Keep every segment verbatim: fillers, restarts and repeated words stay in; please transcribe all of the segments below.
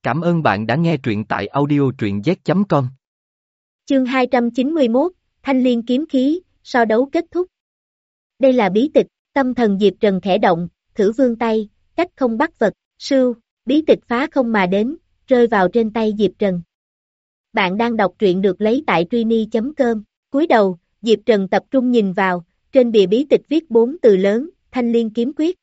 Cảm ơn bạn đã nghe truyện tại audio truyện z chấm com. Chương hai trăm chín mươi mốt, Thanh Liên kiếm khí, so đấu kết thúc. Đây là bí tịch, tâm thần Diệp Trần khẽ động, thử vươn tay, cách không bắt vật, sưu, bí tịch phá không mà đến, rơi vào trên tay Diệp Trần. Bạn đang đọc truyện được lấy tại truy chấm com, cúi đầu, Diệp Trần tập trung nhìn vào, trên bìa bí tịch viết bốn từ lớn, Thanh Liên kiếm quyết.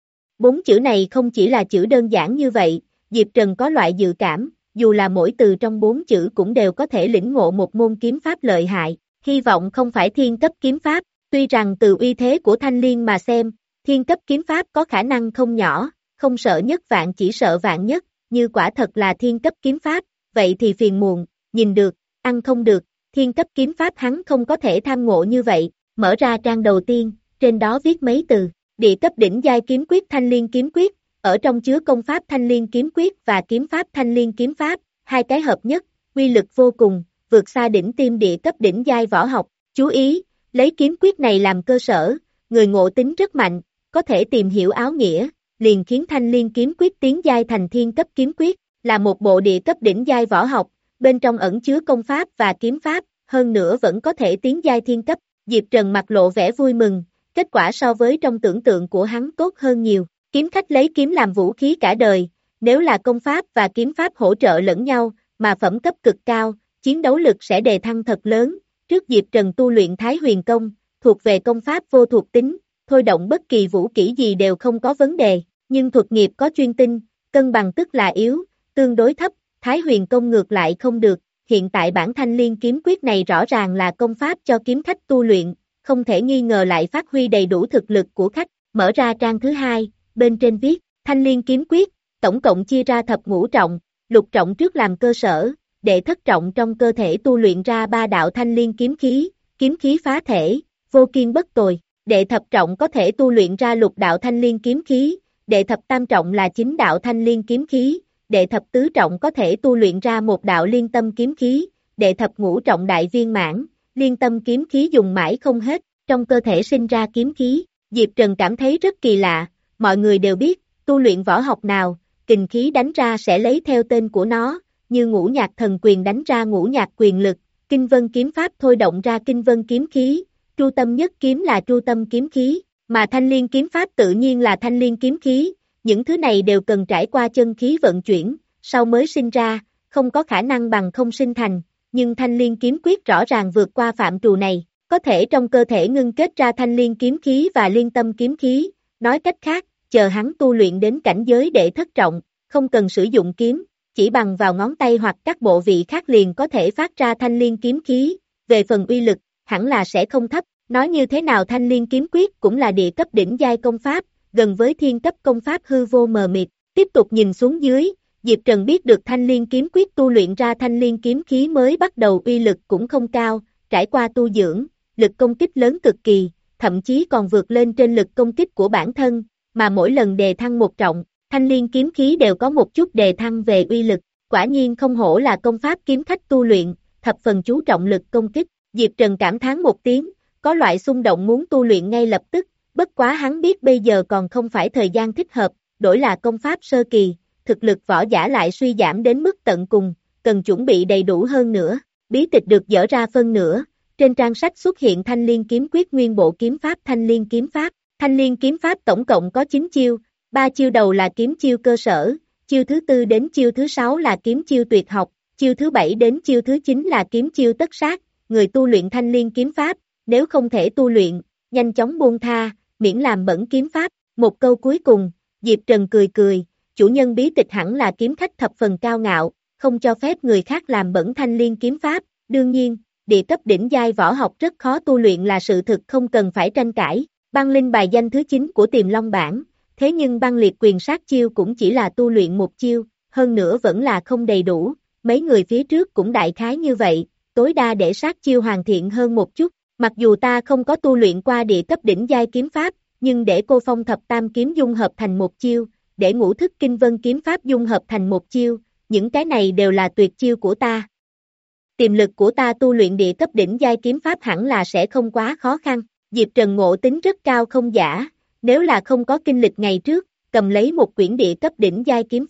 Bốn chữ này không chỉ là chữ đơn giản như vậy, Diệp Trần có loại dự cảm, dù là mỗi từ trong bốn chữ cũng đều có thể lĩnh ngộ một môn kiếm pháp lợi hại, hy vọng không phải thiên cấp kiếm pháp, tuy rằng từ uy thế của Thanh Liên mà xem, thiên cấp kiếm pháp có khả năng không nhỏ, không sợ nhất vạn chỉ sợ vạn nhất, như quả thật là thiên cấp kiếm pháp, vậy thì phiền muộn, nhìn được, ăn không được, thiên cấp kiếm pháp hắn không có thể tham ngộ như vậy, mở ra trang đầu tiên, trên đó viết mấy từ, địa cấp đỉnh giai kiếm quyết Thanh Liên kiếm quyết, ở trong chứa công pháp Thanh Liên kiếm quyết và kiếm pháp Thanh Liên kiếm pháp, hai cái hợp nhất, uy lực vô cùng, vượt xa đỉnh tiêm địa cấp đỉnh giai võ học, chú ý, lấy kiếm quyết này làm cơ sở, người ngộ tính rất mạnh, có thể tìm hiểu áo nghĩa, liền khiến Thanh Liên kiếm quyết tiến giai thành thiên cấp kiếm quyết, là một bộ địa cấp đỉnh giai võ học, bên trong ẩn chứa công pháp và kiếm pháp, hơn nữa vẫn có thể tiến giai thiên cấp, Diệp Trần mặt lộ vẻ vui mừng, kết quả so với trong tưởng tượng của hắn tốt hơn nhiều. Kiếm khách lấy kiếm làm vũ khí cả đời, nếu là công pháp và kiếm pháp hỗ trợ lẫn nhau, mà phẩm cấp cực cao, chiến đấu lực sẽ đề thăng thật lớn. Trước Diệp Trần tu luyện Thái Huyền Công, thuộc về công pháp vô thuộc tính, thôi động bất kỳ vũ kỹ gì đều không có vấn đề, nhưng thuật nghiệp có chuyên tinh, cân bằng tức là yếu, tương đối thấp, Thái Huyền Công ngược lại không được, hiện tại bản Thanh Liên kiếm quyết này rõ ràng là công pháp cho kiếm khách tu luyện, không thể nghi ngờ lại phát huy đầy đủ thực lực của khách, mở ra trang thứ hai. Bên trên viết, Thanh Liên kiếm quyết, tổng cộng chia ra thập ngũ trọng, lục trọng trước làm cơ sở, đệ thất trọng trong cơ thể tu luyện ra ba đạo Thanh Liên kiếm khí, kiếm khí phá thể, vô kiên bất tồi, đệ thập trọng có thể tu luyện ra lục đạo Thanh Liên kiếm khí, đệ thập tam trọng là chín đạo Thanh Liên kiếm khí, đệ thập tứ trọng có thể tu luyện ra một đạo Liên Tâm kiếm khí, đệ thập ngũ trọng đại viên mãn, Liên Tâm kiếm khí dùng mãi không hết, trong cơ thể sinh ra kiếm khí, Diệp Trần cảm thấy rất kỳ lạ. Mọi người đều biết, tu luyện võ học nào, kình khí đánh ra sẽ lấy theo tên của nó, như ngũ nhạc thần quyền đánh ra ngũ nhạc quyền lực, kinh vân kiếm pháp thôi động ra kinh vân kiếm khí, tru tâm nhất kiếm là tru tâm kiếm khí, mà thanh liên kiếm pháp tự nhiên là thanh liên kiếm khí, những thứ này đều cần trải qua chân khí vận chuyển, sau mới sinh ra, không có khả năng bằng không sinh thành, nhưng thanh liên kiếm quyết rõ ràng vượt qua phạm trù này, có thể trong cơ thể ngưng kết ra thanh liên kiếm khí và liên tâm kiếm khí. Nói cách khác, chờ hắn tu luyện đến cảnh giới đệ thất trọng, không cần sử dụng kiếm, chỉ bằng vào ngón tay hoặc các bộ vị khác liền có thể phát ra thanh liên kiếm khí, về phần uy lực, hẳn là sẽ không thấp, nói như thế nào thanh liên kiếm quyết cũng là địa cấp đỉnh giai công pháp, gần với thiên cấp công pháp hư vô mờ mịt, tiếp tục nhìn xuống dưới, Diệp Trần biết được thanh liên kiếm quyết tu luyện ra thanh liên kiếm khí mới bắt đầu uy lực cũng không cao, trải qua tu dưỡng, lực công kích lớn cực kỳ. Thậm chí còn vượt lên trên lực công kích của bản thân, mà mỗi lần đề thăng một trọng, thanh liên kiếm khí đều có một chút đề thăng về uy lực, quả nhiên không hổ là công pháp kiếm khách tu luyện, thập phần chú trọng lực công kích, Diệp Trần cảm thán một tiếng, có loại xung động muốn tu luyện ngay lập tức, bất quá hắn biết bây giờ còn không phải thời gian thích hợp, đổi là công pháp sơ kỳ, thực lực võ giả lại suy giảm đến mức tận cùng, cần chuẩn bị đầy đủ hơn nữa, bí tịch được dở ra phân nửa. Trên trang sách xuất hiện Thanh Liên kiếm quyết nguyên bộ kiếm pháp Thanh Liên kiếm pháp. Thanh Liên kiếm pháp tổng cộng có chín chiêu, ba chiêu đầu là kiếm chiêu cơ sở, chiêu thứ tư đến chiêu thứ sáu là kiếm chiêu tuyệt học, chiêu thứ bảy đến chiêu thứ chín là kiếm chiêu tất sát. Người tu luyện Thanh Liên kiếm pháp, nếu không thể tu luyện, nhanh chóng buông tha, miễn làm bẩn kiếm pháp. Một câu cuối cùng, Diệp Trần cười cười, chủ nhân bí tịch hẳn là kiếm khách thập phần cao ngạo, không cho phép người khác làm bẩn Thanh Liên kiếm pháp, đương nhiên. Địa cấp đỉnh giai võ học rất khó tu luyện là sự thực không cần phải tranh cãi, băng linh bài danh thứ chín của Tiềm Long bảng, thế nhưng băng liệt quyền sát chiêu cũng chỉ là tu luyện một chiêu, hơn nữa vẫn là không đầy đủ, mấy người phía trước cũng đại khái như vậy, tối đa để sát chiêu hoàn thiện hơn một chút, mặc dù ta không có tu luyện qua địa cấp đỉnh giai kiếm pháp, nhưng để cô phong thập tam kiếm dung hợp thành một chiêu, để ngũ thức kinh vân kiếm pháp dung hợp thành một chiêu, những cái này đều là tuyệt chiêu của ta. Tiềm lực của ta tu luyện địa cấp đỉnh giai kiếm pháp hẳn là sẽ không quá khó khăn, Diệp Trần ngộ tính rất cao không giả, nếu là không có kinh lịch ngày trước, cầm lấy một quyển địa cấp đỉnh giai kiếm pháp,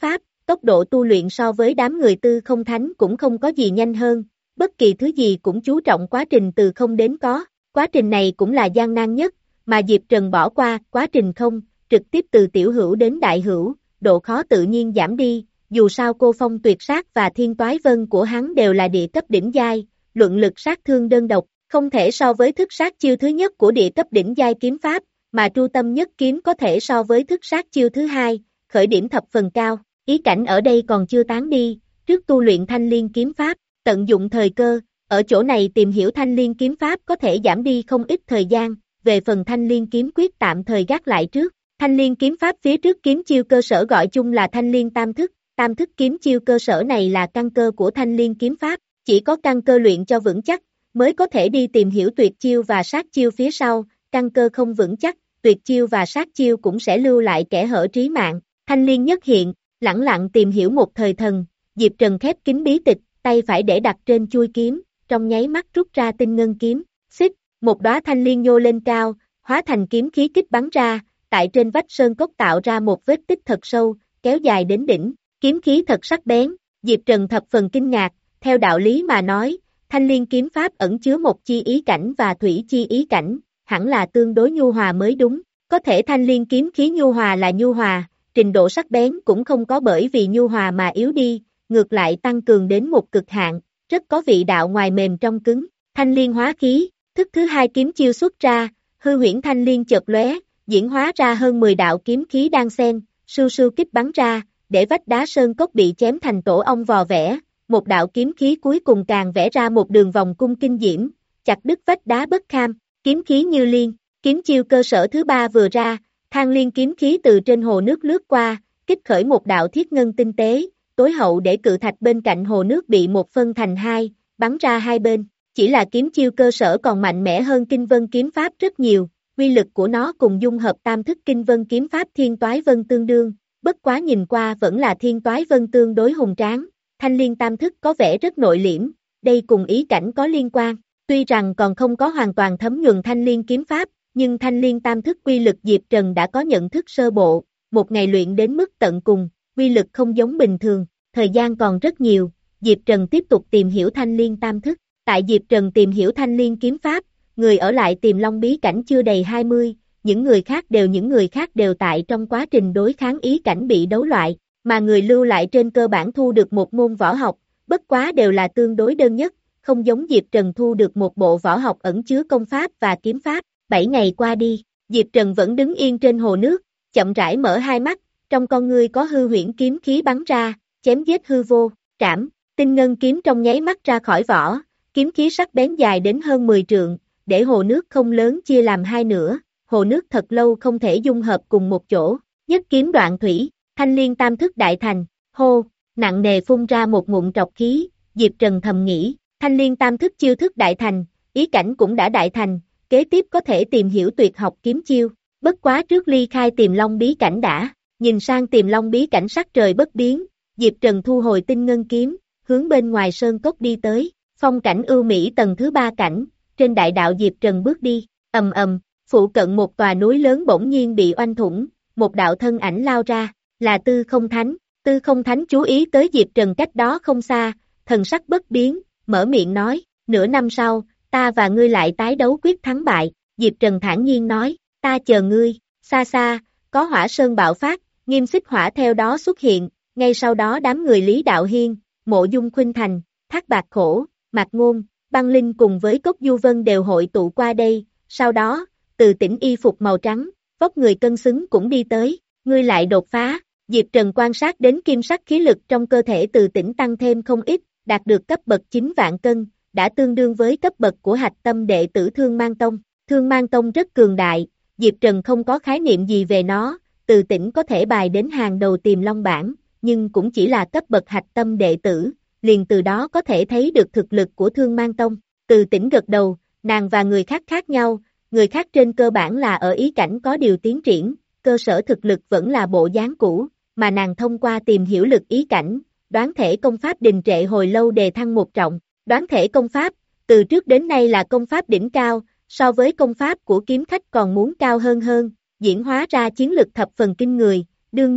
tốc độ tu luyện so với đám người tư không thánh cũng không có gì nhanh hơn, bất kỳ thứ gì cũng chú trọng quá trình từ không đến có, quá trình này cũng là gian nan nhất, mà Diệp Trần bỏ qua, quá trình không, trực tiếp từ tiểu hữu đến đại hữu, độ khó tự nhiên giảm đi, dù sao cô phong tuyệt sát và thiên toái vân của hắn đều là địa cấp đỉnh giai, luận lực sát thương đơn độc, không thể so với thức sát chiêu thứ nhất của địa cấp đỉnh giai kiếm pháp, mà tru tâm nhất kiếm có thể so với thức sát chiêu thứ hai, khởi điểm thập phần cao, ý cảnh ở đây còn chưa tán đi, trước tu luyện thanh liên kiếm pháp, tận dụng thời cơ, ở chỗ này tìm hiểu thanh liên kiếm pháp có thể giảm đi không ít thời gian, về phần thanh liên kiếm quyết tạm thời gác lại trước, thanh liên kiếm pháp phía trước kiếm chiêu cơ sở gọi chung là thanh liên tam thức, tam thức kiếm chiêu cơ sở này là căn cơ của thanh liên kiếm pháp, chỉ có căn cơ luyện cho vững chắc, mới có thể đi tìm hiểu tuyệt chiêu và sát chiêu phía sau, căn cơ không vững chắc, tuyệt chiêu và sát chiêu cũng sẽ lưu lại kẽ hở trí mạng, thanh liên nhất hiện, lẳng lặng tìm hiểu một thời thần, Diệp Trần khép kín bí tịch, tay phải để đặt trên chuôi kiếm, trong nháy mắt rút ra tinh ngân kiếm, xích, một đóa thanh liên nhô lên cao, hóa thành kiếm khí kích bắn ra, tại trên vách sơn cốc tạo ra một vết tích thật sâu, kéo dài đến đỉnh, kiếm khí thật sắc bén, Diệp Trần thập phần kinh ngạc, theo đạo lý mà nói, thanh liên kiếm pháp ẩn chứa một chi ý cảnh và thủy chi ý cảnh, hẳn là tương đối nhu hòa mới đúng, có thể thanh liên kiếm khí nhu hòa là nhu hòa, trình độ sắc bén cũng không có bởi vì nhu hòa mà yếu đi, ngược lại tăng cường đến một cực hạn, rất có vị đạo ngoài mềm trong cứng, thanh liên hóa khí, thức thứ hai kiếm chiêu xuất ra, hư huyễn thanh liên chợt lóe, diễn hóa ra hơn mười đạo kiếm khí đan xen, sưu sưu kích bắn ra, để vách đá sơn cốc bị chém thành tổ ong vò vẽ, một đạo kiếm khí cuối cùng càng vẽ ra một đường vòng cung kinh diễm, chặt đứt vách đá bất kham, kiếm khí như liên, kiếm chiêu cơ sở thứ ba vừa ra, thang liên kiếm khí từ trên hồ nước lướt qua, kích khởi một đạo thiết ngân tinh tế, tối hậu để cự thạch bên cạnh hồ nước bị một phân thành hai, bắn ra hai bên, chỉ là kiếm chiêu cơ sở còn mạnh mẽ hơn kinh vân kiếm pháp rất nhiều, uy lực của nó cùng dung hợp tam thức kinh vân kiếm pháp thiên toái vân tương đương, bất quá nhìn qua vẫn là thiên toái vân tương đối hùng tráng, thanh liên tam thức có vẻ rất nội liễm, đây cùng ý cảnh có liên quan, tuy rằng còn không có hoàn toàn thấm nhuần thanh liên kiếm pháp, nhưng thanh liên tam thức uy lực Diệp Trần đã có nhận thức sơ bộ, một ngày luyện đến mức tận cùng, uy lực không giống bình thường, thời gian còn rất nhiều, Diệp Trần tiếp tục tìm hiểu thanh liên tam thức, tại Diệp Trần tìm hiểu thanh liên kiếm pháp, người ở lại tìm long bí cảnh chưa đầy hai mươi, những người khác đều những người khác đều tại trong quá trình đối kháng ý cảnh bị đấu loại, mà người lưu lại trên cơ bản thu được một môn võ học, bất quá đều là tương đối đơn nhất, không giống Diệp Trần thu được một bộ võ học ẩn chứa công pháp và kiếm pháp. Bảy ngày qua đi, Diệp Trần vẫn đứng yên trên hồ nước, chậm rãi mở hai mắt, trong con ngươi có hư huyễn kiếm khí bắn ra, chém giết hư vô, trảm, tinh ngân kiếm trong nháy mắt ra khỏi vỏ, kiếm khí sắc bén dài đến hơn mười trượng, để hồ nước không lớn chia làm hai nửa, hồ nước thật lâu không thể dung hợp cùng một chỗ, nhất kiếm đoạn thủy, thanh liên tam thức đại thành, hô, nặng nề phun ra một ngụm trọc khí, Diệp Trần thầm nghĩ, thanh liên tam thức chiêu thức đại thành, ý cảnh cũng đã đại thành, kế tiếp có thể tìm hiểu tuyệt học kiếm chiêu, bất quá trước ly khai tìm long bí cảnh đã, nhìn sang tìm long bí cảnh sắc trời bất biến, Diệp Trần thu hồi tinh ngân kiếm, hướng bên ngoài sơn cốc đi tới, phong cảnh ưu mỹ tầng thứ ba cảnh, trên đại đạo Diệp Trần bước đi, ầm ầm, phụ cận một tòa núi lớn bỗng nhiên bị oanh thủng, một đạo thân ảnh lao ra, là Tư Không Thánh, Tư Không Thánh chú ý tới Diệp Trần cách đó không xa, thần sắc bất biến, mở miệng nói, nửa năm sau, ta và ngươi lại tái đấu quyết thắng bại, Diệp Trần thản nhiên nói, ta chờ ngươi, xa xa, có hỏa sơn bạo phát, nghiêm xích hỏa theo đó xuất hiện, ngay sau đó đám người Lý Đạo Hiên, Mộ Dung Khuynh Thành, Thác Bạc Khổ, Mạc Ngôn, Băng Linh cùng với Cốc Du Vân đều hội tụ qua đây, sau đó, Từ Tĩnh y phục màu trắng, vóc người cân xứng cũng đi tới, ngươi lại đột phá, Diệp Trần quan sát đến kim sắc khí lực trong cơ thể Từ Tĩnh tăng thêm không ít, đạt được cấp bậc chín vạn cân, đã tương đương với cấp bậc của hạch tâm đệ tử Thương Mang Tông. Thương Mang Tông rất cường đại, Diệp Trần không có khái niệm gì về nó, Từ Tĩnh có thể bài đến hàng đầu Tiềm Long bảng, nhưng cũng chỉ là cấp bậc hạch tâm đệ tử, liền từ đó có thể thấy được thực lực của Thương Mang Tông. Từ Tĩnh gật đầu, nàng và người khác khác nhau, người khác trên cơ bản là ở ý cảnh có điều tiến triển, cơ sở thực lực vẫn là bộ dáng cũ, mà nàng thông qua tìm hiểu lực ý cảnh, đoán thể công pháp đình trệ hồi lâu đề thăng một trọng. Đoán thể công pháp, từ trước đến nay là công pháp đỉnh cao, so với công pháp của kiếm khách còn muốn cao hơn hơn, diễn hóa ra chiến lực thập phần kinh người, đương nhiên,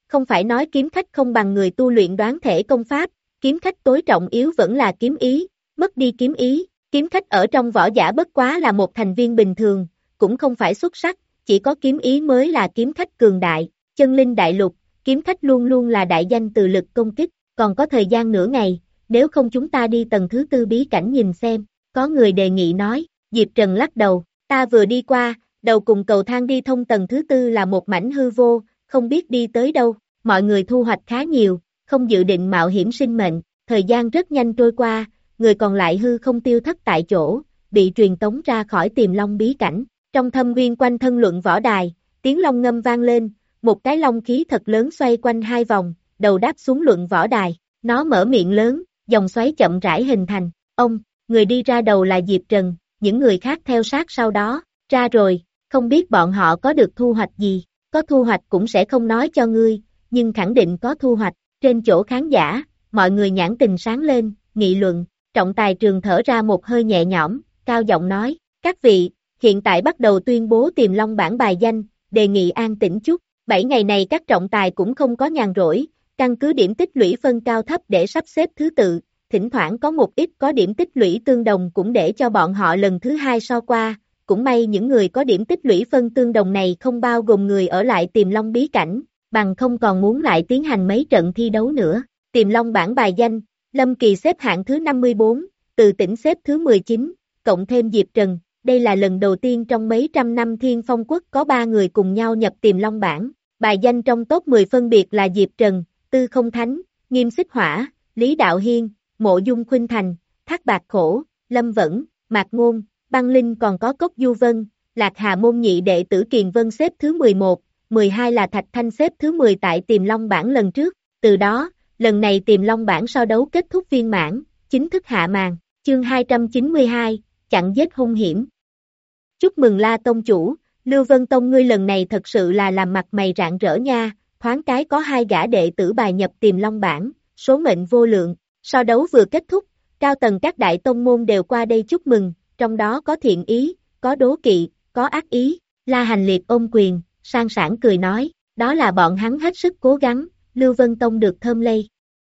không phải nói kiếm khách không bằng người tu luyện đoán thể công pháp, kiếm khách tối trọng yếu vẫn là kiếm ý, mất đi kiếm ý, kiếm khách ở trong võ giả bất quá là một thành viên bình thường, cũng không phải xuất sắc, chỉ có kiếm ý mới là kiếm khách cường đại, chân linh đại lục, kiếm khách luôn luôn là đại danh từ lực công kích, còn có thời gian nửa ngày, nếu không chúng ta đi tầng thứ tư bí cảnh nhìn xem, có người đề nghị nói, Diệp Trần lắc đầu, ta vừa đi qua, đầu cùng cầu thang đi thông tầng thứ tư là một mảnh hư vô, không biết đi tới đâu, mọi người thu hoạch khá nhiều, không dự định mạo hiểm sinh mệnh, thời gian rất nhanh trôi qua, người còn lại hư không tiêu thất tại chỗ, bị truyền tống ra khỏi Tiềm Long bí cảnh, trong thâm nguyên quanh thân luận võ đài, tiếng long ngâm vang lên, một cái long khí thật lớn xoay quanh hai vòng, đầu đáp xuống luận võ đài, nó mở miệng lớn, dòng xoáy chậm rãi hình thành, ông, người đi ra đầu là Diệp Trần, những người khác theo sát sau đó, ra rồi, không biết bọn họ có được thu hoạch gì, có thu hoạch cũng sẽ không nói cho ngươi, nhưng khẳng định có thu hoạch, trên chỗ khán giả, mọi người nhãn tình sáng lên, nghị luận, trọng tài trường thở ra một hơi nhẹ nhõm, cao giọng nói, các vị, hiện tại bắt đầu tuyên bố Tiềm Long bảng bài danh, đề nghị an tĩnh chút, bảy ngày này các trọng tài cũng không có nhàn rỗi, căn cứ điểm tích lũy phân cao thấp để sắp xếp thứ tự, thỉnh thoảng có một ít có điểm tích lũy tương đồng cũng để cho bọn họ lần thứ hai so qua, cũng may những người có điểm tích lũy phân tương đồng này không bao gồm người ở lại Tiềm Long bí cảnh, bằng không còn muốn lại tiến hành mấy trận thi đấu nữa. Tiềm Long bảng bài danh, Lâm Kỳ xếp hạng thứ năm mươi bốn, Từ Tĩnh xếp thứ mười chín, cộng thêm Diệp Trần, đây là lần đầu tiên trong mấy trăm năm Thiên Phong Quốc có ba người cùng nhau nhập Tiềm Long bảng, bài danh trong top mười phân biệt là Diệp Trần, Tư Không Thánh, Nghiêm Xích Hỏa, Lý Đạo Hiên, Mộ Dung Khuynh Thành, Thác Bạc Khổ, Lâm Vẫn, Mạc Ngôn, Băng Linh còn có Cốc Du Vân, Lạc Hà môn nhị đệ tử Kiền Vân xếp thứ mười một, mười hai là Thạch Thanh xếp thứ mười tại Tiềm Long bảng lần trước, từ đó, lần này Tiềm Long bảng so đấu kết thúc viên mãn, chính thức hạ màn, chương hai trăm chín mươi hai, chặn giết hung hiểm. Chúc mừng La Tông Chủ, Lưu Vân Tông ngươi lần này thật sự là làm mặt mày rạng rỡ nha, thoáng cái có hai gã đệ tử bài nhập Tiềm Long bảng, số mệnh vô lượng, so đấu vừa kết thúc, cao tầng các đại tông môn đều qua đây chúc mừng, trong đó có thiện ý, có đố kỵ, có ác ý, La Hành Liệt ôm quyền, sang sảng cười nói, đó là bọn hắn hết sức cố gắng, Lưu Vân Tông được thơm lây.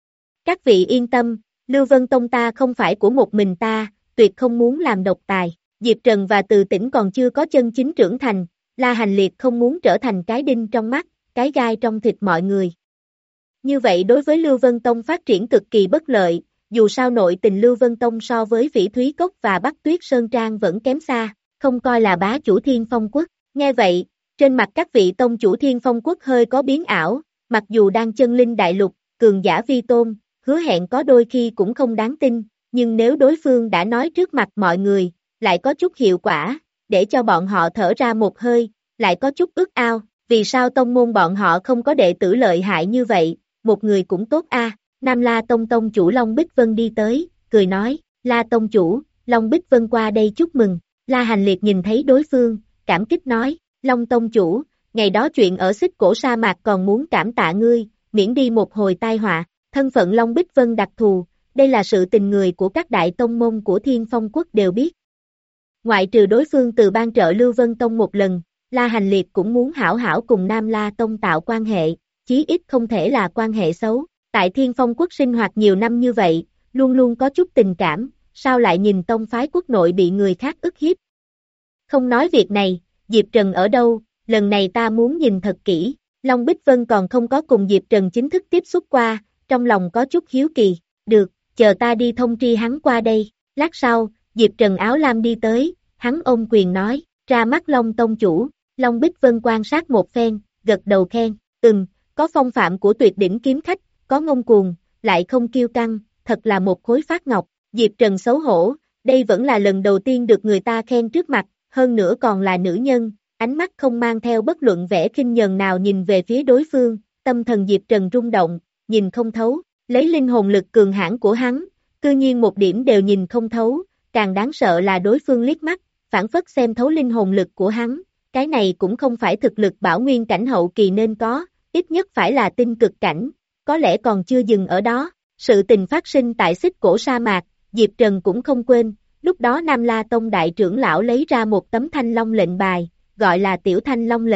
Các vị yên tâm, Lưu Vân Tông ta không phải của một mình ta, tuyệt không muốn làm độc tài, Diệp Trần và Từ Tĩnh còn chưa có chân chính trưởng thành, La Hành Liệt không muốn trở thành cái đinh trong mắt, cái gai trong thịt mọi người. Như vậy đối với Lưu Vân Tông phát triển cực kỳ bất lợi, dù sao nội tình Lưu Vân Tông so với Phỉ Thúy Cốc và Bắc Tuyết Sơn Trang vẫn kém xa, không coi là bá chủ Thiên Phong Quốc. Nghe vậy, trên mặt các vị tông chủ Thiên Phong Quốc hơi có biến ảo, mặc dù đang chân linh đại lục, cường giả vi tôn, hứa hẹn có đôi khi cũng không đáng tin, nhưng nếu đối phương đã nói trước mặt mọi người, lại có chút hiệu quả, để cho bọn họ thở ra một hơi, lại có chút ước ao, vì sao tông môn bọn họ không có đệ tử lợi hại như vậy, một người cũng tốt a. Nam La Tông Tông chủ Long Bích Vân đi tới, cười nói, La Tông chủ, Long Bích Vân qua đây chúc mừng, La Hành Liệt nhìn thấy đối phương, cảm kích nói, Long Tông chủ, ngày đó chuyện ở Xích Cổ sa mạc còn muốn cảm tạ ngươi, miễn đi một hồi tai họa, thân phận Long Bích Vân đặc thù, đây là sự tình người của các đại tông môn của Thiên Phong Quốc đều biết. Ngoại trừ đối phương từ ban trợ Lưu Vân Tông một lần, La Hành Liệt cũng muốn hảo hảo cùng Nam La Tông tạo quan hệ, chí ít không thể là quan hệ xấu. Tại Thiên Phong Quốc sinh hoạt nhiều năm như vậy, luôn luôn có chút tình cảm, sao lại nhìn tông phái quốc nội bị người khác ức hiếp. Không nói việc này, Diệp Trần ở đâu, lần này ta muốn nhìn thật kỹ, Long Bích Vân còn không có cùng Diệp Trần chính thức tiếp xúc qua, trong lòng có chút hiếu kỳ, được, chờ ta đi thông tri hắn qua đây, lát sau, Diệp Trần áo lam đi tới, hắn ôm quyền nói, ra mắt Long Tông chủ, Long Bích Vân quan sát một phen, gật đầu khen, ừm, có phong phạm của tuyệt đỉnh kiếm khách, có ngông cuồng, lại không kiêu căng, thật là một khối phát ngọc, Diệp Trần xấu hổ, đây vẫn là lần đầu tiên được người ta khen trước mặt, hơn nữa còn là nữ nhân, ánh mắt không mang theo bất luận vẻ khinh nhờn nào nhìn về phía đối phương, tâm thần Diệp Trần rung động, nhìn không thấu, lấy linh hồn lực cường hãn của hắn, cư nhiên một điểm đều nhìn không thấu, càng đáng sợ là đối phương liếc mắt, phản phất xem thấu linh hồn lực của hắn, cái này cũng không phải thực lực bảo nguyên cảnh hậu kỳ nên có, ít nhất phải là tinh cực cảnh. Có lẽ còn chưa dừng ở đó, sự tình phát sinh tại Xích Cổ sa mạc, Diệp Trần cũng không quên, lúc đó Nam La Tông đại trưởng lão lấy ra một tấm thanh long lệnh bài, gọi là Tiểu Thanh Long lệnh,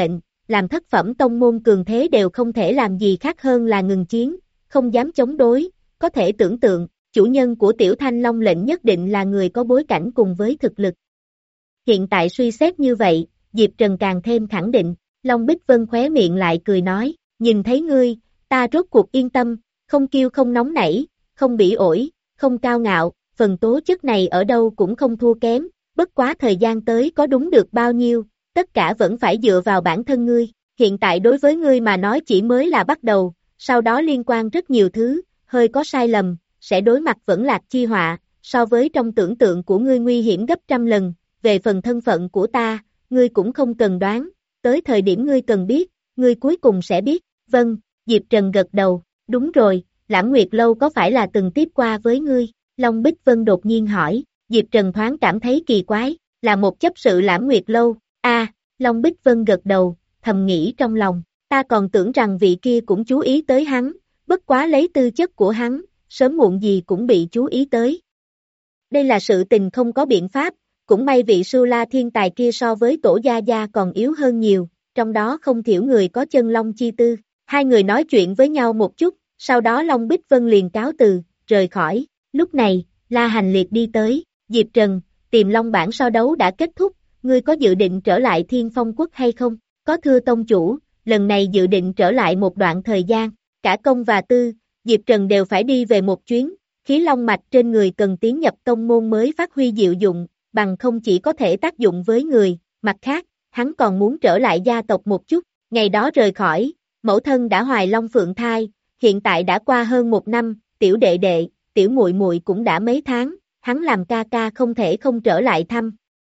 làm thất phẩm tông môn cường thế đều không thể làm gì khác hơn là ngừng chiến, không dám chống đối, có thể tưởng tượng, chủ nhân của Tiểu Thanh Long lệnh nhất định là người có bối cảnh cùng với thực lực. Hiện tại suy xét như vậy, Diệp Trần càng thêm khẳng định, Long Bích Vân khóe miệng lại cười nói, nhìn thấy ngươi, ta rốt cuộc yên tâm, không kiêu không nóng nảy, không bỉ ổi, không cao ngạo, phần tố chất này ở đâu cũng không thua kém, bất quá thời gian tới có đúng được bao nhiêu, tất cả vẫn phải dựa vào bản thân ngươi, hiện tại đối với ngươi mà nói chỉ mới là bắt đầu, sau đó liên quan rất nhiều thứ, hơi có sai lầm, sẽ đối mặt vẫn lạc chi họa, so với trong tưởng tượng của ngươi nguy hiểm gấp trăm lần, về phần thân phận của ta, ngươi cũng không cần đoán, tới thời điểm ngươi cần biết, ngươi cuối cùng sẽ biết, vâng, Diệp Trần gật đầu, đúng rồi, Lãng Nguyệt Lâu có phải là từng tiếp qua với ngươi, Long Bích Vân đột nhiên hỏi, Diệp Trần thoáng cảm thấy kỳ quái, là một chấp sự Lãng Nguyệt Lâu, a Long Bích Vân gật đầu, thầm nghĩ trong lòng, ta còn tưởng rằng vị kia cũng chú ý tới hắn, bất quá lấy tư chất của hắn, sớm muộn gì cũng bị chú ý tới. Đây là sự tình không có biện pháp, cũng may vị Sưu La thiên tài kia so với Tổ Gia Gia còn yếu hơn nhiều, trong đó không thiểu người có chân long chi tư. Hai người nói chuyện với nhau một chút, sau đó Long Bích Vân liền cáo từ, rời khỏi. Lúc này, La Hành Liệt đi tới, Diệp Trần, Tiềm Long bảng so đấu đã kết thúc, ngươi có dự định trở lại Thiên Phong Quốc hay không? Có thưa tông chủ, lần này dự định trở lại một đoạn thời gian, cả công và tư, Diệp Trần đều phải đi về một chuyến, khí long mạch trên người cần tiến nhập tông môn mới phát huy diệu dụng, bằng không chỉ có thể tác dụng với người, mặt khác, hắn còn muốn trở lại gia tộc một chút, ngày đó rời khỏi, mẫu thân đã hoài long phượng thai, hiện tại đã qua hơn một năm, tiểu đệ đệ, tiểu muội muội cũng đã mấy tháng, hắn làm ca ca không thể không trở lại thăm.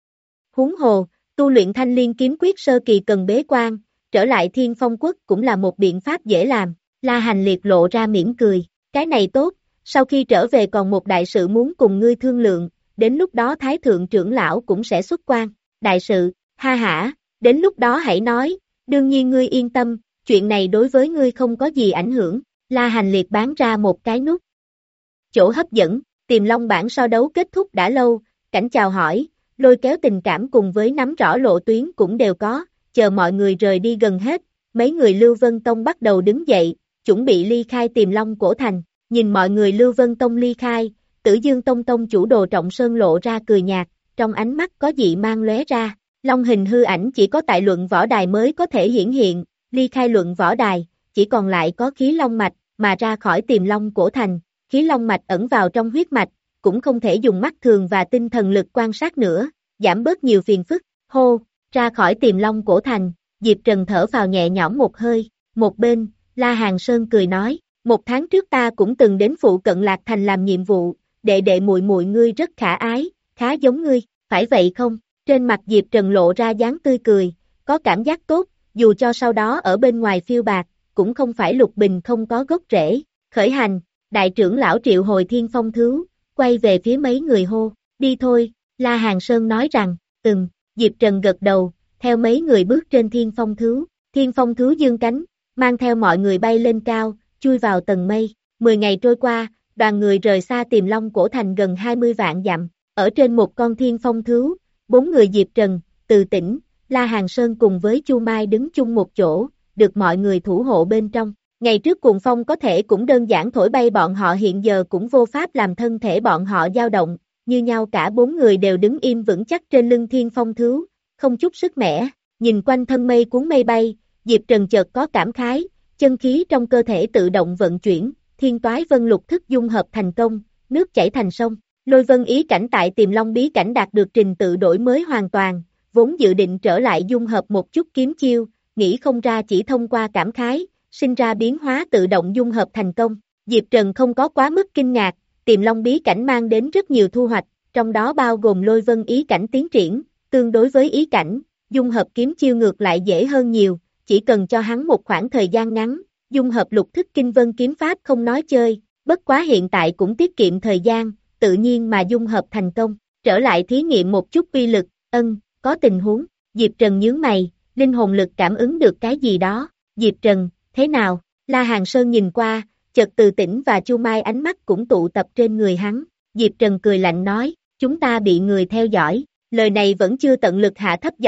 Huống hồ, tu luyện thanh liên kiếm quyết sơ kỳ cần bế quan, trở lại Thiên Phong Quốc cũng là một biện pháp dễ làm, La Hành Liệt lộ ra mỉm cười, cái này tốt, sau khi trở về còn một đại sự muốn cùng ngươi thương lượng, đến lúc đó Thái Thượng trưởng lão cũng sẽ xuất quan, đại sự, ha hả, đến lúc đó hãy nói, đương nhiên ngươi yên tâm, chuyện này đối với ngươi không có gì ảnh hưởng, La Hành Liệt bán ra một cái nút. Chỗ hấp dẫn, Tiềm Long bảng so đấu kết thúc đã lâu, cảnh chào hỏi, lôi kéo tình cảm cùng với nắm rõ lộ tuyến cũng đều có, chờ mọi người rời đi gần hết, mấy người Lưu Vân Tông bắt đầu đứng dậy, chuẩn bị ly khai Tiềm Long cổ thành, nhìn mọi người Lưu Vân Tông ly khai, Tử Dương Tông Tông chủ Đồ Trọng Sơn lộ ra cười nhạt, trong ánh mắt có dị mang lóe ra, long hình hư ảnh chỉ có tại luận võ đài mới có thể hiển hiện, ly khai luận võ đài, chỉ còn lại có khí long mạch, mà ra khỏi Tiềm Long cổ thành, khí long mạch ẩn vào trong huyết mạch, cũng không thể dùng mắt thường và tinh thần lực quan sát nữa, giảm bớt nhiều phiền phức, hô, ra khỏi Tiềm Long cổ thành, Diệp Trần thở vào nhẹ nhõm một hơi, một bên, La Hàng Sơn cười nói, một tháng trước ta cũng từng đến phụ cận Lạc Thành làm nhiệm vụ, đệ đệ muội muội ngươi rất khả ái, khá giống ngươi, phải vậy không? Trên mặt Diệp Trần lộ ra dáng tươi cười, có cảm giác tốt, dù cho sau đó ở bên ngoài phiêu bạc, cũng không phải lục bình không có gốc rễ, khởi hành, đại trưởng lão triệu hồi Thiên Phong Thứu, quay về phía mấy người hô, đi thôi, La Hàng Sơn nói rằng, ừm, Diệp Trần gật đầu, theo mấy người bước trên Thiên Phong Thứu, Thiên Phong Thứu dương cánh, mang theo mọi người bay lên cao, chui vào tầng mây, mười ngày trôi qua, đoàn người rời xa Tiềm Long cổ thành gần hai mươi vạn dặm, ở trên một con Thiên Phong Thứu, bốn người Diệp Trần, Từ Tĩnh, La Hàng Sơn cùng với Chu Mai đứng chung một chỗ, được mọi người thủ hộ bên trong. Ngày trước cuồng phong có thể cũng đơn giản thổi bay bọn họ, hiện giờ cũng vô pháp làm thân thể bọn họ dao động, như nhau cả bốn người đều đứng im vững chắc trên lưng Thiên Phong Thứu, không chút sức mẻ, nhìn quanh thân mây cuốn mây bay, Diệp Trần chợt có cảm khái, chân khí trong cơ thể tự động vận chuyển, Thiên Toái Vân Lục thức dung hợp thành công, nước chảy thành sông. Lôi Vân ý cảnh tại Tiềm Long bí cảnh đạt được trình tự đổi mới hoàn toàn, vốn dự định trở lại dung hợp một chút kiếm chiêu, nghĩ không ra chỉ thông qua cảm khái, sinh ra biến hóa tự động dung hợp thành công. Diệp Trần không có quá mức kinh ngạc, Tiềm Long bí cảnh mang đến rất nhiều thu hoạch, trong đó bao gồm Lôi Vân ý cảnh tiến triển, tương đối với ý cảnh, dung hợp kiếm chiêu ngược lại dễ hơn nhiều, chỉ cần cho hắn một khoảng thời gian ngắn, dung hợp lục thức kinh vân kiếm pháp không nói chơi, bất quá hiện tại cũng tiết kiệm thời gian, tự nhiên mà dung hợp thành công, trở lại thí nghiệm một chút uy lực, ân, có tình huống, Diệp Trần nhướng mày, linh hồn lực cảm ứng được cái gì đó, Diệp Trần, thế nào, La Hàng Sơn nhìn qua, chợt Từ Tĩnh và Chu Mai ánh mắt cũng tụ tập trên người hắn, Diệp Trần cười lạnh nói, chúng ta bị người theo dõi, lời này vẫn chưa tận lực hạ thấp giọng,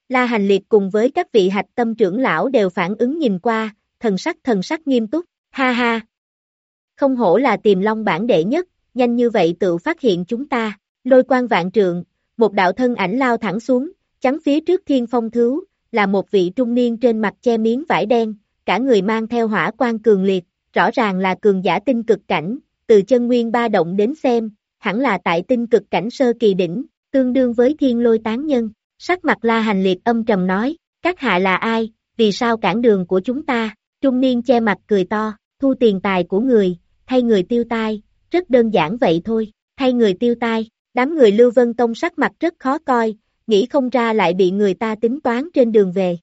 La Hành Liệt cùng với các vị hạch tâm trưởng lão đều phản ứng nhìn qua, thần sắc thần sắc nghiêm túc, ha ha. Không hổ là Tiềm Long bảng đệ nhất, nhanh như vậy tự phát hiện chúng ta, lôi quang vạn trượng, một đạo thân ảnh lao thẳng xuống, chắn phía trước Thiên Phong Thứu, là một vị trung niên trên mặt che miếng vải đen, cả người mang theo hỏa quang cường liệt, rõ ràng là cường giả tinh cực cảnh, từ chân nguyên ba động đến xem, hẳn là tại tinh cực cảnh sơ kỳ đỉnh, tương đương với Thiên Lôi Tán Nhân. Sắc mặt La Hành Liệt âm trầm nói, các hạ là ai, vì sao cản đường của chúng ta, trung niên che mặt cười to, thu tiền tài của người, thay người tiêu tai, rất đơn giản vậy thôi, thay người tiêu tai, đám người Lưu Vân Tông sắc mặt rất khó coi, nghĩ không ra lại bị người ta tính toán trên đường về.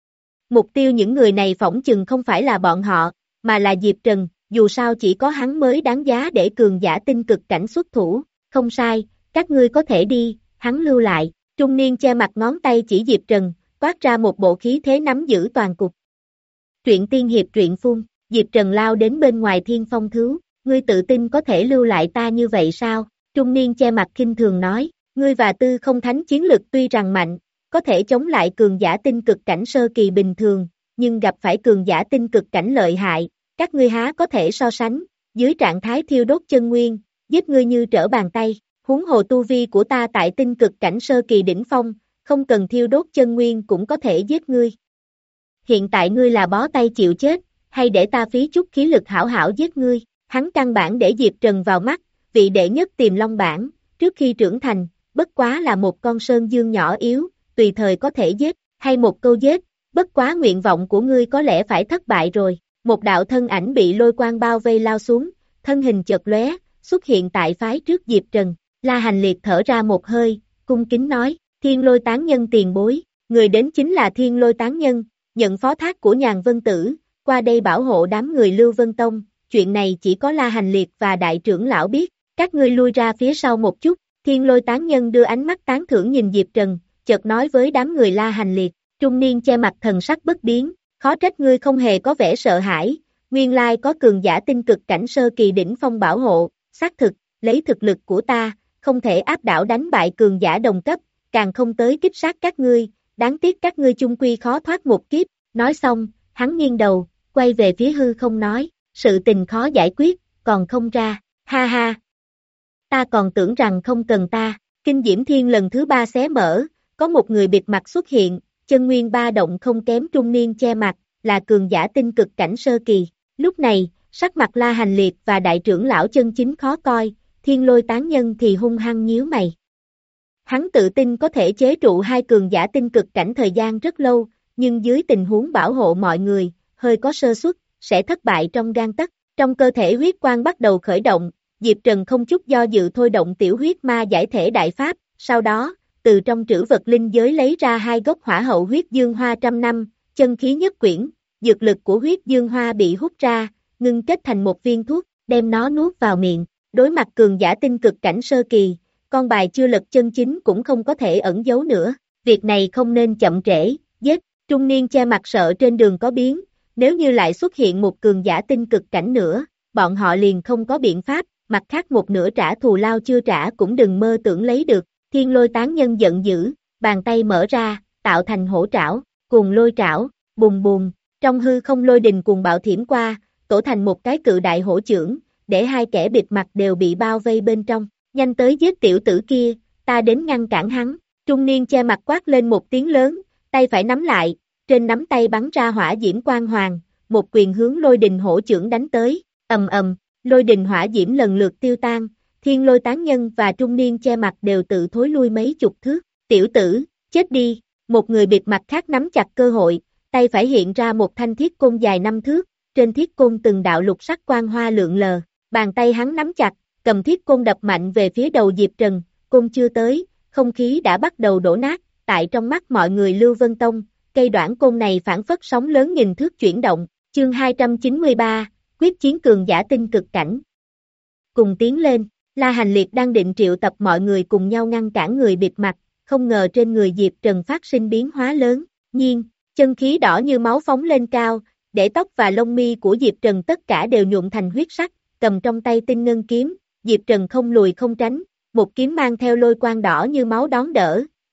Mục tiêu những người này phỏng chừng không phải là bọn họ, mà là Diệp Trần, dù sao chỉ có hắn mới đáng giá để cường giả tinh cực cảnh xuất thủ, không sai, các ngươi có thể đi, hắn lưu lại. Trung niên che mặt ngón tay chỉ Diệp Trần, toát ra một bộ khí thế nắm giữ toàn cục. Truyện tiên hiệp truyện phun, Diệp Trần lao đến bên ngoài Thiên Phong Thứu, ngươi tự tin có thể lưu lại ta như vậy sao? Trung niên che mặt khinh thường nói, ngươi và Tư Không Thánh chiến lực tuy rằng mạnh, có thể chống lại cường giả tinh cực cảnh sơ kỳ bình thường, nhưng gặp phải cường giả tinh cực cảnh lợi hại, các ngươi há có thể so sánh, dưới trạng thái thiêu đốt chân nguyên, giết ngươi như trở bàn tay. Huống hồ tu vi của ta tại tinh cực cảnh sơ kỳ đỉnh phong, không cần thiêu đốt chân nguyên cũng có thể giết ngươi. Hiện tại ngươi là bó tay chịu chết, hay để ta phí chút khí lực hảo hảo giết ngươi, hắn căn bản để Diệp Trần vào mắt, vị đệ nhất Tiềm Long bảng, trước khi trưởng thành, bất quá là một con sơn dương nhỏ yếu, tùy thời có thể giết, hay một câu giết, bất quá nguyện vọng của ngươi có lẽ phải thất bại rồi. Một đạo thân ảnh bị lôi quang bao vây lao xuống, thân hình chợt lóe, xuất hiện tại phái trước Diệp Trần. La Hành Liệt thở ra một hơi, cung kính nói, Thiên Lôi Tán Nhân tiền bối, người đến chính là Thiên Lôi Tán Nhân, nhận phó thác của Nhàn Vân Tử, qua đây bảo hộ đám người Lưu Vân Tông, chuyện này chỉ có La Hành Liệt và đại trưởng lão biết, các ngươi lui ra phía sau một chút, Thiên Lôi Tán Nhân đưa ánh mắt tán thưởng nhìn Diệp Trần, chợt nói với đám người La Hành Liệt, trung niên che mặt thần sắc bất biến, khó trách ngươi không hề có vẻ sợ hãi, nguyên lai có cường giả tinh cực cảnh sơ kỳ đỉnh phong bảo hộ, xác thực, lấy thực lực của ta, không thể áp đảo đánh bại cường giả đồng cấp, càng không tới kích sát các ngươi, đáng tiếc các ngươi chung quy khó thoát một kiếp, nói xong, hắn nghiêng đầu, quay về phía hư không nói, sự tình khó giải quyết, còn không ra, ha ha. Ta còn tưởng rằng không cần ta, Kinh Diễm Thiên lần thứ ba xé mở, có một người bịt mặt xuất hiện, chân nguyên ba động không kém trung niên che mặt, là cường giả tinh cực cảnh sơ kỳ, lúc này, sắc mặt La Hành Liệt và đại trưởng lão chân chính khó coi, Thiên Lôi Tán Nhân thì hung hăng nhíu mày. Hắn tự tin có thể chế trụ hai cường giả tinh cực cảnh thời gian rất lâu, nhưng dưới tình huống bảo hộ mọi người, hơi có sơ suất, sẽ thất bại trong gang tấc. Trong cơ thể huyết quang bắt đầu khởi động, Diệp Trần không chút do dự thôi động tiểu huyết ma giải thể đại pháp, sau đó, từ trong trữ vật linh giới lấy ra hai gốc hỏa hậu huyết dương hoa trăm năm, chân khí nhất quyển, dược lực của huyết dương hoa bị hút ra, ngưng kết thành một viên thuốc, đem nó nuốt vào miệng. Đối mặt cường giả tinh cực cảnh sơ kỳ, con bài chưa lật chân chính cũng không có thể ẩn giấu nữa, việc này không nên chậm trễ, giết, trung niên che mặt sợ trên đường có biến, nếu như lại xuất hiện một cường giả tinh cực cảnh nữa, bọn họ liền không có biện pháp, mặt khác một nửa trả thù lao chưa trả cũng đừng mơ tưởng lấy được, Thiên Lôi Tán Nhân giận dữ, bàn tay mở ra, tạo thành hổ trảo, cùng lôi trảo, bùng bùng, trong hư không lôi đình cùng bạo thiểm qua, tổ thành một cái cự đại hổ chưởng, để hai kẻ bịt mặt đều bị bao vây bên trong, nhanh tới giết tiểu tử kia, ta đến ngăn cản hắn, trung niên che mặt quát lên một tiếng lớn, tay phải nắm lại, trên nắm tay bắn ra hỏa diễm quang hoàng, một quyền hướng lôi đình hổ chưởng đánh tới, ầm ầm, lôi đình hỏa diễm lần lượt tiêu tan, Thiên Lôi Tán Nhân và trung niên che mặt đều tự thối lui mấy chục thước, tiểu tử, chết đi, một người bịt mặt khác nắm chặt cơ hội, tay phải hiện ra một thanh thiết côn dài năm thước, trên thiết côn từng đạo lục sắc quang hoa lượn lờ, bàn tay hắn nắm chặt, cầm thiết côn đập mạnh về phía đầu Diệp Trần, côn chưa tới, không khí đã bắt đầu đổ nát, tại trong mắt mọi người Lưu Vân Tông, cây đoạn côn này phản phất sóng lớn nghìn thước chuyển động, chương hai trăm chín mươi ba, quyết chiến cường giả tinh cực cảnh. Cùng tiến lên, La Hành Liệt đang định triệu tập mọi người cùng nhau ngăn cản người bịt mặt, không ngờ trên người Diệp Trần phát sinh biến hóa lớn, nhiên, chân khí đỏ như máu phóng lên cao, để tóc và lông mi của Diệp Trần tất cả đều nhuộm thành huyết sắc, cầm trong tay tinh ngân kiếm, Diệp Trần không lùi không tránh, một kiếm mang theo lôi quang đỏ như máu đón đỡ,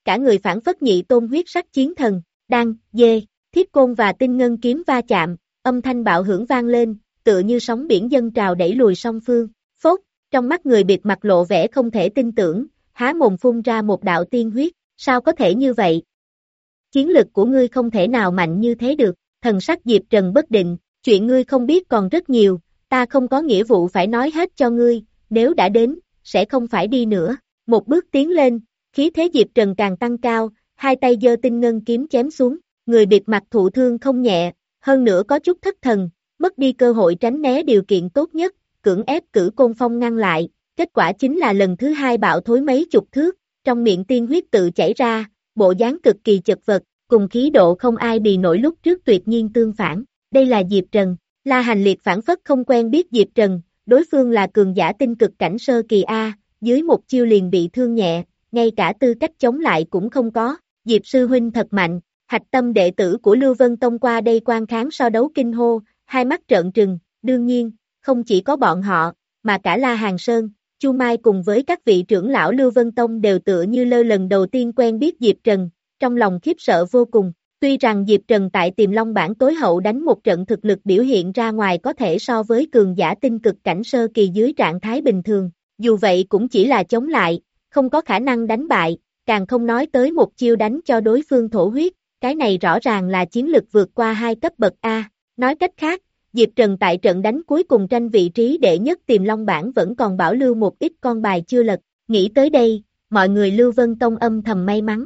cả người phản phất nhị tôn huyết sắc chiến thần, đang, dê, thiết côn và tinh ngân kiếm va chạm, âm thanh bạo hưởng vang lên, tựa như sóng biển dâng trào đẩy lùi song phương, phốt, trong mắt người bịt mặt lộ vẻ không thể tin tưởng, há mồm phun ra một đạo tiên huyết, sao có thể như vậy? Chiến lực của ngươi không thể nào mạnh như thế được, thần sắc Diệp Trần bất định, chuyện ngươi không biết còn rất nhiều, ta không có nghĩa vụ phải nói hết cho ngươi, nếu đã đến, sẽ không phải đi nữa, một bước tiến lên, khí thế Diệp Trần càng tăng cao, hai tay giơ tinh ngân kiếm chém xuống, người bịt mặt thụ thương không nhẹ, hơn nữa có chút thất thần, mất đi cơ hội tránh né điều kiện tốt nhất, cưỡng ép cử côn phong ngăn lại, kết quả chính là lần thứ hai bạo thối mấy chục thước, trong miệng tiên huyết tự chảy ra, bộ dáng cực kỳ chật vật, cùng khí độ không ai bì nổi lúc trước tuyệt nhiên tương phản, đây là Diệp Trần, La Hành Liệt phản phất không quen biết Diệp Trần, đối phương là cường giả tinh cực cảnh sơ kỳ A, dưới một chiêu liền bị thương nhẹ, ngay cả tư cách chống lại cũng không có, Diệp sư huynh thật mạnh, hạch tâm đệ tử của Lưu Vân Tông qua đây quan kháng so đấu kinh hô, hai mắt trợn trừng, đương nhiên, không chỉ có bọn họ, mà cả La Hàng Sơn, Chu Mai cùng với các vị trưởng lão Lưu Vân Tông đều tựa như lơ lần đầu tiên quen biết Diệp Trần, trong lòng khiếp sợ vô cùng. Tuy rằng Diệp Trần tại Tiềm Long bảng tối hậu đánh một trận thực lực biểu hiện ra ngoài có thể so với cường giả tinh cực cảnh sơ kỳ dưới trạng thái bình thường, dù vậy cũng chỉ là chống lại, không có khả năng đánh bại, càng không nói tới một chiêu đánh cho đối phương thổ huyết, cái này rõ ràng là chiến lực vượt qua hai cấp bậc A. Nói cách khác, Diệp Trần tại trận đánh cuối cùng tranh vị trí đệ nhất Tiềm Long bảng vẫn còn bảo lưu một ít con bài chưa lật, nghĩ tới đây, mọi người Lưu Vân Tông âm thầm may mắn.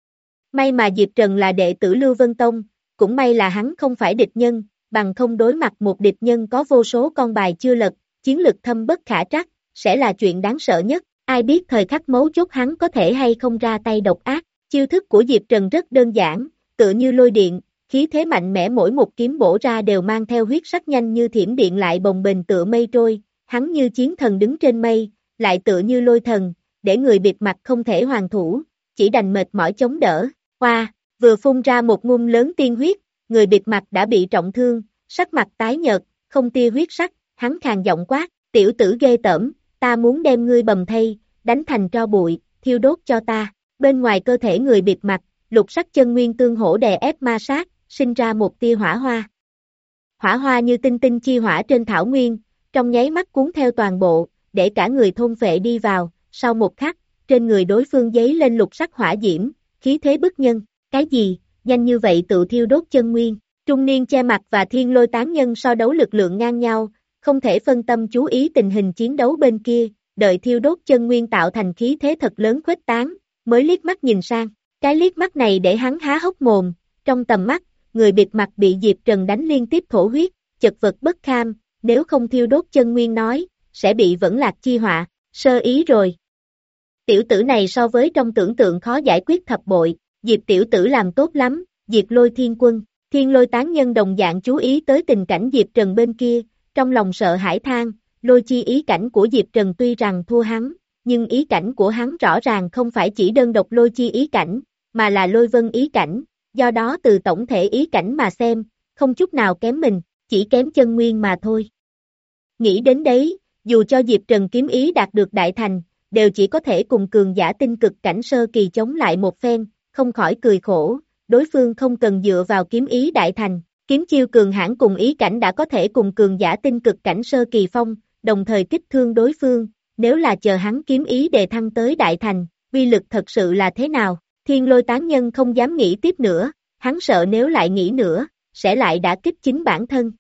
May mà Diệp Trần là đệ tử Lưu Vân Tông, cũng may là hắn không phải địch nhân, bằng không đối mặt một địch nhân có vô số con bài chưa lật, chiến lực thâm bất khả trắc, sẽ là chuyện đáng sợ nhất, ai biết thời khắc mấu chốt hắn có thể hay không ra tay độc ác, chiêu thức của Diệp Trần rất đơn giản, tựa như lôi điện, khí thế mạnh mẽ mỗi một kiếm bổ ra đều mang theo huyết sắc nhanh như thiểm điện lại bồng bềnh tựa mây trôi, hắn như chiến thần đứng trên mây, lại tựa như lôi thần, để người bịt mặt không thể hoàn thủ, chỉ đành mệt mỏi chống đỡ. Hoa, vừa phun ra một ngụm lớn tiên huyết, người bịt mặt đã bị trọng thương, sắc mặt tái nhợt, không tia huyết sắc, hắn khàn giọng quát, tiểu tử ghê tởm, ta muốn đem ngươi bầm thây, đánh thành tro bụi, thiêu đốt cho ta, bên ngoài cơ thể người bịt mặt, lục sắc chân nguyên tương hỗ đè ép ma sát, sinh ra một tia hỏa hoa. Hỏa hoa như tinh tinh chi hỏa trên thảo nguyên, trong nháy mắt cuốn theo toàn bộ, để cả người thôn phệ đi vào, sau một khắc, trên người đối phương giấy lên lục sắc hỏa diễm, khí thế bức nhân, cái gì, nhanh như vậy tự thiêu đốt chân nguyên, trung niên che mặt và thiên lôi tán nhân so đấu lực lượng ngang nhau, không thể phân tâm chú ý tình hình chiến đấu bên kia, đợi thiêu đốt chân nguyên tạo thành khí thế thật lớn khuếch tán, mới liếc mắt nhìn sang, cái liếc mắt này để hắn há hốc mồm, trong tầm mắt, người bịt mặt bị Diệp Trần đánh liên tiếp thổ huyết, chật vật bất kham, nếu không thiêu đốt chân nguyên nói, sẽ bị vẫn lạc chi họa, sơ ý rồi. Tiểu tử này so với trong tưởng tượng khó giải quyết thập bội, Diệp tiểu tử làm tốt lắm, Diệp lôi thiên quân, thiên lôi tán nhân đồng dạng chú ý tới tình cảnh Diệp Trần bên kia, trong lòng sợ hãi than, lôi chi ý cảnh của Diệp Trần tuy rằng thua hắn, nhưng ý cảnh của hắn rõ ràng không phải chỉ đơn độc lôi chi ý cảnh, mà là lôi vân ý cảnh, do đó từ tổng thể ý cảnh mà xem, không chút nào kém mình, chỉ kém chân nguyên mà thôi. Nghĩ đến đấy, dù cho Diệp Trần kiếm ý đạt được đại thành, đều chỉ có thể cùng cường giả tinh cực cảnh sơ kỳ chống lại một phen, không khỏi cười khổ, đối phương không cần dựa vào kiếm ý đại thành, kiếm chiêu cường hãn cùng ý cảnh đã có thể cùng cường giả tinh cực cảnh sơ kỳ phong, đồng thời kích thương đối phương, nếu là chờ hắn kiếm ý đề thăng tới đại thành, uy lực thật sự là thế nào, thiên lôi tán nhân không dám nghĩ tiếp nữa, hắn sợ nếu lại nghĩ nữa, sẽ lại đã kích chính bản thân.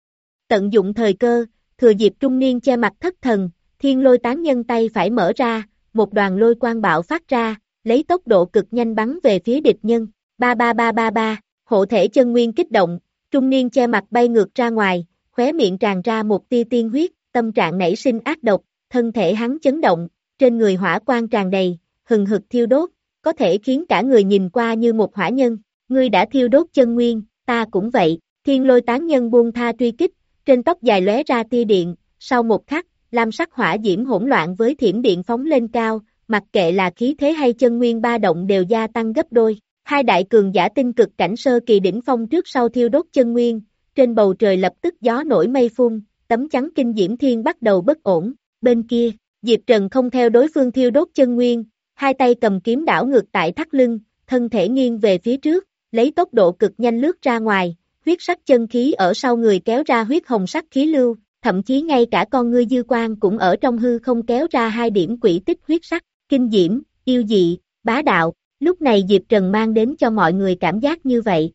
Tận dụng thời cơ, thừa dịp trung niên che mặt thất thần, thiên lôi tán nhân tay phải mở ra, một đoàn lôi quang bạo phát ra, lấy tốc độ cực nhanh bắn về phía địch nhân, ba ba ba ba ba, hộ thể chân nguyên kích động, trung niên che mặt bay ngược ra ngoài, khóe miệng tràn ra một tia tiên huyết, tâm trạng nảy sinh ác độc, thân thể hắn chấn động, trên người hỏa quang tràn đầy, hừng hực thiêu đốt, có thể khiến cả người nhìn qua như một hỏa nhân, ngươi đã thiêu đốt chân nguyên, ta cũng vậy, thiên lôi tán nhân buông tha truy kích, trên tóc dài lóe ra tia điện, sau một khắc, lam sắc hỏa diễm hỗn loạn với thiểm điện phóng lên cao, mặc kệ là khí thế hay chân nguyên ba động đều gia tăng gấp đôi, hai đại cường giả tinh cực cảnh sơ kỳ đỉnh phong trước sau thiêu đốt chân nguyên, trên bầu trời lập tức gió nổi mây phun, tấm chắn kinh diễm thiên bắt đầu bất ổn, bên kia, Diệp Trần không theo đối phương thiêu đốt chân nguyên, hai tay cầm kiếm đảo ngược tại thắt lưng, thân thể nghiêng về phía trước, lấy tốc độ cực nhanh lướt ra ngoài, huyết sắc chân khí ở sau người kéo ra huyết hồng sắc khí lưu, thậm chí ngay cả con ngươi dư quang cũng ở trong hư không kéo ra hai điểm quỷ tích huyết sắc, kinh diễm, yêu dị, bá đạo, lúc này Diệp Trần mang đến cho mọi người cảm giác như vậy.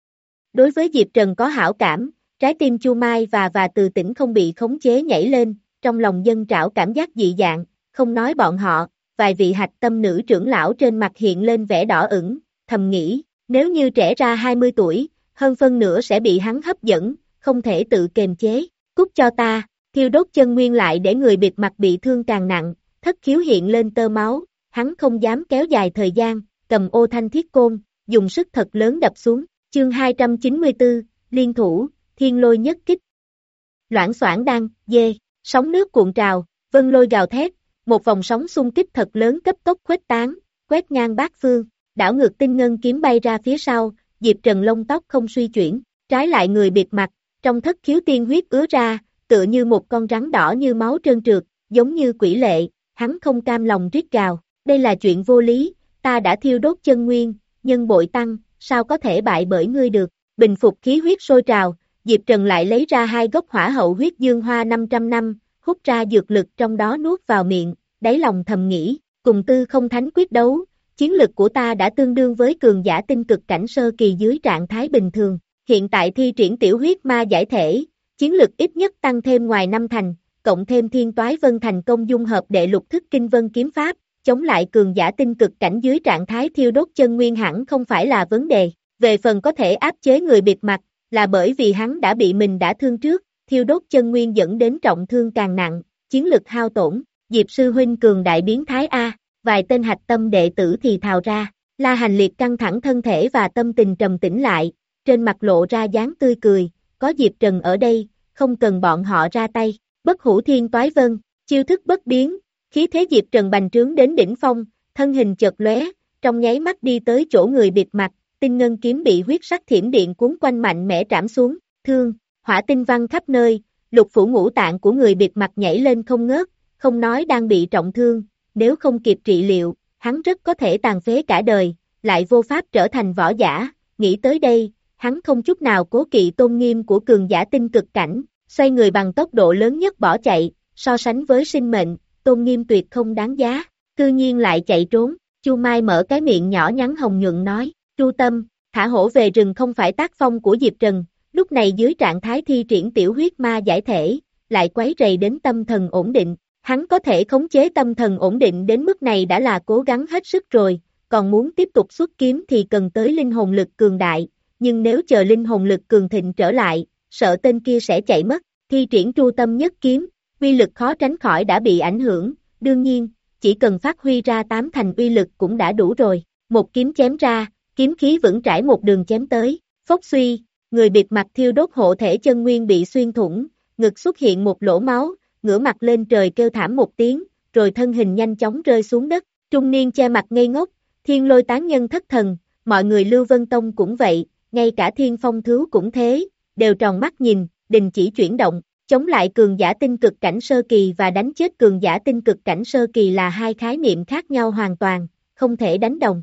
Đối với Diệp Trần có hảo cảm, trái tim Chu Mai và và Từ Tĩnh không bị khống chế nhảy lên, trong lòng dân trảo cảm giác dị dạng, không nói bọn họ, vài vị hạch tâm nữ trưởng lão trên mặt hiện lên vẻ đỏ ửng, thầm nghĩ, nếu như trẻ ra hai mươi tuổi, hơn phân nửa sẽ bị hắn hấp dẫn, không thể tự kiềm chế, cút cho ta, thiêu đốt chân nguyên lại để người bịt mặt bị thương càng nặng, thất khiếu hiện lên tơ máu, hắn không dám kéo dài thời gian, cầm ô thanh thiết côn, dùng sức thật lớn đập xuống, chương hai trăm chín mươi tư, liên thủ, thiên lôi nhất kích. Loảng xoảng đang, dê, sóng nước cuộn trào, vân lôi gào thét, một vòng sóng xung kích thật lớn cấp tốc khuếch tán, quét ngang bát phương, đảo ngược tinh ngân kiếm bay ra phía sau, Diệp Trần lông tóc không suy chuyển, trái lại người bịt mặt, trong thất khiếu tiên huyết ứa ra, tựa như một con rắn đỏ như máu trơn trượt, giống như quỷ lệ, hắn không cam lòng rít gào, đây là chuyện vô lý, ta đã thiêu đốt chân nguyên, nhân bội tăng, sao có thể bại bởi ngươi được, bình phục khí huyết sôi trào, Diệp Trần lại lấy ra hai gốc hỏa hậu huyết dương hoa năm trăm năm, hút ra dược lực trong đó nuốt vào miệng, đáy lòng thầm nghĩ, cùng tư không thánh quyết đấu, chiến lực của ta đã tương đương với cường giả tinh cực cảnh sơ kỳ dưới trạng thái bình thường, hiện tại thi triển tiểu huyết ma giải thể, chiến lực ít nhất tăng thêm ngoài năm thành, cộng thêm thiên toái vân thành công dung hợp đệ lục thức kinh vân kiếm pháp, chống lại cường giả tinh cực cảnh dưới trạng thái thiêu đốt chân nguyên hẳn không phải là vấn đề, về phần có thể áp chế người bịt mặt, là bởi vì hắn đã bị mình đã thương trước, thiêu đốt chân nguyên dẫn đến trọng thương càng nặng, chiến lực hao tổn, Diệp sư huynh cường đại biến thái A, vài tên hạch tâm đệ tử thì thào ra, La Hành Liệt căng thẳng thân thể và tâm tình trầm tĩnh lại, trên mặt lộ ra dáng tươi cười, có Diệp Trần ở đây, không cần bọn họ ra tay, bất hủ thiên toái vân, chiêu thức bất biến, khí thế Diệp Trần bành trướng đến đỉnh phong, thân hình chợt lóe, trong nháy mắt đi tới chỗ người bịt mặt, tinh ngân kiếm bị huyết sắc thiểm điện cuốn quanh mạnh mẽ trảm xuống, thương, hỏa tinh văng khắp nơi, lục phủ ngũ tạng của người bịt mặt nhảy lên không ngớt, không nói đang bị trọng thương, nếu không kịp trị liệu, hắn rất có thể tàn phế cả đời, lại vô pháp trở thành võ giả, nghĩ tới đây, hắn không chút nào cố kỵ tôn nghiêm của cường giả tinh cực cảnh, xoay người bằng tốc độ lớn nhất bỏ chạy, so sánh với sinh mệnh, tôn nghiêm tuyệt không đáng giá, cư nhiên lại chạy trốn, Chu Mai mở cái miệng nhỏ nhắn hồng nhuận nói, Chu Tâm, thả hổ về rừng không phải tác phong của Diệp Trần, lúc này dưới trạng thái thi triển tiểu huyết ma giải thể, lại quấy rầy đến tâm thần ổn định, hắn có thể khống chế tâm thần ổn định đến mức này đã là cố gắng hết sức rồi, còn muốn tiếp tục xuất kiếm thì cần tới linh hồn lực cường đại, nhưng nếu chờ linh hồn lực cường thịnh trở lại, sợ tên kia sẽ chạy mất, thi triển Tru Tâm nhất kiếm, uy lực khó tránh khỏi đã bị ảnh hưởng, đương nhiên, chỉ cần phát huy ra tám thành uy lực cũng đã đủ rồi, một kiếm chém ra, kiếm khí vững trải một đường chém tới, phốc suy, người bịt mặt thiêu đốt hộ thể chân nguyên bị xuyên thủng, ngực xuất hiện một lỗ máu, ngửa mặt lên trời kêu thảm một tiếng, rồi thân hình nhanh chóng rơi xuống đất, trung niên che mặt ngây ngốc, thiên lôi tán nhân thất thần, mọi người Lưu Vân Tông cũng vậy, ngay cả thiên phong thứ cũng thế, đều tròn mắt nhìn, đình chỉ chuyển động, chống lại cường giả tinh cực cảnh sơ kỳ và đánh chết cường giả tinh cực cảnh sơ kỳ là hai khái niệm khác nhau hoàn toàn, không thể đánh đồng.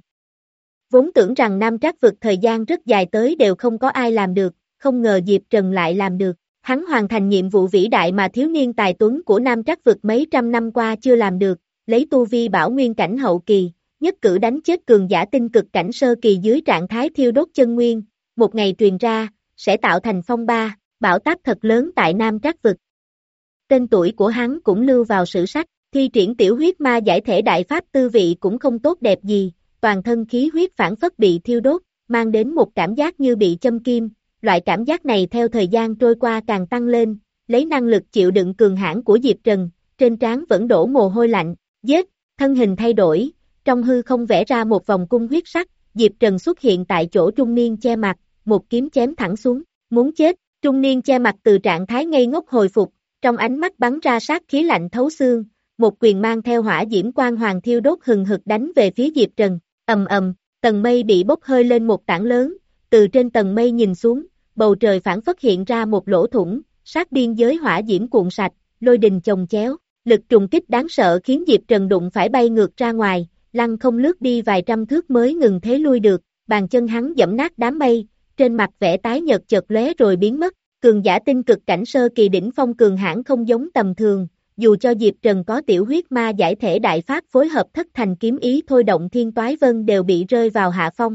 Vốn tưởng rằng Nam Trác vực thời gian rất dài tới đều không có ai làm được, không ngờ Diệp Trần lại làm được. Hắn hoàn thành nhiệm vụ vĩ đại mà thiếu niên tài tuấn của Nam Trác vực mấy trăm năm qua chưa làm được, lấy tu vi bảo nguyên cảnh hậu kỳ, nhất cử đánh chết cường giả tinh cực cảnh sơ kỳ dưới trạng thái thiêu đốt chân nguyên, một ngày truyền ra, sẽ tạo thành phong ba, bão táp thật lớn tại Nam Trác vực. Tên tuổi của hắn cũng lưu vào sử sách, thi triển tiểu huyết ma giải thể đại pháp tư vị cũng không tốt đẹp gì, toàn thân khí huyết phản phất bị thiêu đốt, mang đến một cảm giác như bị châm kim. Loại cảm giác này theo thời gian trôi qua càng tăng lên, lấy năng lực chịu đựng cường hãn của Diệp Trần, trên trán vẫn đổ mồ hôi lạnh, giết, thân hình thay đổi, trong hư không vẽ ra một vòng cung huyết sắc, Diệp Trần xuất hiện tại chỗ trung niên che mặt, một kiếm chém thẳng xuống, muốn chết, trung niên che mặt từ trạng thái ngây ngốc hồi phục, trong ánh mắt bắn ra sát khí lạnh thấu xương, một quyền mang theo hỏa diễm quang hoàng thiêu đốt hừng hực đánh về phía Diệp Trần, ầm ầm, tầng mây bị bốc hơi lên một tảng lớn, từ trên tầng mây nhìn xuống, bầu trời phản phất hiện ra một lỗ thủng, sát biên giới hỏa diễm cuộn sạch, lôi đình chồng chéo, lực trùng kích đáng sợ khiến Diệp Trần đụng phải bay ngược ra ngoài, lăng không lướt đi vài trăm thước mới ngừng thế lui được, bàn chân hắn dẫm nát đám mây, trên mặt vẻ tái nhợt chợt lóe rồi biến mất, cường giả tinh cực cảnh sơ kỳ đỉnh phong cường hãn không giống tầm thường, dù cho Diệp Trần có tiểu huyết ma giải thể đại pháp phối hợp thất thành kiếm ý thôi động thiên toái vân đều bị rơi vào hạ phong.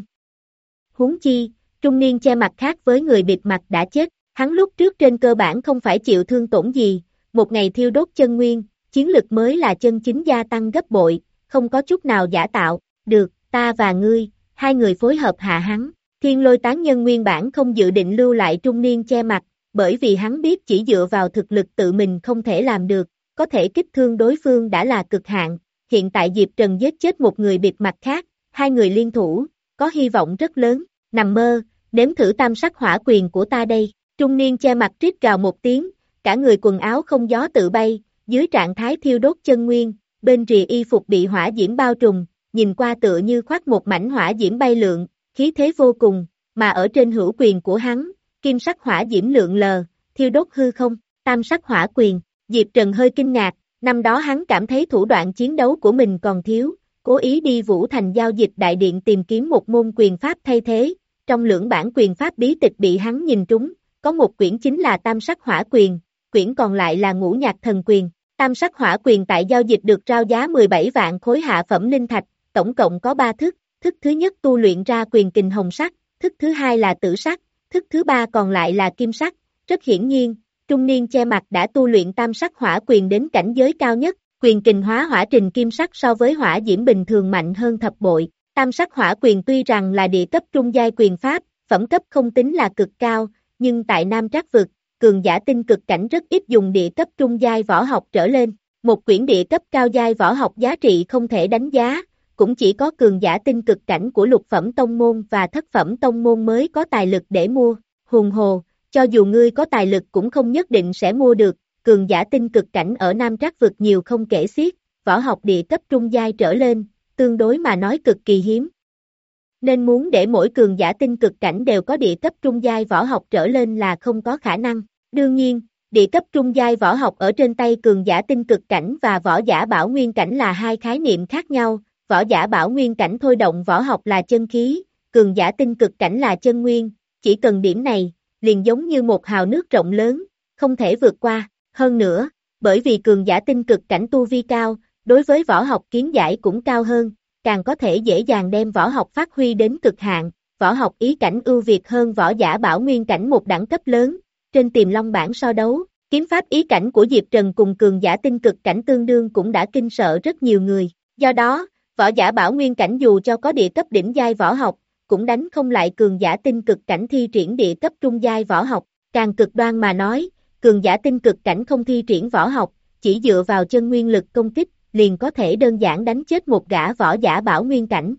Huống chi, trung niên che mặt khác với người bịt mặt đã chết, hắn lúc trước trên cơ bản không phải chịu thương tổn gì, một ngày thiêu đốt chân nguyên, chiến lực mới là chân chính gia tăng gấp bội, không có chút nào giả tạo, được, ta và ngươi, hai người phối hợp hạ hắn, thiên lôi tán nhân nguyên bản không dự định lưu lại trung niên che mặt, bởi vì hắn biết chỉ dựa vào thực lực tự mình không thể làm được, có thể kích thương đối phương đã là cực hạn, hiện tại Diệp Trần giết chết một người bịt mặt khác, hai người liên thủ, có hy vọng rất lớn, nằm mơ, nếm thử tam sắc hỏa quyền của ta đây, trung niên che mặt rít gào một tiếng, cả người quần áo không gió tự bay, dưới trạng thái thiêu đốt chân nguyên, bên rìa y phục bị hỏa diễm bao trùm, nhìn qua tựa như khoác một mảnh hỏa diễm bay lượn, khí thế vô cùng, mà ở trên hữu quyền của hắn, kim sắc hỏa diễm lượn lờ, thiêu đốt hư không, tam sắc hỏa quyền, Diệp Trần hơi kinh ngạc, năm đó hắn cảm thấy thủ đoạn chiến đấu của mình còn thiếu, cố ý đi Vũ Thành giao dịch đại điện tìm kiếm một môn quyền pháp thay thế, trong lưỡng bản quyền pháp bí tịch bị hắn nhìn trúng, có một quyển chính là tam sắc hỏa quyền, quyển còn lại là ngũ nhạc thần quyền, tam sắc hỏa quyền tại giao dịch được trao giá mười bảy vạn khối hạ phẩm linh thạch, tổng cộng có ba thức, thức thứ nhất tu luyện ra quyền kình hồng sắc, thức thứ hai là tử sắc, thức thứ ba còn lại là kim sắc, rất hiển nhiên, trung niên che mặt đã tu luyện tam sắc hỏa quyền đến cảnh giới cao nhất, quyền kình hóa hỏa trình kim sắc so với hỏa diễm bình thường mạnh hơn thập bội, tam sắc hỏa quyền tuy rằng là địa cấp trung giai quyền pháp, phẩm cấp không tính là cực cao, nhưng tại Nam Trác vực, cường giả tinh cực cảnh rất ít dùng địa cấp trung giai võ học trở lên, một quyển địa cấp cao giai võ học giá trị không thể đánh giá, cũng chỉ có cường giả tinh cực cảnh của lục phẩm tông môn và thất phẩm tông môn mới có tài lực để mua, huống hồ, cho dù ngươi có tài lực cũng không nhất định sẽ mua được, cường giả tinh cực cảnh ở Nam Trác vực nhiều không kể xiết, võ học địa cấp trung giai trở lên, tương đối mà nói cực kỳ hiếm. Nên muốn để mỗi cường giả tinh cực cảnh đều có địa cấp trung giai võ học trở lên là không có khả năng. Đương nhiên, địa cấp trung giai võ học ở trên tay cường giả tinh cực cảnh và võ giả bảo nguyên cảnh là hai khái niệm khác nhau, võ giả bảo nguyên cảnh thôi động võ học là chân khí, cường giả tinh cực cảnh là chân nguyên, chỉ cần điểm này, liền giống như một hào nước rộng lớn, không thể vượt qua, hơn nữa, bởi vì cường giả tinh cực cảnh tu vi cao, đối với võ học kiến giải cũng cao hơn, càng có thể dễ dàng đem võ học phát huy đến cực hạn, võ học ý cảnh ưu việt hơn võ giả bảo nguyên cảnh một đẳng cấp lớn, trên Tiềm Long bảng so đấu, kiếm pháp ý cảnh của Diệp Trần cùng cường giả tinh cực cảnh tương đương cũng đã kinh sợ rất nhiều người, do đó, võ giả bảo nguyên cảnh dù cho có địa cấp đỉnh giai võ học, cũng đánh không lại cường giả tinh cực cảnh thi triển địa cấp trung giai võ học, càng cực đoan mà nói, cường giả tinh cực cảnh không thi triển võ học, chỉ dựa vào chân nguyên lực công kích, liền có thể đơn giản đánh chết một gã võ giả bảo nguyên cảnh.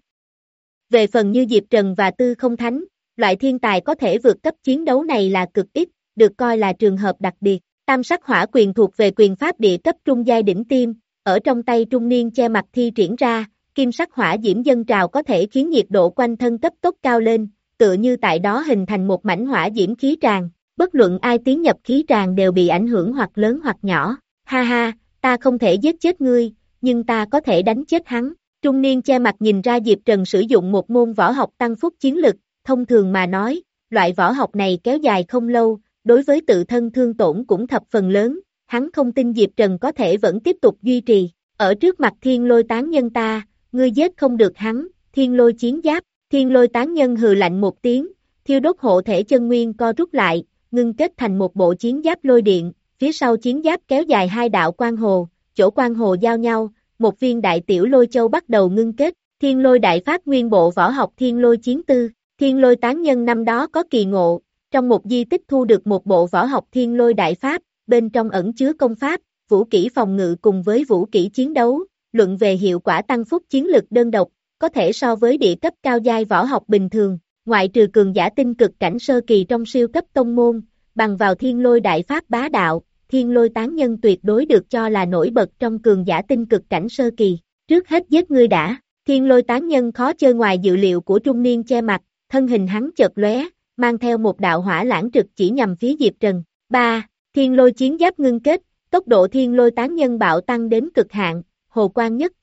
Về phần như Diệp Trần và Tư Không Thánh, loại thiên tài có thể vượt cấp chiến đấu này là cực ít, được coi là trường hợp đặc biệt. Tam sắc hỏa quyền thuộc về quyền pháp địa cấp trung giai đỉnh tiêm, ở trong tay trung niên che mặt thi triển ra, kim sắc hỏa diễm dâng trào có thể khiến nhiệt độ quanh thân cấp tốc cao lên, tựa như tại đó hình thành một mảnh hỏa diễm khí tràng, bất luận ai tiến nhập khí tràng đều bị ảnh hưởng hoặc lớn hoặc nhỏ. Ha ha, ta không thể giết chết ngươi, nhưng ta có thể đánh chết hắn. Trung niên che mặt nhìn ra Diệp Trần sử dụng một môn võ học tăng phúc chiến lực, thông thường mà nói, loại võ học này kéo dài không lâu, đối với tự thân thương tổn cũng thập phần lớn, hắn không tin Diệp Trần có thể vẫn tiếp tục duy trì. Ở trước mặt thiên lôi tán nhân ta, ngươi giết không được hắn, thiên lôi chiến giáp, thiên lôi tán nhân hừ lạnh một tiếng, thiêu đốt hộ thể chân nguyên co rút lại, ngưng kết thành một bộ chiến giáp lôi điện, phía sau chiến giáp kéo dài hai đạo quang hồ, chỗ quang hồ giao nhau, một viên đại tiểu lôi châu bắt đầu ngưng kết, thiên lôi đại pháp nguyên bộ võ học thiên lôi chiến tư, thiên lôi tán nhân năm đó có kỳ ngộ, trong một di tích thu được một bộ võ học thiên lôi đại pháp, bên trong ẩn chứa công pháp, vũ kỹ phòng ngự cùng với vũ kỹ chiến đấu, luận về hiệu quả tăng phúc chiến lực đơn độc, có thể so với địa cấp cao giai võ học bình thường, ngoại trừ cường giả tinh cực cảnh sơ kỳ trong siêu cấp tông môn, bằng vào thiên lôi đại pháp bá đạo, thiên lôi tán nhân tuyệt đối được cho là nổi bật trong cường giả tinh cực cảnh sơ kỳ, trước hết giết ngươi đã, thiên lôi tán nhân khó chơi ngoài dự liệu của trung niên che mặt, thân hình hắn chợt lóe, mang theo một đạo hỏa lãng trực chỉ nhằm phía Diệp Trần. ba. Thiên lôi chiến giáp ngưng kết, tốc độ thiên lôi tán nhân bạo tăng đến cực hạn, hồ quang nhất tạc,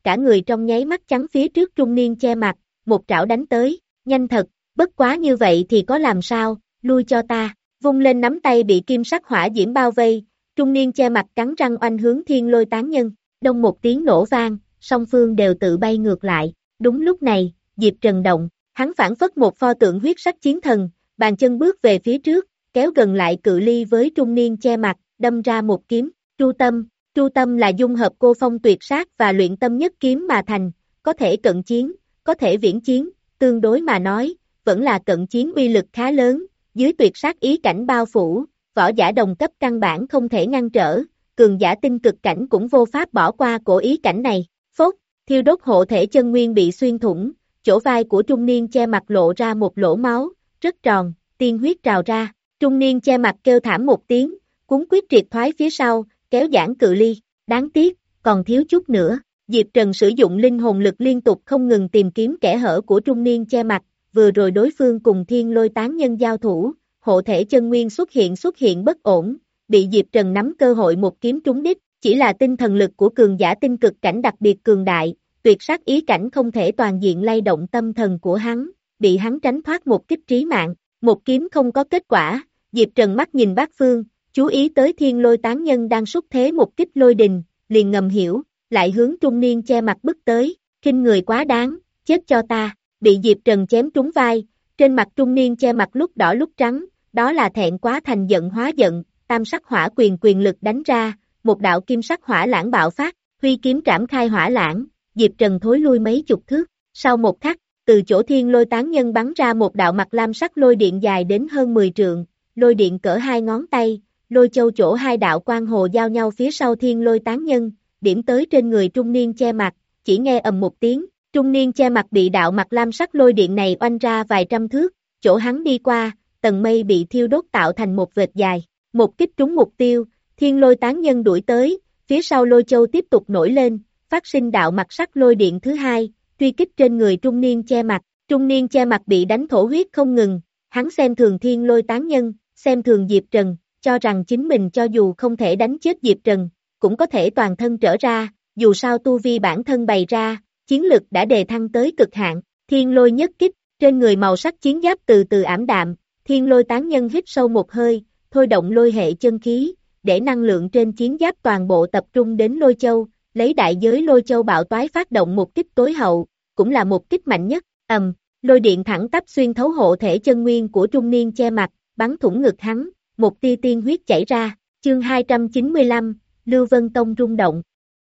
cả người trong nháy mắt chắn phía trước trung niên che mặt, một trảo đánh tới, nhanh thật, bất quá như vậy thì có làm sao, lui cho ta, vung lên nắm tay bị kim sắc hỏa diễm bao vây, trung niên che mặt cắn răng oanh hướng thiên lôi tán nhân, đông một tiếng nổ vang, song phương đều tự bay ngược lại, đúng lúc này, Diệp Trần động, hắn phản phất một pho tượng huyết sắc chiến thần, bàn chân bước về phía trước, kéo gần lại cự ly với trung niên che mặt, đâm ra một kiếm, tru tâm, tru tâm là dung hợp cô phong tuyệt sát và luyện tâm nhất kiếm mà thành, có thể cận chiến, có thể viễn chiến, tương đối mà nói, vẫn là cận chiến uy lực khá lớn, dưới tuyệt sát ý cảnh bao phủ, võ giả đồng cấp căn bản không thể ngăn trở, cường giả tinh cực cảnh cũng vô pháp bỏ qua cổ ý cảnh này, phốt, thiêu đốt hộ thể chân nguyên bị xuyên thủng, chỗ vai của trung niên che mặt lộ ra một lỗ máu, rất tròn, tiên huyết trào ra, trung niên che mặt kêu thảm một tiếng, cuốn quyết triệt thoái phía sau, kéo giãn cự ly, đáng tiếc, còn thiếu chút nữa, Diệp Trần sử dụng linh hồn lực liên tục không ngừng tìm kiếm kẽ hở của trung niên che mặt, vừa rồi đối phương cùng thiên lôi tán nhân giao thủ, hộ thể chân nguyên xuất hiện xuất hiện bất ổn, bị Diệp Trần nắm cơ hội một kiếm trúng đích, chỉ là tinh thần lực của cường giả tinh cực cảnh đặc biệt cường đại, tuyệt sát ý cảnh không thể toàn diện lay động tâm thần của hắn, bị hắn tránh thoát một kích trí mạng, một kiếm không có kết quả, Diệp Trần mắt nhìn bát phương, chú ý tới thiên lôi tán nhân đang xúc thế một kích lôi đình, liền ngầm hiểu, lại hướng trung niên che mặt bước tới, khinh người quá đáng, chết cho ta, bị Diệp Trần chém trúng vai, trên mặt trung niên che mặt lúc đỏ lúc trắng, đó là thẹn quá thành giận hóa giận, tam sắc hỏa quyền quyền lực đánh ra, một đạo kim sắc hỏa lãng bạo phát, huy kiếm trảm khai hỏa lãng, Diệp Trần thối lui mấy chục thước, sau một khắc, từ chỗ thiên lôi tán nhân bắn ra một đạo mặt lam sắc lôi điện dài đến hơn mười trượng, lôi điện cỡ hai ngón tay, lôi châu chỗ hai đạo quang hồ giao nhau phía sau thiên lôi tán nhân, điểm tới trên người trung niên che mặt, chỉ nghe ầm một tiếng, trung niên che mặt bị đạo mặt lam sắc lôi điện này oanh ra vài trăm thước, chỗ hắn đi qua, tầng mây bị thiêu đốt tạo thành một vệt dài, một kích trúng mục tiêu, thiên lôi tán nhân đuổi tới, phía sau lôi châu tiếp tục nổi lên, phát sinh đạo mặt sắc lôi điện thứ hai, truy kích trên người trung niên che mặt, trung niên che mặt bị đánh thổ huyết không ngừng, hắn xem thường thiên lôi tán nhân, xem thường Diệp Trần, cho rằng chính mình cho dù không thể đánh chết Diệp Trần, cũng có thể toàn thân trở ra, dù sao tu vi bản thân bày ra, chiến lực đã đề thăng tới cực hạn, thiên lôi nhất kích, trên người màu sắc chiến giáp từ từ ảm đạm, thiên lôi tán nhân hít sâu một hơi, thôi động lôi hệ chân khí, để năng lượng trên chiến giáp toàn bộ tập trung đến lôi châu, lấy đại giới lôi châu bạo toái phát động một kích tối hậu, cũng là một kích mạnh nhất, ầm, lôi điện thẳng tắp xuyên thấu hộ thể chân nguyên của trung niên che mặt, bắn thủng ngực hắn, một tia tiên huyết chảy ra, chương hai trăm chín mươi lăm, Lưu Vân Tông rung động.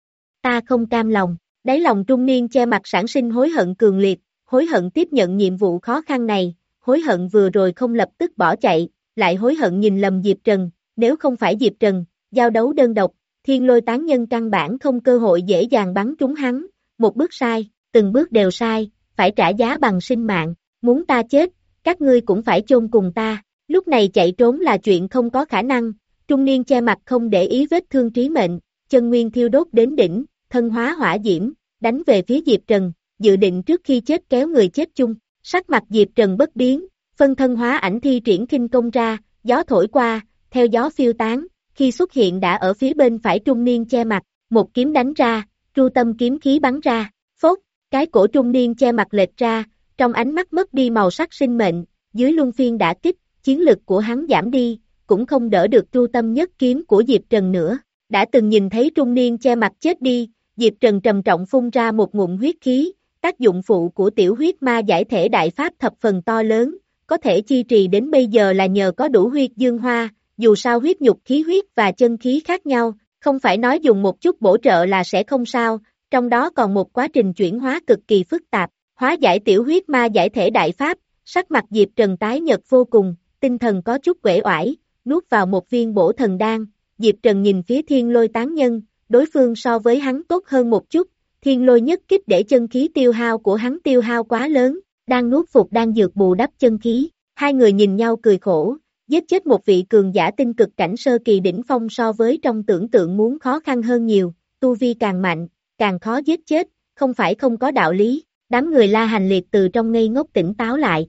Ta không cam lòng, đáy lòng trung niên che mặt sản sinh hối hận cường liệt, hối hận tiếp nhận nhiệm vụ khó khăn này, hối hận vừa rồi không lập tức bỏ chạy, lại hối hận nhìn lầm Diệp Trần, nếu không phải Diệp Trần, giao đấu đơn độc, thiên lôi tán nhân căn bản không cơ hội dễ dàng bắn trúng hắn, một bước sai, từng bước đều sai, phải trả giá bằng sinh mạng, muốn ta chết, các ngươi cũng phải chôn cùng ta, lúc này chạy trốn là chuyện không có khả năng, trung niên che mặt không để ý vết thương trí mệnh, chân nguyên thiêu đốt đến đỉnh, thân hóa hỏa diễm, đánh về phía Diệp Trần, dự định trước khi chết kéo người chết chung, sắc mặt Diệp Trần bất biến, phân thân hóa ảnh thi triển khinh công ra, gió thổi qua, theo gió phiêu tán, khi xuất hiện đã ở phía bên phải trung niên che mặt, một kiếm đánh ra, tru tâm kiếm khí bắn ra, phốt, cái cổ trung niên che mặt lệch ra, trong ánh mắt mất đi màu sắc sinh mệnh, dưới luân phiên đã kích, chiến lực của hắn giảm đi, cũng không đỡ được tru tâm nhất kiếm của Diệp Trần nữa, đã từng nhìn thấy trung niên che mặt chết đi, Diệp Trần trầm trọng phun ra một ngụm huyết khí, tác dụng phụ của tiểu huyết ma giải thể đại pháp thập phần to lớn, có thể chi trì đến bây giờ là nhờ có đủ huyết dương hoa, dù sao huyết nhục khí huyết và chân khí khác nhau, không phải nói dùng một chút bổ trợ là sẽ không sao, trong đó còn một quá trình chuyển hóa cực kỳ phức tạp, hóa giải tiểu huyết ma giải thể đại pháp, sắc mặt Diệp Trần tái nhợt vô cùng, tinh thần có chút uể oải, nuốt vào một viên bổ thần đan, Diệp Trần nhìn phía thiên lôi tán nhân, đối phương so với hắn tốt hơn một chút, thiên lôi nhất kích để chân khí tiêu hao của hắn tiêu hao quá lớn, đang nuốt phục đang dược bù đắp chân khí, hai người nhìn nhau cười khổ, giết chết một vị cường giả tinh cực cảnh sơ kỳ đỉnh phong so với trong tưởng tượng muốn khó khăn hơn nhiều, tu vi càng mạnh, càng khó giết chết, không phải không có đạo lý, đám người La Hành Liệt từ trong ngây ngốc tỉnh táo lại.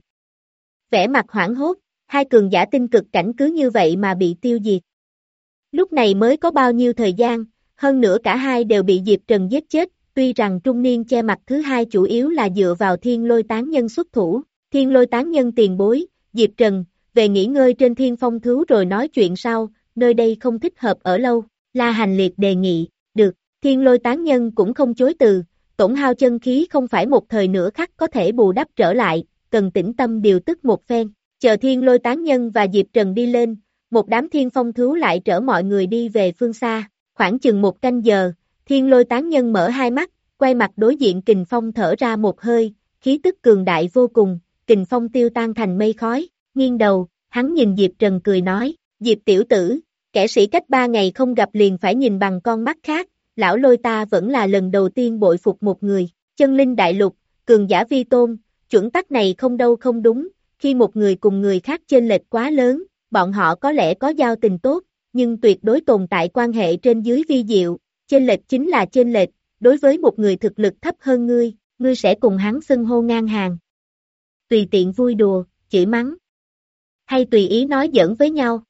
Vẻ mặt hoảng hốt, hai cường giả tinh cực cảnh cứ như vậy mà bị tiêu diệt. Lúc này mới có bao nhiêu thời gian, hơn nữa cả hai đều bị Diệp Trần giết chết, tuy rằng trung niên che mặt thứ hai chủ yếu là dựa vào thiên lôi tán nhân xuất thủ, thiên lôi tán nhân tiền bối, Diệp Trần, về nghỉ ngơi trên thiên phong thú rồi nói chuyện sau, nơi đây không thích hợp ở lâu, La Hành Liệt đề nghị, được, thiên lôi tán nhân cũng không chối từ, tổn hao chân khí không phải một thời nửa khắc có thể bù đắp trở lại, cần tĩnh tâm điều tức một phen, chờ thiên lôi tán nhân và Diệp Trần đi lên, một đám thiên phong thú lại chở mọi người đi về phương xa, khoảng chừng một canh giờ, thiên lôi tán nhân mở hai mắt, quay mặt đối diện kình phong thở ra một hơi, khí tức cường đại vô cùng, kình phong tiêu tan thành mây khói, nghiêng đầu, hắn nhìn Diệp Trần cười nói, Diệp tiểu tử, kẻ sĩ cách ba ngày không gặp liền phải nhìn bằng con mắt khác, lão lôi ta vẫn là lần đầu tiên bội phục một người, chân linh đại lục, cường giả vi tôn, chuẩn tắc này không đâu không đúng, khi một người cùng người khác chênh lệch quá lớn, bọn họ có lẽ có giao tình tốt, nhưng tuyệt đối tồn tại quan hệ trên dưới vi diệu, chênh lệch chính là chênh lệch, đối với một người thực lực thấp hơn ngươi, ngươi sẽ cùng hắn xưng hô ngang hàng. Tùy tiện vui đùa, chửi mắng, hay tùy ý nói giỡn với nhau.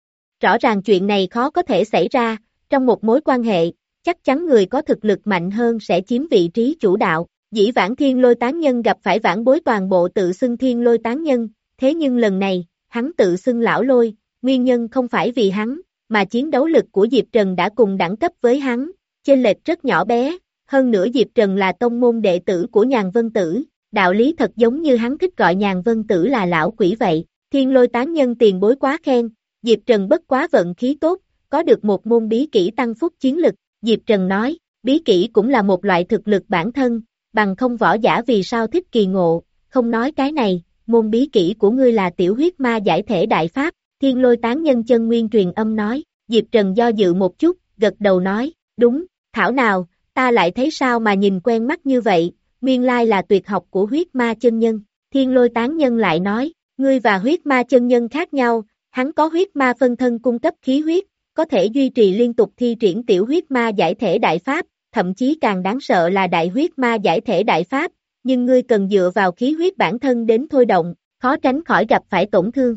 Rõ ràng chuyện này khó có thể xảy ra, trong một mối quan hệ, chắc chắn người có thực lực mạnh hơn sẽ chiếm vị trí chủ đạo. Dĩ vãng thiên lôi tán nhân gặp phải vãn bối toàn bộ tự xưng thiên lôi tán nhân, thế nhưng lần này, hắn tự xưng lão lôi, nguyên nhân không phải vì hắn, mà chiến đấu lực của Diệp Trần đã cùng đẳng cấp với hắn, chênh lệch rất nhỏ bé, hơn nữa Diệp Trần là tông môn đệ tử của Nhàn Vân Tử, đạo lý thật giống như hắn thích gọi Nhàn Vân Tử là lão quỷ vậy, thiên lôi tán nhân tiền bối quá khen, Diệp Trần bất quá vận khí tốt, có được một môn bí kỹ tăng phúc chiến lực, Diệp Trần nói, bí kỹ cũng là một loại thực lực bản thân, bằng không võ giả vì sao thích kỳ ngộ, không nói cái này, môn bí kỹ của ngươi là tiểu huyết ma giải thể đại pháp, thiên lôi tán nhân chân nguyên truyền âm nói, Diệp Trần do dự một chút, gật đầu nói, đúng, thảo nào, ta lại thấy sao mà nhìn quen mắt như vậy, nguyên lai là tuyệt học của huyết ma chân nhân, thiên lôi tán nhân lại nói, ngươi và huyết ma chân nhân khác nhau, hắn có huyết ma phân thân cung cấp khí huyết, có thể duy trì liên tục thi triển tiểu huyết ma giải thể đại pháp, thậm chí càng đáng sợ là đại huyết ma giải thể đại pháp, nhưng ngươi cần dựa vào khí huyết bản thân đến thôi động, khó tránh khỏi gặp phải tổn thương.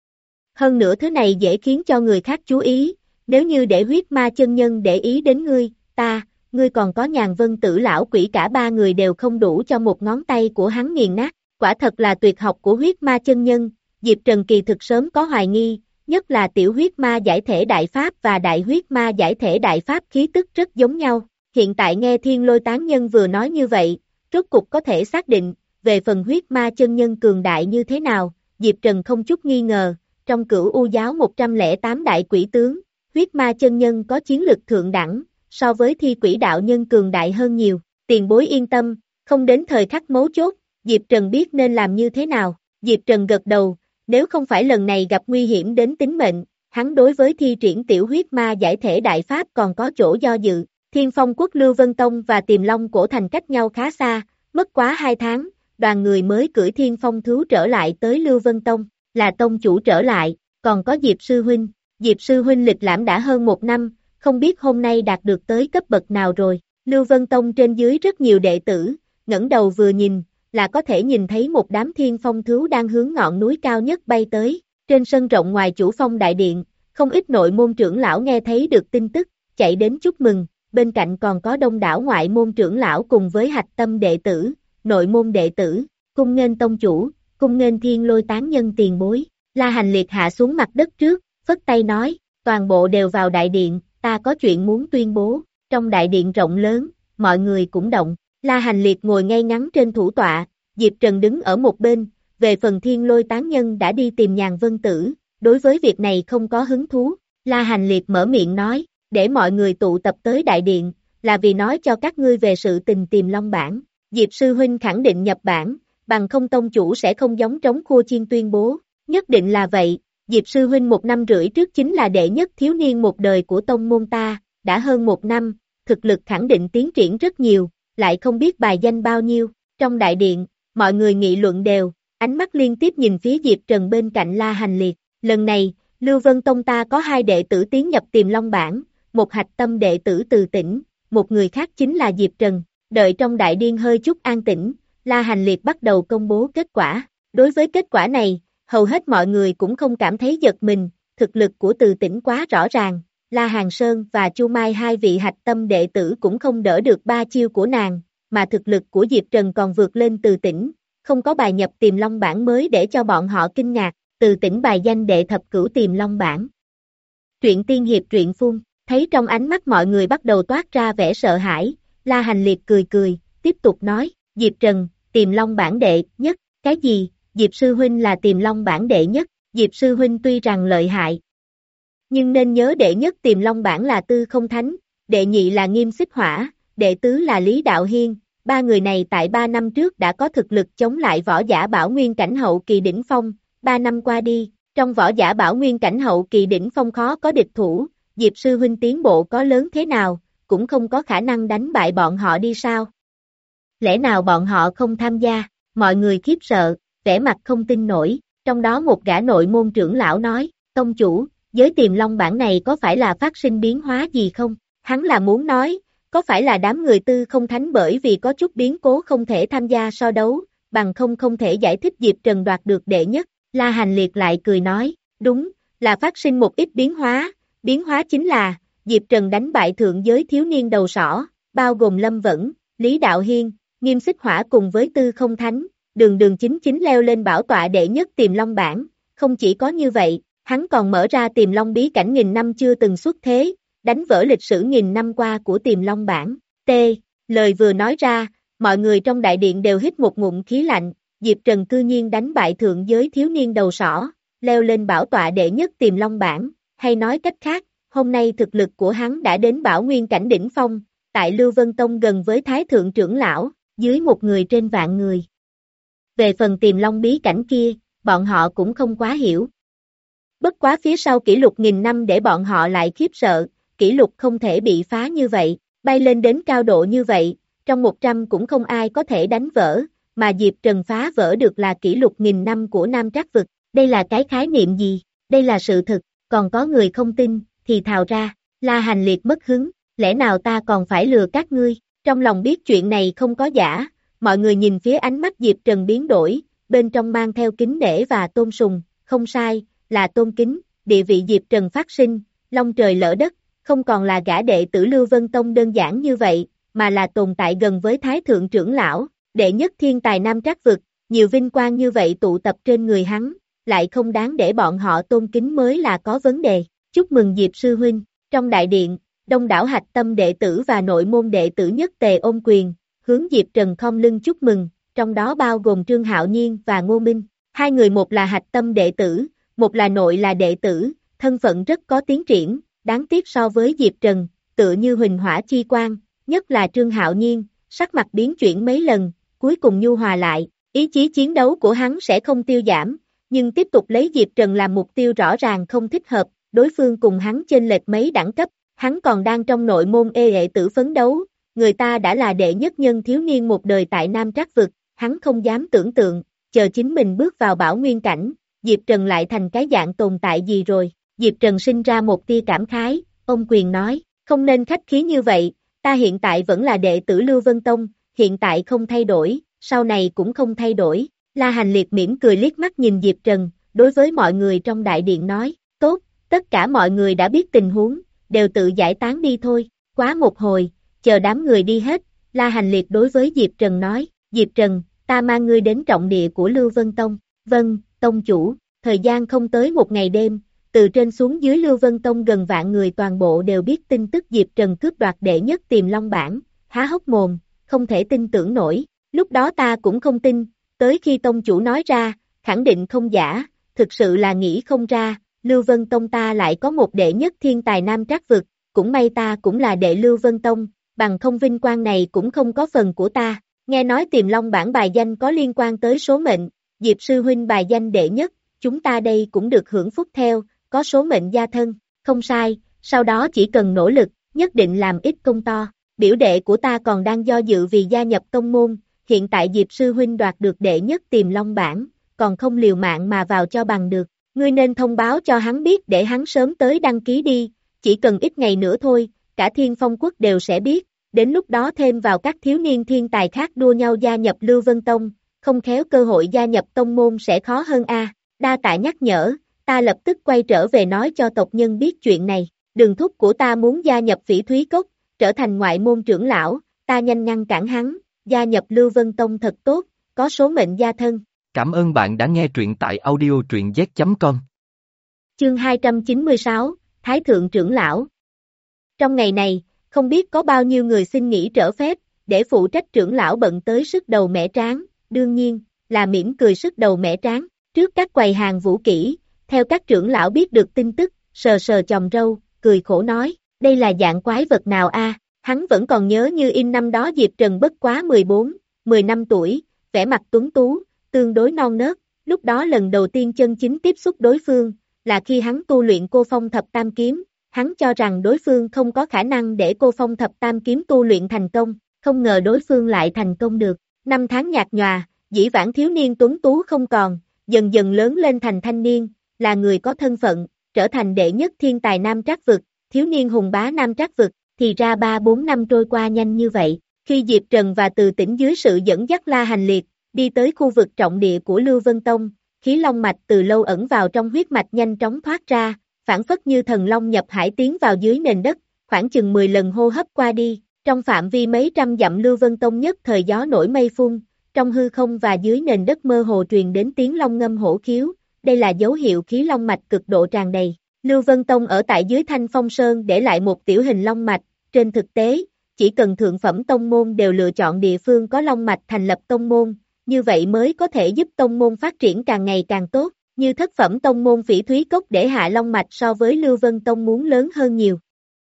Hơn nữa thứ này dễ khiến cho người khác chú ý, nếu như để huyết ma chân nhân để ý đến ngươi, ta, ngươi còn có Nhàn Vân Tử lão quỷ cả ba người đều không đủ cho một ngón tay của hắn nghiền nát, quả thật là tuyệt học của huyết ma chân nhân, Diệp Trần kỳ thực sớm có hoài nghi, nhất là tiểu huyết ma giải thể đại pháp và đại huyết ma giải thể đại pháp khí tức rất giống nhau. Hiện tại nghe thiên lôi tán nhân vừa nói như vậy, rốt cục có thể xác định, về phần huyết ma chân nhân cường đại như thế nào, Diệp Trần không chút nghi ngờ, trong cửu u giáo một trăm lẻ tám đại quỷ tướng, huyết ma chân nhân có chiến lực thượng đẳng, so với thi quỷ đạo nhân cường đại hơn nhiều, tiền bối yên tâm, không đến thời khắc mấu chốt, Diệp Trần biết nên làm như thế nào, Diệp Trần gật đầu, nếu không phải lần này gặp nguy hiểm đến tính mệnh, hắn đối với thi triển tiểu huyết ma giải thể đại pháp còn có chỗ do dự. Thiên Phong Quốc Lưu Vân Tông và Tiềm Long Cổ Thành cách nhau khá xa, mất quá hai tháng, đoàn người mới cưỡi Thiên Phong thú trở lại tới Lưu Vân Tông, là tông chủ trở lại, còn có Diệp Sư Huynh, Diệp Sư Huynh lịch lãm đã hơn một năm, không biết hôm nay đạt được tới cấp bậc nào rồi, Lưu Vân Tông trên dưới rất nhiều đệ tử, ngẩng đầu vừa nhìn, là có thể nhìn thấy một đám Thiên Phong thú đang hướng ngọn núi cao nhất bay tới, trên sân rộng ngoài Chủ Phong Đại Điện, không ít nội môn trưởng lão nghe thấy được tin tức, chạy đến chúc mừng. Bên cạnh còn có đông đảo ngoại môn trưởng lão cùng với hạch tâm đệ tử, nội môn đệ tử, cung nghênh tông chủ, cung nghênh thiên lôi tán nhân tiền bối, La Hành Liệt hạ xuống mặt đất trước, phất tay nói, toàn bộ đều vào đại điện, ta có chuyện muốn tuyên bố, trong đại điện rộng lớn, mọi người cũng động, La Hành Liệt ngồi ngay ngắn trên thủ tọa, Diệp Trần đứng ở một bên, về phần thiên lôi tán nhân đã đi tìm Nhàn Vân Tử, đối với việc này không có hứng thú, La Hành Liệt mở miệng nói, để mọi người tụ tập tới đại điện, là vì nói cho các ngươi về sự tình Tiềm Long Bảng. Diệp Sư Huynh khẳng định nhập bảng, bằng không tông chủ sẽ không giống trống khua chiên tuyên bố. Nhất định là vậy, Diệp Sư Huynh một năm rưỡi trước chính là đệ nhất thiếu niên một đời của tông môn ta, đã hơn một năm, thực lực khẳng định tiến triển rất nhiều, lại không biết bài danh bao nhiêu. Trong đại điện, mọi người nghị luận đều, ánh mắt liên tiếp nhìn phía Diệp Trần bên cạnh La Hành Liệt. Lần này, Lưu Vân Tông ta có hai đệ tử tiến nhập Tiềm Long Bảng, một hạch tâm đệ tử từ tỉnh, một người khác chính là Diệp Trần. Đợi trong đại điên hơi chút an tĩnh, La Hành Liệt bắt đầu công bố kết quả. Đối với kết quả này, hầu hết mọi người cũng không cảm thấy giật mình, thực lực của từ tỉnh quá rõ ràng, La Hàn Sơn và Chu Mai hai vị hạch tâm đệ tử cũng không đỡ được ba chiêu của nàng, mà thực lực của Diệp Trần còn vượt lên Từ Tĩnh, không có bài nhập Tiềm Long bảng mới để cho bọn họ kinh ngạc, Từ Tĩnh bài danh đệ thập cửu Tiềm Long bảng. Truyện tiên hiệp truyện phun, thấy trong ánh mắt mọi người bắt đầu toát ra vẻ sợ hãi, La Hành Liệt cười cười, tiếp tục nói, Diệp Trần, Tiềm Long bảng đệ nhất, cái gì, Diệp Sư Huynh là Tiềm Long bảng đệ nhất, Diệp Sư Huynh tuy rằng lợi hại, nhưng nên nhớ đệ nhất Tiềm Long bảng là Tư Không Thánh, đệ nhị là Nghiêm Xích Hỏa, đệ tứ là Lý Đạo Hiên, ba người này tại ba năm trước đã có thực lực chống lại võ giả Bảo Nguyên cảnh hậu kỳ đỉnh phong, ba năm qua đi, trong võ giả Bảo Nguyên cảnh hậu kỳ đỉnh phong khó có địch thủ, Diệp Sư Huynh tiến bộ có lớn thế nào, cũng không có khả năng đánh bại bọn họ đi sao? Lẽ nào bọn họ không tham gia? Mọi người khiếp sợ, vẻ mặt không tin nổi, trong đó một gã nội môn trưởng lão nói, tông chủ, giới Tiềm Long bảng này có phải là phát sinh biến hóa gì không? Hắn là muốn nói, có phải là đám người Tư Không Thánh bởi vì có chút biến cố không thể tham gia so đấu, bằng không không thể giải thích Diệp Trần đoạt được đệ nhất, La Hành Liệt lại cười nói, đúng, là phát sinh một ít biến hóa, biến hóa chính là, Diệp Trần đánh bại thượng giới thiếu niên đầu sỏ, bao gồm Lâm Vẫn, Lý Đạo Hiên, Nghiêm Xích Hỏa cùng với Tư Không Thánh, đường đường chính chính leo lên bảo tọa đệ nhất Tiềm Long bảng, không chỉ có như vậy, hắn còn mở ra Tiềm Long bí cảnh nghìn năm chưa từng xuất thế, đánh vỡ lịch sử nghìn năm qua của Tiềm Long bảng. T. Lời vừa nói ra, mọi người trong đại điện đều hít một ngụm khí lạnh, Diệp Trần cư nhiên đánh bại thượng giới thiếu niên đầu sỏ, leo lên bảo tọa đệ nhất Tiềm Long bảng, hay nói cách khác, hôm nay thực lực của hắn đã đến Bảo Nguyên cảnh đỉnh phong, tại Lưu Vân Tông gần với Thái Thượng trưởng lão, dưới một người trên vạn người. Về phần Tiềm Long bí cảnh kia, bọn họ cũng không quá hiểu. Bất quá phía sau kỷ lục nghìn năm để bọn họ lại khiếp sợ, kỷ lục không thể bị phá như vậy, bay lên đến cao độ như vậy, trong một trăm cũng không ai có thể đánh vỡ, mà Diệp Trần phá vỡ được là kỷ lục nghìn năm của Nam Trác vực, đây là cái khái niệm gì, đây là sự thực, còn có người không tin, thì thào ra, La Hành Liệt mất hứng, lẽ nào ta còn phải lừa các ngươi, trong lòng biết chuyện này không có giả, mọi người nhìn phía ánh mắt Diệp Trần biến đổi, bên trong mang theo kính nể và tôn sùng, không sai, là tôn kính, địa vị Diệp Trần phát sinh, long trời lỡ đất, không còn là gã đệ tử Lưu Vân Tông đơn giản như vậy, mà là tồn tại gần với Thái Thượng trưởng lão, đệ nhất thiên tài Nam Trác vực, nhiều vinh quang như vậy tụ tập trên người hắn, lại không đáng để bọn họ tôn kính mới là có vấn đề. Chúc mừng Diệp Sư Huynh, trong đại điện, đông đảo hạch tâm đệ tử và nội môn đệ tử nhất tề ôm quyền, hướng Diệp Trần khom lưng chúc mừng, trong đó bao gồm Trương Hạo Nhiên và Ngô Minh, hai người một là hạch tâm đệ tử, một là nội là đệ tử, thân phận rất có tiến triển, đáng tiếc so với Diệp Trần, tựa như huỳnh hỏa chi quang, nhất là Trương Hạo Nhiên, sắc mặt biến chuyển mấy lần, cuối cùng nhu hòa lại, ý chí chiến đấu của hắn sẽ không tiêu giảm, nhưng tiếp tục lấy Diệp Trần làm mục tiêu rõ ràng không thích hợp, đối phương cùng hắn chênh lệch mấy đẳng cấp, hắn còn đang trong nội môn ê hệ tử phấn đấu, người ta đã là đệ nhất nhân thiếu niên một đời tại Nam Trác vực, hắn không dám tưởng tượng, chờ chính mình bước vào Bảo Nguyên cảnh, Diệp Trần lại thành cái dạng tồn tại gì rồi, Diệp Trần sinh ra một tia cảm khái, ông quyền nói, không nên khách khí như vậy, ta hiện tại vẫn là đệ tử Lưu Vân Tông, hiện tại không thay đổi, sau này cũng không thay đổi, La Hành Liệt mỉm cười liếc mắt nhìn Diệp Trần, đối với mọi người trong đại điện nói, tốt, tất cả mọi người đã biết tình huống, đều tự giải tán đi thôi, quá một hồi, chờ đám người đi hết, La Hành Liệt đối với Diệp Trần nói, Diệp Trần, ta mang ngươi đến trọng địa của Lưu Vân Tông, vâng, Tông chủ, thời gian không tới một ngày đêm, từ trên xuống dưới Lưu Vân Tông gần vạn người toàn bộ đều biết tin tức Diệp Trần cướp đoạt đệ nhất Tiềm Long bảng, há hốc mồm, không thể tin tưởng nổi, lúc đó ta cũng không tin, tới khi Tông chủ nói ra, khẳng định không giả, thực sự là nghĩ không ra, Lưu Vân Tông ta lại có một đệ nhất thiên tài Nam Trác vực, cũng may ta cũng là đệ Lưu Vân Tông, bằng không vinh quang này cũng không có phần của ta, nghe nói Tiềm Long bảng bài danh có liên quan tới số mệnh, Diệp Sư Huynh bài danh đệ nhất, chúng ta đây cũng được hưởng phúc theo, có số mệnh gia thân, không sai, sau đó chỉ cần nỗ lực, nhất định làm ít công to, biểu đệ của ta còn đang do dự vì gia nhập tông môn, hiện tại Diệp Sư Huynh đoạt được đệ nhất Tiềm Long bảng, còn không liều mạng mà vào cho bằng được, ngươi nên thông báo cho hắn biết để hắn sớm tới đăng ký đi, chỉ cần ít ngày nữa thôi, cả Thiên Phong Quốc đều sẽ biết, đến lúc đó thêm vào các thiếu niên thiên tài khác đua nhau gia nhập Lưu Vân Tông, không khéo cơ hội gia nhập tông môn sẽ khó hơn a. Đa tạ nhắc nhở, ta lập tức quay trở về nói cho tộc nhân biết chuyện này. Đường thúc của ta muốn gia nhập Phỉ Thúy Cốc, trở thành ngoại môn trưởng lão, ta nhanh ngăn cản hắn, gia nhập Lưu Vân Tông thật tốt, có số mệnh gia thân. Cảm ơn bạn đã nghe truyện tại audio truyện z chấm com. Chương hai trăm chín mươi sáu, Thái Thượng trưởng lão. Trong ngày này, không biết có bao nhiêu người xin nghỉ trở phép, để phụ trách trưởng lão bận tới sức đầu mẻ trán, đương nhiên, là mỉm cười sức đầu mẻ trán, trước các quầy hàng vũ kỹ, theo các trưởng lão biết được tin tức, sờ sờ chòm râu, cười khổ nói, đây là dạng quái vật nào a? Hắn vẫn còn nhớ như in năm đó Diệp Trần bất quá mười bốn, mười lăm tuổi, vẻ mặt tuấn tú, tương đối non nớt, lúc đó lần đầu tiên chân chính tiếp xúc đối phương, là khi hắn tu luyện Cô Phong Thập Tam Kiếm, hắn cho rằng đối phương không có khả năng để Cô Phong Thập Tam Kiếm tu luyện thành công, không ngờ đối phương lại thành công được, năm tháng nhạt nhòa, dĩ vãng thiếu niên tuấn tú không còn, dần dần lớn lên thành thanh niên, là người có thân phận, trở thành đệ nhất thiên tài Nam Trác Vực, thiếu niên hùng bá Nam Trác Vực, thì ra ba bốn năm trôi qua nhanh như vậy, khi Diệp Trần và Từ Tĩnh dưới sự dẫn dắt La Hành Liệt, đi tới khu vực trọng địa của Lưu Vân Tông, khí long mạch từ lâu ẩn vào trong huyết mạch nhanh chóng thoát ra, phản phất như thần long nhập hải tiến vào dưới nền đất, khoảng chừng mười lần hô hấp qua đi, trong phạm vi mấy trăm dặm Lưu Vân Tông nhất thời gió nổi mây phun, trong hư không và dưới nền đất mơ hồ truyền đến tiếng long ngâm hổ khiếu, đây là dấu hiệu khí long mạch cực độ tràn đầy. Lưu Vân Tông ở tại dưới Thanh Phong Sơn để lại một tiểu hình long mạch, trên thực tế, chỉ cần thượng phẩm tông môn đều lựa chọn địa phương có long mạch thành lập tông môn, như vậy mới có thể giúp tông môn phát triển càng ngày càng tốt, như thất phẩm tông môn Phỉ Thúy Cốc để hạ long mạch so với Lưu Vân Tông muốn lớn hơn nhiều.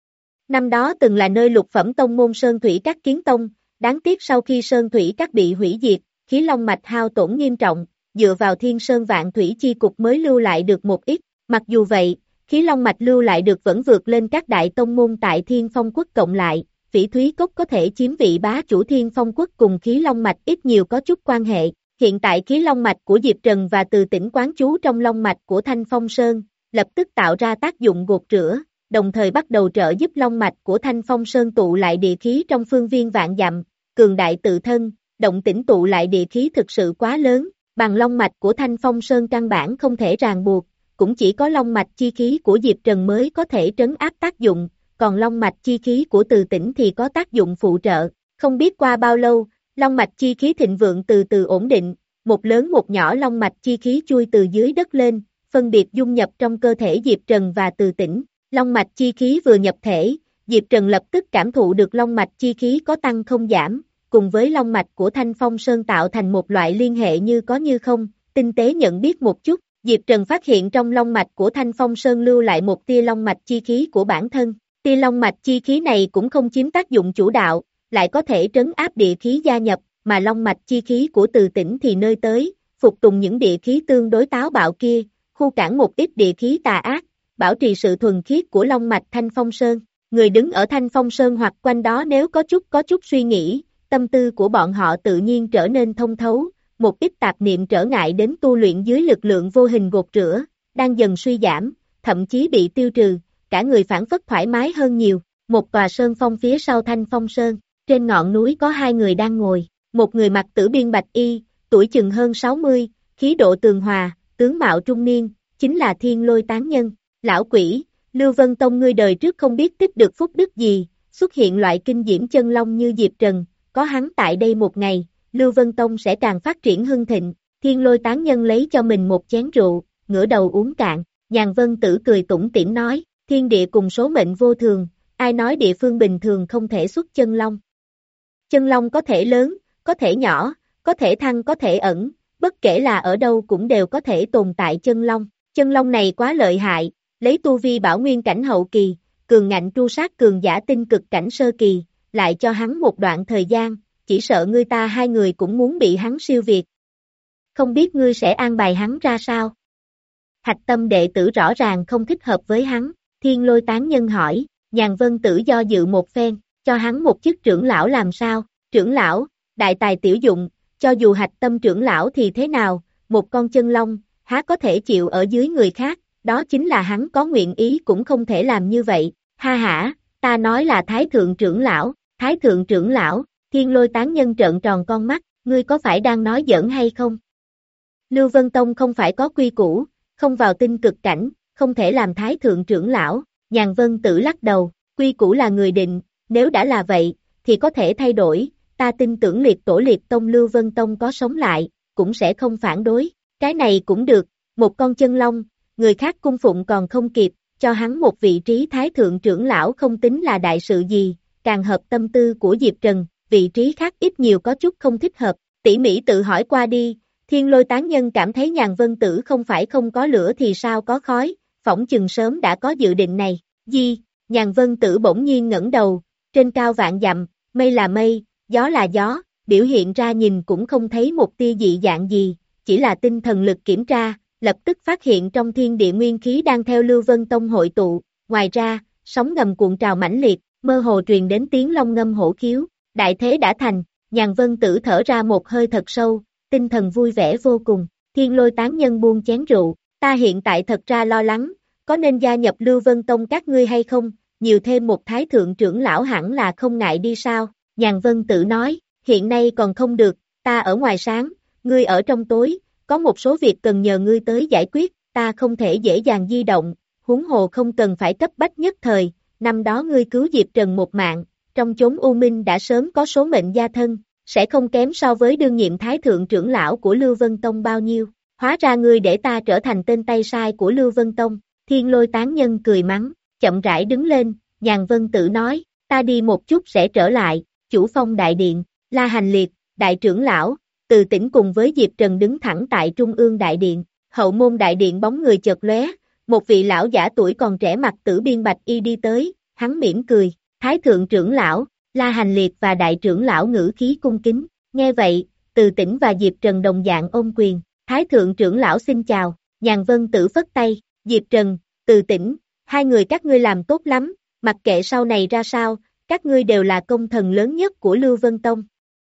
Năm đó từng là nơi lục phẩm tông môn Sơn Thủy Các kiến tông, đáng tiếc sau khi Sơn Thủy Các bị hủy diệt, khí long mạch hao tổn nghiêm trọng, dựa vào Thiên Sơn Vạn Thủy chi cục mới lưu lại được một ít, mặc dù vậy, khí long mạch lưu lại được vẫn vượt lên các đại tông môn tại Thiên Phong Quốc cộng lại, Phỉ Thúy Cốc có thể chiếm vị bá chủ Thiên Phong Quốc cùng khí long mạch ít nhiều có chút quan hệ. Hiện tại khí long mạch của Diệp Trần và Từ Tĩnh quán trú trong long mạch của Thanh Phong Sơn, lập tức tạo ra tác dụng gột rửa, đồng thời bắt đầu trợ giúp long mạch của Thanh Phong Sơn tụ lại địa khí trong phương viên vạn dặm, cường đại tự thân, động tĩnh tụ lại địa khí thực sự quá lớn, bằng long mạch của Thanh Phong Sơn căn bản không thể ràng buộc, cũng chỉ có long mạch chi khí của Diệp Trần mới có thể trấn áp tác dụng, còn long mạch chi khí của Từ Tĩnh thì có tác dụng phụ trợ, không biết qua bao lâu, long mạch chi khí thịnh vượng từ từ ổn định, một lớn một nhỏ long mạch chi khí chui từ dưới đất lên, phân biệt dung nhập trong cơ thể Diệp Trần và Từ Tĩnh, long mạch chi khí vừa nhập thể, Diệp Trần lập tức cảm thụ được long mạch chi khí có tăng không giảm, cùng với long mạch của Thanh Phong Sơn tạo thành một loại liên hệ như có như không, tinh tế nhận biết một chút, Diệp Trần phát hiện trong long mạch của Thanh Phong Sơn lưu lại một tia long mạch chi khí của bản thân, tia long mạch chi khí này cũng không chiếm tác dụng chủ đạo, lại có thể trấn áp địa khí gia nhập, mà long mạch chi khí của Từ Tĩnh thì nơi tới, phục tùng những địa khí tương đối táo bạo kia, khu cản một ít địa khí tà ác, bảo trì sự thuần khiết của long mạch Thanh Phong Sơn. Người đứng ở Thanh Phong Sơn hoặc quanh đó nếu có chút có chút suy nghĩ, tâm tư của bọn họ tự nhiên trở nên thông thấu, một ít tạp niệm trở ngại đến tu luyện dưới lực lượng vô hình gột rửa, đang dần suy giảm, thậm chí bị tiêu trừ, cả người phản phất thoải mái hơn nhiều. Một tòa sơn phong phía sau Thanh Phong Sơn, trên ngọn núi có hai người đang ngồi, một người mặc tử biên bạch y, tuổi chừng hơn sáu mươi, khí độ tường hòa, tướng mạo trung niên, chính là Thiên Lôi Tán Nhân. Lão quỷ, Lưu Vân Tông ngươi đời trước không biết tích được phúc đức gì, xuất hiện loại kinh diễm chân long như Diệp Trần, có hắn tại đây một ngày, Lưu Vân Tông sẽ càng phát triển hưng thịnh. Thiên Lôi Tán Nhân lấy cho mình một chén rượu, ngửa đầu uống cạn, Nhàn Vân Tử cười tủm tỉm nói, thiên địa cùng số mệnh vô thường, ai nói địa phương bình thường không thể xuất chân long. Chân long có thể lớn, có thể nhỏ, có thể thăng có thể ẩn, bất kể là ở đâu cũng đều có thể tồn tại chân long. Chân long này quá lợi hại, lấy tu vi bảo nguyên cảnh hậu kỳ, cường ngạnh tru sát cường giả tinh cực cảnh sơ kỳ, lại cho hắn một đoạn thời gian, chỉ sợ ngươi ta hai người cũng muốn bị hắn siêu việt. Không biết ngươi sẽ an bài hắn ra sao? Hạch tâm đệ tử rõ ràng không thích hợp với hắn, Thiên Lôi Tán Nhân hỏi, Nhàn Vân Tử do dự một phen, cho hắn một chức trưởng lão làm sao? Trưởng lão, đại tài tiểu dụng, cho dù hạch tâm trưởng lão thì thế nào, một con chân long, há có thể chịu ở dưới người khác, đó chính là hắn có nguyện ý cũng không thể làm như vậy, ha hả, ta nói là Thái Thượng trưởng lão, Thái Thượng trưởng lão, Thiên Lôi Tán Nhân trợn tròn con mắt, ngươi có phải đang nói giỡn hay không? Lưu Vân Tông không phải có quy củ, không vào tinh cực cảnh, không thể làm Thái Thượng trưởng lão, Nhàn Vân Tử lắc đầu, quy củ là người định, nếu đã là vậy, thì có thể thay đổi, ta tin tưởng liệt tổ liệt tông Lưu Vân Tông có sống lại, cũng sẽ không phản đối, cái này cũng được, một con chân long, người khác cung phụng còn không kịp, cho hắn một vị trí thái thượng trưởng lão không tính là đại sự gì, càng hợp tâm tư của Diệp Trần, vị trí khác ít nhiều có chút không thích hợp, tỉ mỉ tự hỏi qua đi, Thiên Lôi tán nhân cảm thấy Nhàn Vân Tử không phải không có lửa thì sao có khói, phỏng chừng sớm đã có dự định này, Di, Nhàn Vân Tử bỗng nhiên ngẩng đầu, trên cao vạn dặm, mây là mây, gió là gió, biểu hiện ra nhìn cũng không thấy một tia dị dạng gì, chỉ là tinh thần lực kiểm tra, lập tức phát hiện trong thiên địa nguyên khí đang theo Lưu Vân Tông hội tụ, ngoài ra, sóng ngầm cuộn trào mãnh liệt, mơ hồ truyền đến tiếng long ngâm hổ khiếu, đại thế đã thành, Nhàn Vân Tử thở ra một hơi thật sâu, tinh thần vui vẻ vô cùng, Thiên Lôi tán nhân buông chén rượu, ta hiện tại thật ra lo lắng, có nên gia nhập Lưu Vân Tông các ngươi hay không, nhiều thêm một thái thượng trưởng lão hẳn là không ngại đi sao, Nhàn Vân Tử nói, hiện nay còn không được, ta ở ngoài sáng, ngươi ở trong tối, có một số việc cần nhờ ngươi tới giải quyết, ta không thể dễ dàng di động, huống hồ không cần phải cấp bách nhất thời, năm đó ngươi cứu Diệp Trần một mạng, trong chốn u minh đã sớm có số mệnh gia thân, sẽ không kém so với đương nhiệm thái thượng trưởng lão của Lưu Vân Tông bao nhiêu, hóa ra ngươi để ta trở thành tên tay sai của Lưu Vân Tông, Thiên Lôi tán nhân cười mắng, chậm rãi đứng lên, Nhàn Vân Tử nói, ta đi một chút sẽ trở lại, Chủ Phong đại điện, La Hành Liệt, đại trưởng lão, Từ Tĩnh cùng với Diệp Trần đứng thẳng tại trung ương đại điện, hậu môn đại điện bóng người chợt lóe, một vị lão giả tuổi còn trẻ mặc tử biên bạch y đi tới, hắn mỉm cười, Thái thượng trưởng lão, La Hành Liệt và đại trưởng lão ngữ khí cung kính, nghe vậy, Từ Tĩnh và Diệp Trần đồng dạng ôm quyền, Thái thượng trưởng lão xin chào, Nhàn Vân Tử phất tay, Diệp Trần, Từ Tĩnh, hai người các ngươi làm tốt lắm, mặc kệ sau này ra sao, các ngươi đều là công thần lớn nhất của Lưu Vân Tông.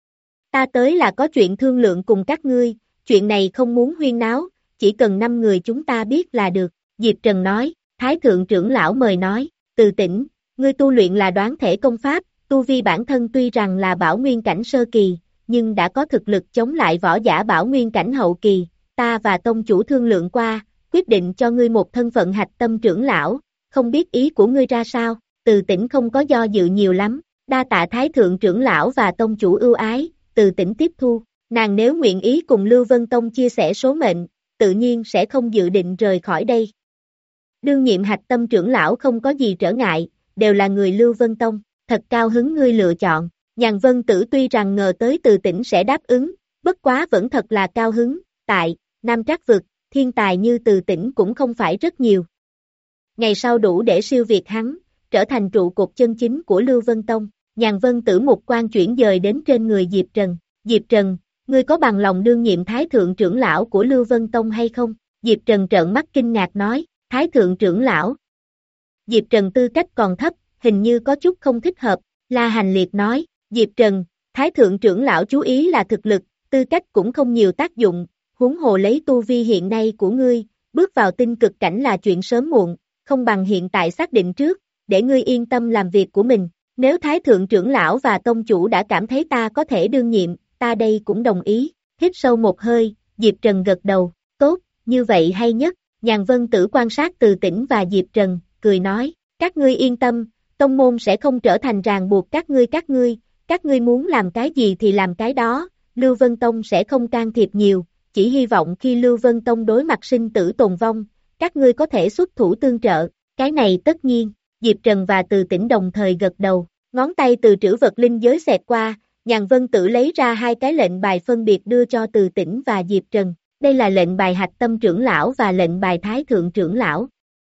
Ta tới là có chuyện thương lượng cùng các ngươi, chuyện này không muốn huyên náo, chỉ cần năm người chúng ta biết là được, Diệp Trần nói, Thái thượng trưởng lão mời nói, Từ Tĩnh, ngươi tu luyện là đoán thể công pháp, tu vi bản thân tuy rằng là bảo nguyên cảnh sơ kỳ, nhưng đã có thực lực chống lại võ giả bảo nguyên cảnh hậu kỳ, ta và tông chủ thương lượng qua, quyết định cho ngươi một thân phận hạch tâm trưởng lão, không biết ý của ngươi ra sao, Từ Tĩnh không có do dự nhiều lắm, đa tạ Thái thượng trưởng lão và tông chủ ưu ái, Từ Tĩnh tiếp thu, nàng nếu nguyện ý cùng Lưu Vân Tông chia sẻ số mệnh, tự nhiên sẽ không dự định rời khỏi đây. Đương nhiệm hạch tâm trưởng lão không có gì trở ngại, đều là người Lưu Vân Tông, thật cao hứng ngươi lựa chọn, Nhàn Vân Tử tuy rằng ngờ tới Từ Tĩnh sẽ đáp ứng, bất quá vẫn thật là cao hứng, tại Nam Trác Vực, thiên tài như Từ Tĩnh cũng không phải rất nhiều. Ngày sau đủ để siêu việt hắn, trở thành trụ cột chân chính của Lưu Vân Tông, Nhàn Vân Tử một quan chuyển dời đến trên người Diệp Trần, Diệp Trần, ngươi có bằng lòng đương nhiệm Thái thượng trưởng lão của Lưu Vân Tông hay không? Diệp Trần trợn mắt kinh ngạc nói, Thái thượng trưởng lão. Diệp Trần tư cách còn thấp, hình như có chút không thích hợp, La Hành Liệt nói, Diệp Trần, Thái thượng trưởng lão chú ý là thực lực, tư cách cũng không nhiều tác dụng, huống hồ lấy tu vi hiện nay của ngươi, bước vào tinh cực cảnh là chuyện sớm muộn, không bằng hiện tại xác định trước, để ngươi yên tâm làm việc của mình, nếu Thái thượng trưởng lão và tông chủ đã cảm thấy ta có thể đương nhiệm, ta đây cũng đồng ý, hít sâu một hơi, Diệp Trần gật đầu, tốt, như vậy hay nhất, Nhàn Vân Tử quan sát Từ Tĩnh và Diệp Trần, cười nói, các ngươi yên tâm, tông môn sẽ không trở thành ràng buộc các ngươi các ngươi, các ngươi muốn làm cái gì thì làm cái đó, Lưu Vân Tông sẽ không can thiệp nhiều, chỉ hy vọng khi Lưu Vân Tông đối mặt sinh tử tồn vong, các ngươi có thể xuất thủ tương trợ, cái này tất nhiên, Diệp Trần và Từ Tĩnh đồng thời gật đầu, ngón tay từ trữ vật linh giới xẹt qua, Nhàn Vân Tử lấy ra hai cái lệnh bài phân biệt đưa cho Từ Tĩnh và Diệp Trần, đây là lệnh bài hạch tâm trưởng lão và lệnh bài Thái thượng trưởng lão.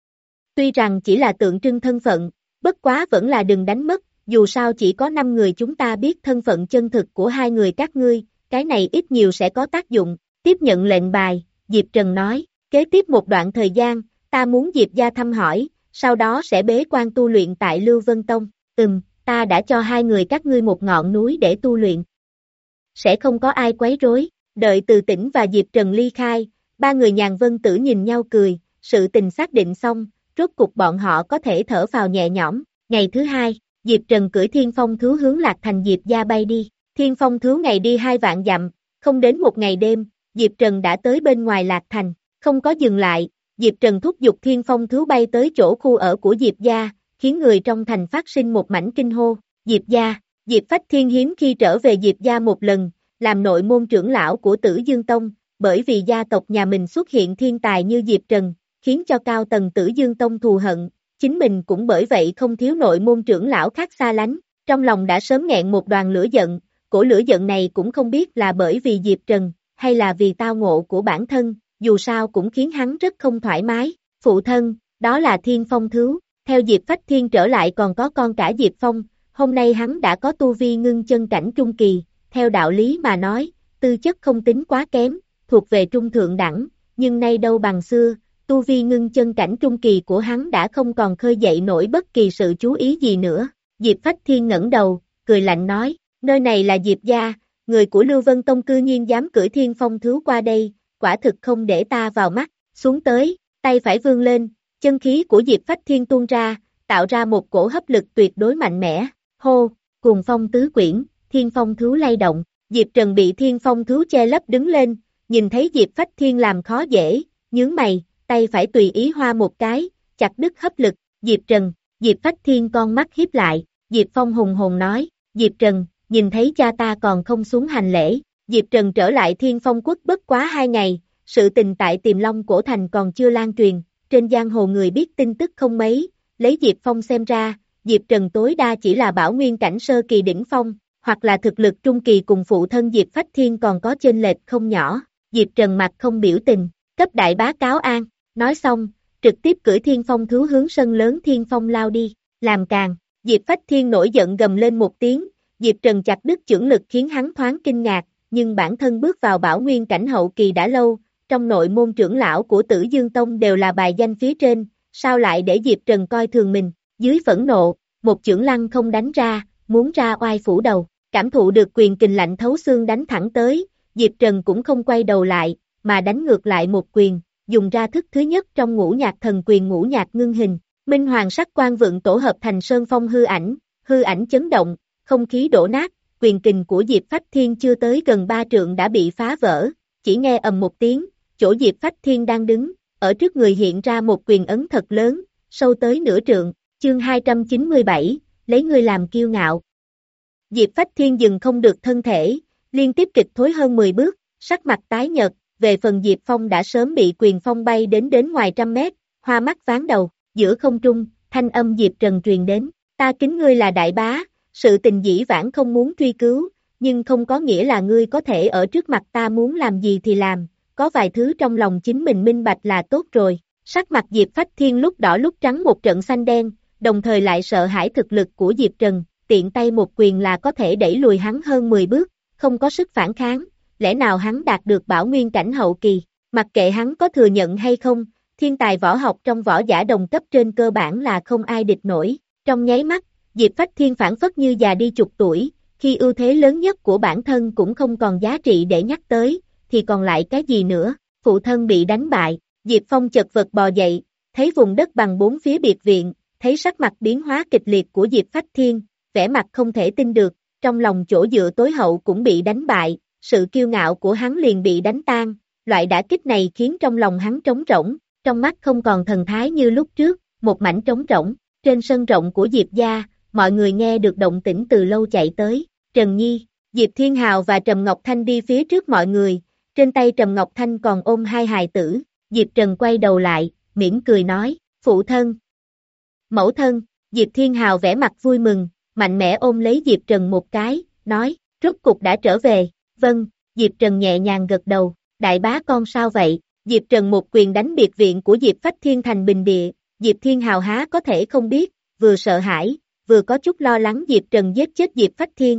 Tuy rằng chỉ là tượng trưng thân phận, bất quá vẫn là đừng đánh mất, dù sao chỉ có năm người chúng ta biết thân phận chân thực của hai người các ngươi, cái này ít nhiều sẽ có tác dụng, tiếp nhận lệnh bài, Diệp Trần nói, kế tiếp một đoạn thời gian, ta muốn Diệp gia thăm hỏi, sau đó sẽ bế quan tu luyện tại Lưu Vân Tông, ừm, ta đã cho hai người các ngươi một ngọn núi để tu luyện. Sẽ không có ai quấy rối, đợi Từ Tĩnh và Diệp Trần ly khai, ba người Nhàn Vân Tử nhìn nhau cười, sự tình xác định xong, rốt cục bọn họ có thể thở phào nhẹ nhõm. Ngày thứ hai, Diệp Trần cưỡi Thiên Phong Thú hướng Lạc Thành Diệp gia bay đi, Thiên Phong Thú ngày đi hai vạn dặm, không đến một ngày đêm, Diệp Trần đã tới bên ngoài Lạc Thành, không có dừng lại, Diệp Trần thúc giục Thiên Phong Thứu bay tới chỗ khu ở của Diệp gia, khiến người trong thành phát sinh một mảnh kinh hô. Diệp gia, Diệp Phách Thiên hiếm khi trở về Diệp gia một lần, làm nội môn trưởng lão của Tử Dương Tông, bởi vì gia tộc nhà mình xuất hiện thiên tài như Diệp Trần, khiến cho cao tầng Tử Dương Tông thù hận, chính mình cũng bởi vậy không thiếu nội môn trưởng lão khác xa lánh, trong lòng đã sớm nghẹn một đoàn lửa giận, cổ lửa giận này cũng không biết là bởi vì Diệp Trần, hay là vì tao ngộ của bản thân, dù sao cũng khiến hắn rất không thoải mái. Phụ thân, đó là Thiên Phong Thứu, theo Diệp Phách Thiên trở lại còn có con cả Diệp Phong, hôm nay hắn đã có tu vi ngưng chân cảnh trung kỳ, theo đạo lý mà nói, tư chất không tính quá kém, thuộc về trung thượng đẳng, nhưng nay đâu bằng xưa, tu vi ngưng chân cảnh trung kỳ của hắn đã không còn khơi dậy nổi bất kỳ sự chú ý gì nữa. Diệp Phách Thiên ngẩng đầu, cười lạnh nói, nơi này là Diệp gia, người của Lưu Vân Tông cư nhiên dám cưỡi Thiên Phong Thứu qua đây, quả thực không để ta vào mắt, xuống tới, tay phải vươn lên, chân khí của Diệp Phách Thiên tuôn ra, tạo ra một cổ hấp lực tuyệt đối mạnh mẽ, hô, cuồng phong tứ quyển, Thiên Phong Thứu lay động, Diệp Trần bị Thiên Phong Thứu che lấp đứng lên, nhìn thấy Diệp Phách Thiên làm khó dễ, nhướng mày, tay phải tùy ý hoa một cái, chặt đứt hấp lực, Diệp Trần, Diệp Phách Thiên con mắt hiếp lại, Diệp Phong hùng hồn nói, Diệp Trần, nhìn thấy cha ta còn không xuống hành lễ, Diệp Trần trở lại Thiên Phong Quốc bất quá hai ngày, sự tình tại Tiềm Long Cổ Thành còn chưa lan truyền, trên giang hồ người biết tin tức không mấy, lấy Diệp Phong xem ra, Diệp Trần tối đa chỉ là bảo nguyên cảnh sơ kỳ đỉnh phong, hoặc là thực lực trung kỳ cùng phụ thân Diệp Phách Thiên còn có chênh lệch không nhỏ, Diệp Trần mặt không biểu tình, cấp đại bá cáo an, nói xong, trực tiếp cưỡi Thiên Phong Thứu hướng sân lớn Thiên Phong lao đi, làm càng, Diệp Phách Thiên nổi giận gầm lên một tiếng, Diệp Trần chặt đứt chưởng lực khiến hắn thoáng kinh ngạc, nhưng bản thân bước vào bảo nguyên cảnh hậu kỳ đã lâu, trong nội môn trưởng lão của Tử Dương Tông đều là bài danh phía trên, sao lại để Diệp Trần coi thường mình, dưới phẫn nộ, một chưởng lăng không đánh ra, muốn ra oai phủ đầu, cảm thụ được quyền kình lạnh thấu xương đánh thẳng tới, Diệp Trần cũng không quay đầu lại, mà đánh ngược lại một quyền, dùng ra thức thứ nhất trong ngũ nhạc thần quyền ngũ nhạc ngưng hình, minh hoàng sắc quan vượng tổ hợp thành sơn phong hư ảnh, hư ảnh chấn động, không khí đổ nát, quyền kình của Diệp Phách Thiên chưa tới gần ba trượng đã bị phá vỡ, chỉ nghe ầm một tiếng, chỗ Diệp Phách Thiên đang đứng, ở trước người hiện ra một quyền ấn thật lớn, sâu tới nửa trượng, chương hai trăm chín mươi bảy, lấy người làm kiêu ngạo. Diệp Phách Thiên dừng không được thân thể, liên tiếp kịch thối hơn mười bước, sắc mặt tái nhợt, về phần Diệp Phong đã sớm bị quyền phong bay đến đến ngoài trăm mét, hoa mắt ván đầu, giữa không trung, thanh âm Diệp Trần truyền đến, ta kính ngươi là đại bá, sự tình dĩ vãng không muốn truy cứu, nhưng không có nghĩa là ngươi có thể ở trước mặt ta muốn làm gì thì làm, có vài thứ trong lòng chính mình minh bạch là tốt rồi, sắc mặt Diệp Phách Thiên lúc đỏ lúc trắng một trận xanh đen, đồng thời lại sợ hãi thực lực của Diệp Trần, tiện tay một quyền là có thể đẩy lùi hắn hơn mười bước, không có sức phản kháng, lẽ nào hắn đạt được bảo nguyên cảnh hậu kỳ, mặc kệ hắn có thừa nhận hay không, thiên tài võ học trong võ giả đồng cấp trên cơ bản là không ai địch nổi, trong nháy mắt, Diệp Phách Thiên phản phất như già đi chục tuổi, khi ưu thế lớn nhất của bản thân cũng không còn giá trị để nhắc tới, thì còn lại cái gì nữa, phụ thân bị đánh bại, Diệp Phong chật vật bò dậy, thấy vùng đất bằng bốn phía biệt viện, thấy sắc mặt biến hóa kịch liệt của Diệp Phách Thiên, vẻ mặt không thể tin được, trong lòng chỗ dựa tối hậu cũng bị đánh bại, sự kiêu ngạo của hắn liền bị đánh tan, loại đả kích này khiến trong lòng hắn trống rỗng, trong mắt không còn thần thái như lúc trước, một mảnh trống rỗng, trên sân rộng của Diệp gia, mọi người nghe được động tĩnh từ lâu chạy tới, Trần Nhi, Diệp Thiên Hào và Trầm Ngọc Thanh đi phía trước mọi người, trên tay Trầm Ngọc Thanh còn ôm hai hài tử, Diệp Trần quay đầu lại, mỉm cười nói, phụ thân, mẫu thân, Diệp Thiên Hào vẻ mặt vui mừng, mạnh mẽ ôm lấy Diệp Trần một cái, nói, rốt cục đã trở về, vâng, Diệp Trần nhẹ nhàng gật đầu, đại bá con sao vậy, Diệp Trần một quyền đánh biệt viện của Diệp Phách Thiên thành bình địa, Diệp Thiên Hào há có thể không biết, vừa sợ hãi, vừa có chút lo lắng Diệp Trần giết chết Diệp Phách Thiên.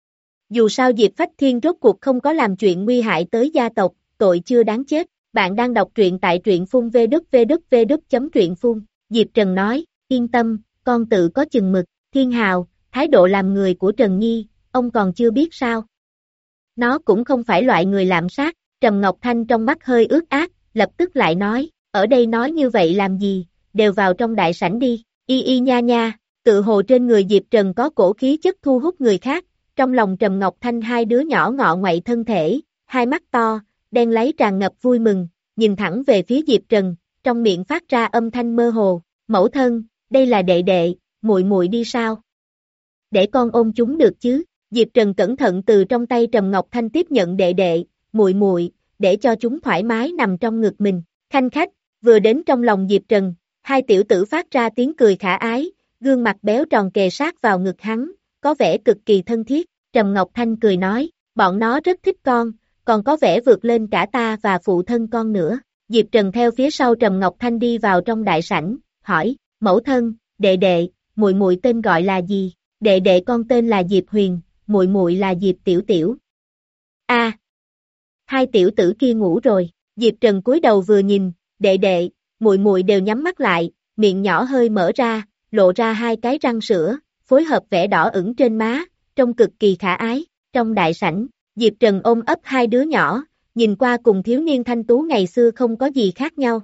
Dù sao Diệp Phách Thiên rốt cuộc không có làm chuyện nguy hại tới gia tộc, tội chưa đáng chết, bạn đang đọc truyện tại truyện phun vê kép vê kép vê kép chấm truyện phun, Diệp Trần nói, yên tâm, con tự có chừng mực, Thiên Hào, thái độ làm người của Trần Nhi, ông còn chưa biết sao. Nó cũng không phải loại người lạm sát, Trầm Ngọc Thanh trong mắt hơi ướt át, lập tức lại nói, ở đây nói như vậy làm gì, đều vào trong đại sảnh đi, y y nha nha, tự hồ trên người Diệp Trần có cổ khí chất thu hút người khác, trong lòng Trầm Ngọc Thanh hai đứa nhỏ ngọ ngoậy thân thể, hai mắt to, đen láy tràn ngập vui mừng, nhìn thẳng về phía Diệp Trần, trong miệng phát ra âm thanh mơ hồ, mẫu thân, đây là đệ đệ, muội muội đi sao? Để con ôm chúng được chứ? Diệp Trần cẩn thận từ trong tay Trầm Ngọc Thanh tiếp nhận đệ đệ, muội muội, để cho chúng thoải mái nằm trong ngực mình. Khanh khách, vừa đến trong lòng Diệp Trần, hai tiểu tử phát ra tiếng cười khả ái, gương mặt béo tròn kề sát vào ngực hắn, có vẻ cực kỳ thân thiết. Trầm Ngọc Thanh cười nói, bọn nó rất thích con, còn có vẻ vượt lên cả ta và phụ thân con nữa. Diệp Trần theo phía sau Trầm Ngọc Thanh đi vào trong đại sảnh, hỏi, mẫu thân, đệ đệ, muội muội tên gọi là gì? Đệ đệ con tên là Diệp Huyền, muội muội là Diệp Tiểu Tiểu. A, à, hai tiểu tử kia ngủ rồi. Diệp Trần cúi đầu vừa nhìn, đệ đệ, muội muội đều nhắm mắt lại, miệng nhỏ hơi mở ra, lộ ra hai cái răng sữa, phối hợp vẻ đỏ ửng trên má, trông cực kỳ khả ái. Trong đại sảnh, Diệp Trần ôm ấp hai đứa nhỏ, nhìn qua cùng thiếu niên thanh tú ngày xưa không có gì khác nhau.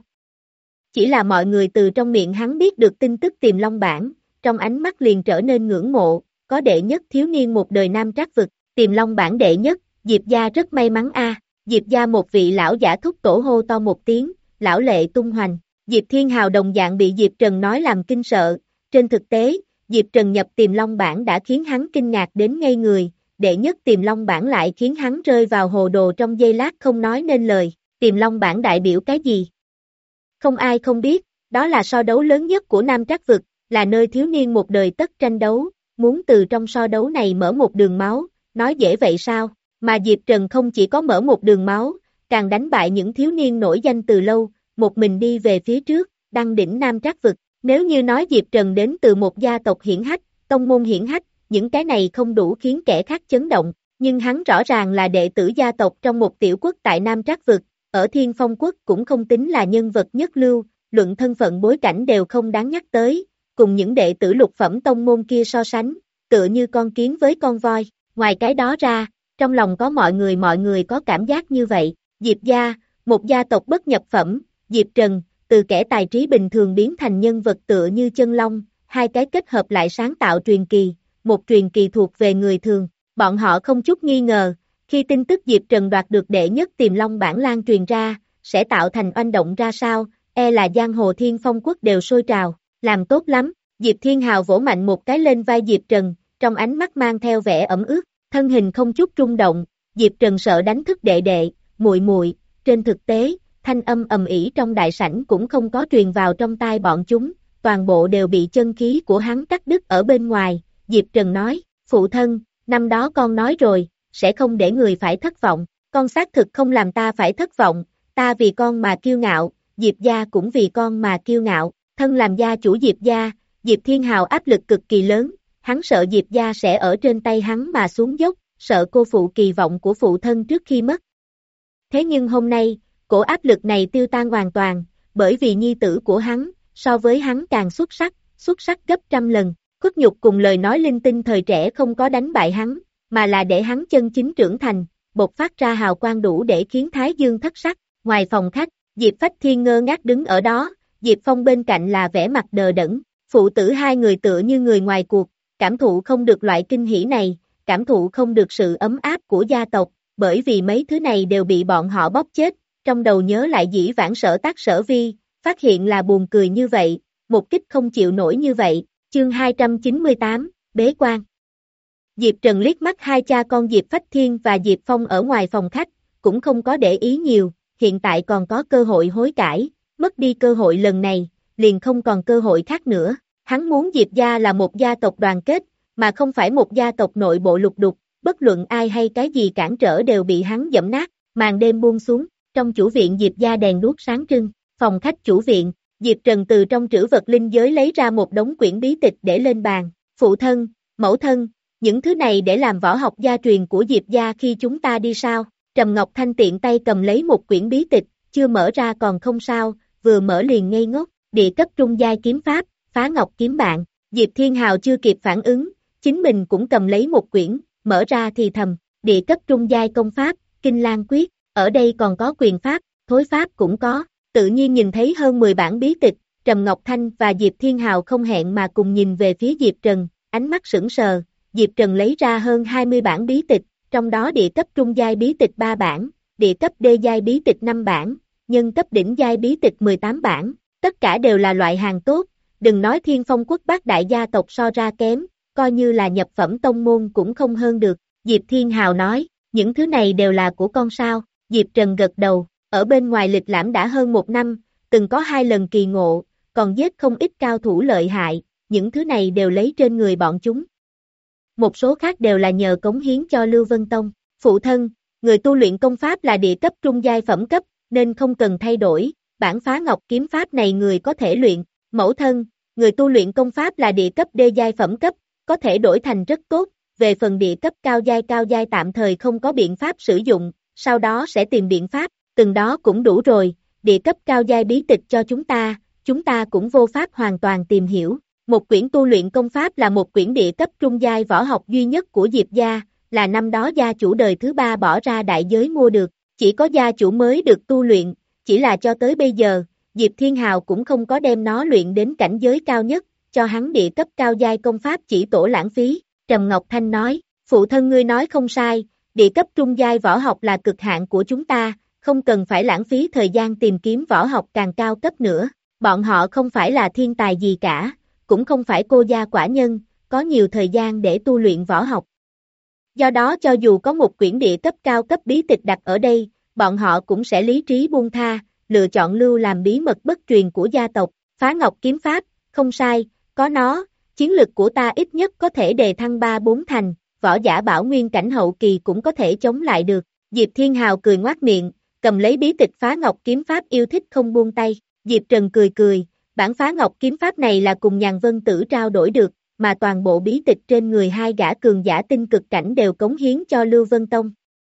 Chỉ là mọi người từ trong miệng hắn biết được tin tức Tiềm Long Bảng, trong ánh mắt liền trở nên ngưỡng mộ, có đệ nhất thiếu niên một đời nam trác vực, Tiềm Long Bảng đệ nhất, Diệp gia rất may mắn a. À. Diệp gia một vị lão giả thúc tổ hô to một tiếng, lão lệ tung hoành. Diệp Thiên Hào đồng dạng bị Diệp Trần nói làm kinh sợ, trên thực tế, Diệp Trần nhập Tiềm Long Bảng đã khiến hắn kinh ngạc đến ngây người, đệ nhất Tiềm Long Bảng lại khiến hắn rơi vào hồ đồ trong giây lát không nói nên lời. Tiềm Long Bảng đại biểu cái gì? Không ai không biết, đó là so đấu lớn nhất của Nam Trác vực, là nơi thiếu niên một đời tất tranh đấu, muốn từ trong so đấu này mở một đường máu, nói dễ vậy sao? Mà Diệp Trần không chỉ có mở một đường máu, càng đánh bại những thiếu niên nổi danh từ lâu, một mình đi về phía trước, đăng đỉnh Nam Trác vực. Nếu như nói Diệp Trần đến từ một gia tộc hiển hách, tông môn hiển hách, những cái này không đủ khiến kẻ khác chấn động, nhưng hắn rõ ràng là đệ tử gia tộc trong một tiểu quốc tại Nam Trác vực, ở Thiên Phong quốc cũng không tính là nhân vật nhất lưu, luận thân phận bối cảnh đều không đáng nhắc tới, cùng những đệ tử lục phẩm tông môn kia so sánh, tựa như con kiến với con voi. Ngoài cái đó ra, trong lòng có mọi người mọi người có cảm giác như vậy. Diệp gia, một gia tộc bất nhập phẩm, Diệp Trần, từ kẻ tài trí bình thường biến thành nhân vật tựa như chân long, hai cái kết hợp lại sáng tạo truyền kỳ, một truyền kỳ thuộc về người thường. Bọn họ không chút nghi ngờ, khi tin tức Diệp Trần đoạt được đệ nhất Tiềm Long Bảng lan truyền ra, sẽ tạo thành oanh động ra sao, e là giang hồ Thiên Phong quốc đều sôi trào, làm tốt lắm. Diệp Thiên Hào vỗ mạnh một cái lên vai Diệp Trần, trong ánh mắt mang theo vẻ ẩm ướt, thân hình không chút rung động. Diệp Trần sợ đánh thức đệ đệ, muội muội. Trên thực tế, thanh âm ầm ĩ trong đại sảnh cũng không có truyền vào trong tai bọn chúng, toàn bộ đều bị chân khí của hắn cắt đứt ở bên ngoài. Diệp Trần nói, phụ thân, năm đó con nói rồi, sẽ không để người phải thất vọng, con xác thực không làm ta phải thất vọng, ta vì con mà kiêu ngạo, Diệp gia cũng vì con mà kiêu ngạo. Thân làm gia chủ Diệp gia, Diệp Thiên Hào áp lực cực kỳ lớn, hắn sợ Diệp gia sẽ ở trên tay hắn mà xuống dốc, sợ cô phụ kỳ vọng của phụ thân trước khi mất. Thế nhưng hôm nay, cổ áp lực này tiêu tan hoàn toàn, bởi vì nhi tử của hắn, so với hắn càng xuất sắc, xuất sắc gấp trăm lần. Khuất nhục cùng lời nói linh tinh thời trẻ không có đánh bại hắn, mà là để hắn chân chính trưởng thành, bộc phát ra hào quang đủ để khiến Thái Dương thất sắc. Ngoài phòng khách, Diệp Phách Thiên ngơ ngác đứng ở đó, Diệp Phong bên cạnh là vẻ mặt đờ đẫn, phụ tử hai người tựa như người ngoài cuộc, cảm thụ không được loại kinh hỉ này, cảm thụ không được sự ấm áp của gia tộc, bởi vì mấy thứ này đều bị bọn họ bóp chết, trong đầu nhớ lại dĩ vãng Sở Tác Sở Vi, phát hiện là buồn cười như vậy, một kích không chịu nổi như vậy. Chương hai trăm chín mươi tám, Bế Quan. Diệp Trần liếc mắt hai cha con Diệp Phách Thiên và Diệp Phong ở ngoài phòng khách, cũng không có để ý nhiều, hiện tại còn có cơ hội hối cải, mất đi cơ hội lần này, liền không còn cơ hội khác nữa. Hắn muốn Diệp gia là một gia tộc đoàn kết, mà không phải một gia tộc nội bộ lục đục, bất luận ai hay cái gì cản trở đều bị hắn dẫm nát. Màn đêm buông xuống, trong chủ viện Diệp gia đèn đuốc sáng trưng, phòng khách chủ viện, Diệp Trần từ trong trữ vật linh giới lấy ra một đống quyển bí tịch để lên bàn. Phụ thân, mẫu thân, những thứ này để làm võ học gia truyền của Diệp gia khi chúng ta đi sao? Trầm Ngọc Thanh tiện tay cầm lấy một quyển bí tịch, chưa mở ra còn không sao, vừa mở liền ngây ngốc. Địa cấp trung giai kiếm pháp, Phá Ngọc kiếm bạn. Diệp Thiên Hào chưa kịp phản ứng, chính mình cũng cầm lấy một quyển, mở ra thì thầm, địa cấp trung giai công pháp, Kinh Lan Quyết, ở đây còn có quyền pháp, thối pháp cũng có. Tự nhiên nhìn thấy hơn mười bản bí tịch, Trầm Ngọc Thanh và Diệp Thiên Hào không hẹn mà cùng nhìn về phía Diệp Trần, ánh mắt sững sờ. Diệp Trần lấy ra hơn hai mươi bản bí tịch, trong đó địa cấp trung giai bí tịch ba bản, địa cấp đê giai bí tịch năm bản, nhân cấp đỉnh giai bí tịch mười tám bản, tất cả đều là loại hàng tốt, đừng nói Thiên Phong quốc bát đại gia tộc so ra kém, coi như là nhập phẩm tông môn cũng không hơn được. Diệp Thiên Hào nói, những thứ này đều là của con sao? Diệp Trần gật đầu, ở bên ngoài lịch lãm đã hơn một năm, từng có hai lần kỳ ngộ, còn giết không ít cao thủ lợi hại, những thứ này đều lấy trên người bọn chúng. Một số khác đều là nhờ cống hiến cho Lưu Vân Tông. Phụ thân, người tu luyện công pháp là địa cấp trung giai phẩm cấp, nên không cần thay đổi, bản phá ngọc kiếm pháp này người có thể luyện. Mẫu thân, người tu luyện công pháp là địa cấp đê giai phẩm cấp, có thể đổi thành rất tốt, về phần địa cấp cao giai cao giai tạm thời không có biện pháp sử dụng, sau đó sẽ tìm biện pháp, từng đó cũng đủ rồi, địa cấp cao giai bí tịch cho chúng ta, chúng ta cũng vô pháp hoàn toàn tìm hiểu. Một quyển tu luyện công pháp là một quyển địa cấp trung giai võ học duy nhất của Diệp gia, là năm đó gia chủ đời thứ ba bỏ ra đại giới mua được, chỉ có gia chủ mới được tu luyện, chỉ là cho tới bây giờ, Diệp Thiên Hào cũng không có đem nó luyện đến cảnh giới cao nhất, cho hắn địa cấp cao giai công pháp chỉ tổ lãng phí. Trầm Ngọc Thanh nói, phụ thân ngươi nói không sai, địa cấp trung giai võ học là cực hạn của chúng ta, không cần phải lãng phí thời gian tìm kiếm võ học càng cao cấp nữa, bọn họ không phải là thiên tài gì cả, cũng không phải cô gia quả nhân, có nhiều thời gian để tu luyện võ học. Do đó cho dù có một quyển địa cấp cao cấp bí tịch đặt ở đây, bọn họ cũng sẽ lý trí buông tha, lựa chọn lưu làm bí mật bất truyền của gia tộc. Phá Ngọc kiếm pháp, không sai, có nó, chiến lực của ta ít nhất có thể đề thăng ba bốn thành, võ giả bảo nguyên cảnh hậu kỳ cũng có thể chống lại được. Diệp Thiên Hào cười ngoác miệng, cầm lấy bí tịch Phá Ngọc kiếm pháp yêu thích không buông tay. Diệp Trần cười cười, bản Phá Ngọc kiếm pháp này là cùng Nhàn Vân Tử trao đổi được, mà toàn bộ bí tịch trên người hai gã cường giả tinh cực cảnh đều cống hiến cho Lưu Vân Tông.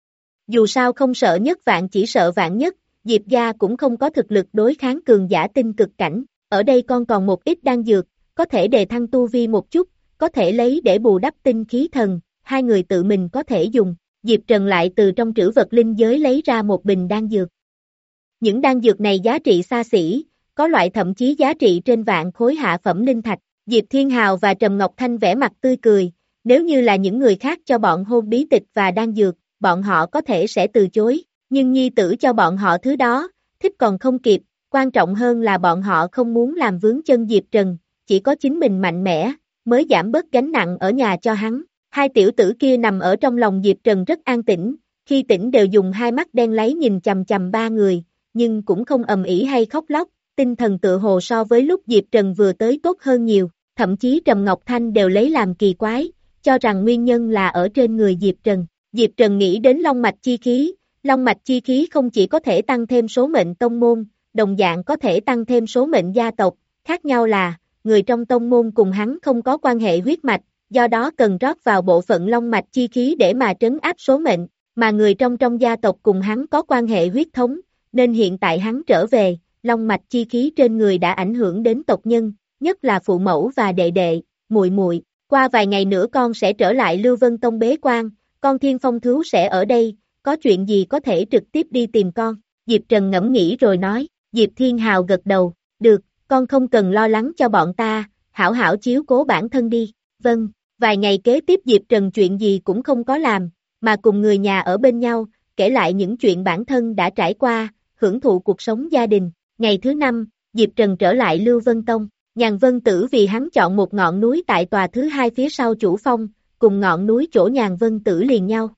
Dù sao không sợ nhất vạn chỉ sợ vạn nhất, Diệp gia cũng không có thực lực đối kháng cường giả tinh cực cảnh, ở đây con còn một ít đan dược, có thể đề thăng tu vi một chút, có thể lấy để bù đắp tinh khí thần, hai người tự mình có thể dùng. Diệp Trần lại từ trong trữ vật linh giới lấy ra một bình đan dược. Những đan dược này giá trị xa xỉ, có loại thậm chí giá trị trên vạn khối hạ phẩm linh thạch. Diệp Thiên Hào và Trầm Ngọc Thanh vẻ mặt tươi cười, nếu như là những người khác cho bọn hôn bí tịch và đan dược, bọn họ có thể sẽ từ chối, nhưng nhi tử cho bọn họ thứ đó, thích còn không kịp, quan trọng hơn là bọn họ không muốn làm vướng chân Diệp Trần, chỉ có chính mình mạnh mẽ, mới giảm bớt gánh nặng ở nhà cho hắn. Hai tiểu tử kia nằm ở trong lòng Diệp Trần rất an tĩnh, khi tỉnh đều dùng hai mắt đen láy nhìn chằm chằm ba người, nhưng cũng không ầm ĩ hay khóc lóc, tinh thần tựa hồ so với lúc Diệp Trần vừa tới tốt hơn nhiều, thậm chí Trầm Ngọc Thanh đều lấy làm kỳ quái, cho rằng nguyên nhân là ở trên người Diệp Trần. Diệp Trần nghĩ đến long mạch chi khí, long mạch chi khí không chỉ có thể tăng thêm số mệnh tông môn, đồng dạng có thể tăng thêm số mệnh gia tộc, khác nhau là, người trong tông môn cùng hắn không có quan hệ huyết mạch, do đó cần rót vào bộ phận long mạch chi khí để mà trấn áp số mệnh, mà người trong trong gia tộc cùng hắn có quan hệ huyết thống, nên hiện tại hắn trở về, long mạch chi khí trên người đã ảnh hưởng đến tộc nhân, nhất là phụ mẫu và đệ đệ, muội muội. Qua vài ngày nữa con sẽ trở lại Lưu Vân Tông bế quan, con Thiên Phong Thú sẽ ở đây, có chuyện gì có thể trực tiếp đi tìm con. Diệp Trần ngẫm nghĩ rồi nói, Diệp Thiên Hào gật đầu, được, con không cần lo lắng cho bọn ta, hảo hảo chiếu cố bản thân đi. Vâng, vài ngày kế tiếp Diệp Trần chuyện gì cũng không có làm, mà cùng người nhà ở bên nhau, kể lại những chuyện bản thân đã trải qua, hưởng thụ cuộc sống gia đình. Ngày thứ năm, Diệp Trần trở lại Lưu Vân Tông, Nhàn Vân Tử vì hắn chọn một ngọn núi tại tòa thứ hai phía sau chủ phong, cùng ngọn núi chỗ Nhàn Vân Tử liền nhau.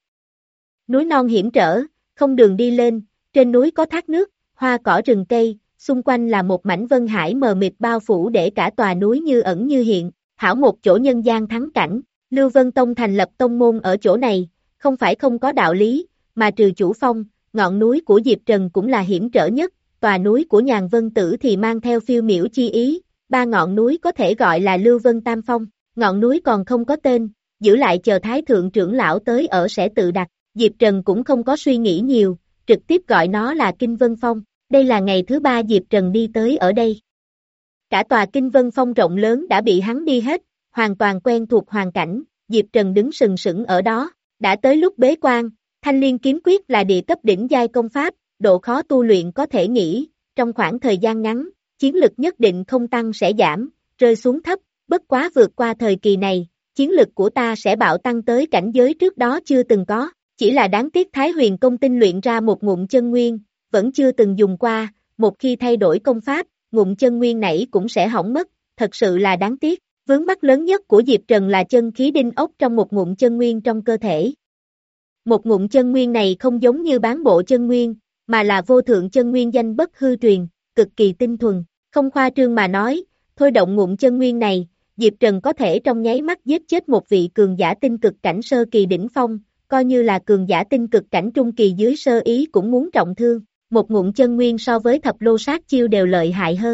Núi non hiểm trở, không đường đi lên, trên núi có thác nước, hoa cỏ rừng cây, xung quanh là một mảnh vân hải mờ mịt bao phủ để cả tòa núi như ẩn như hiện, hảo một chỗ nhân gian thắng cảnh. Lưu Vân Tông thành lập tông môn ở chỗ này, không phải không có đạo lý, mà trừ chủ phong, ngọn núi của Diệp Trần cũng là hiểm trở nhất, tòa núi của Nhàn Vân Tử thì mang theo phiêu miểu chi ý, ba ngọn núi có thể gọi là Lưu Vân Tam Phong, ngọn núi còn không có tên, giữ lại chờ Thái Thượng trưởng lão tới ở sẽ tự đặt. Diệp Trần cũng không có suy nghĩ nhiều, trực tiếp gọi nó là Kinh Vân Phong. Đây là ngày thứ ba Diệp Trần đi tới ở đây. Cả tòa Kinh Vân Phong rộng lớn đã bị hắn đi hết, hoàn toàn quen thuộc hoàn cảnh, Diệp Trần đứng sừng sững ở đó. Đã tới lúc bế quan, Thanh Liên kiếm quyết là địa cấp đỉnh giai công pháp, độ khó tu luyện có thể nghĩ, trong khoảng thời gian ngắn, chiến lực nhất định không tăng sẽ giảm, rơi xuống thấp, bất quá vượt qua thời kỳ này, chiến lực của ta sẽ bạo tăng tới cảnh giới trước đó chưa từng có. Chỉ là đáng tiếc Thái Huyền Công tinh luyện ra một ngụm chân nguyên, vẫn chưa từng dùng qua, một khi thay đổi công pháp, ngụm chân nguyên nảy cũng sẽ hỏng mất, thật sự là đáng tiếc. Vướng mắc lớn nhất của Diệp Trần là chân khí đinh ốc trong một ngụm chân nguyên trong cơ thể. Một ngụm chân nguyên này không giống như bán bộ chân nguyên, mà là vô thượng chân nguyên danh bất hư truyền, cực kỳ tinh thuần. Không khoa trương mà nói, thôi động ngụm chân nguyên này, Diệp Trần có thể trong nháy mắt giết chết một vị cường giả tinh cực cảnh sơ kỳ đỉnh phong, coi như là cường giả tinh cực cảnh trung kỳ dưới sơ ý cũng muốn trọng thương. Một ngụm chân nguyên so với thập lô sát chiêu đều lợi hại hơn.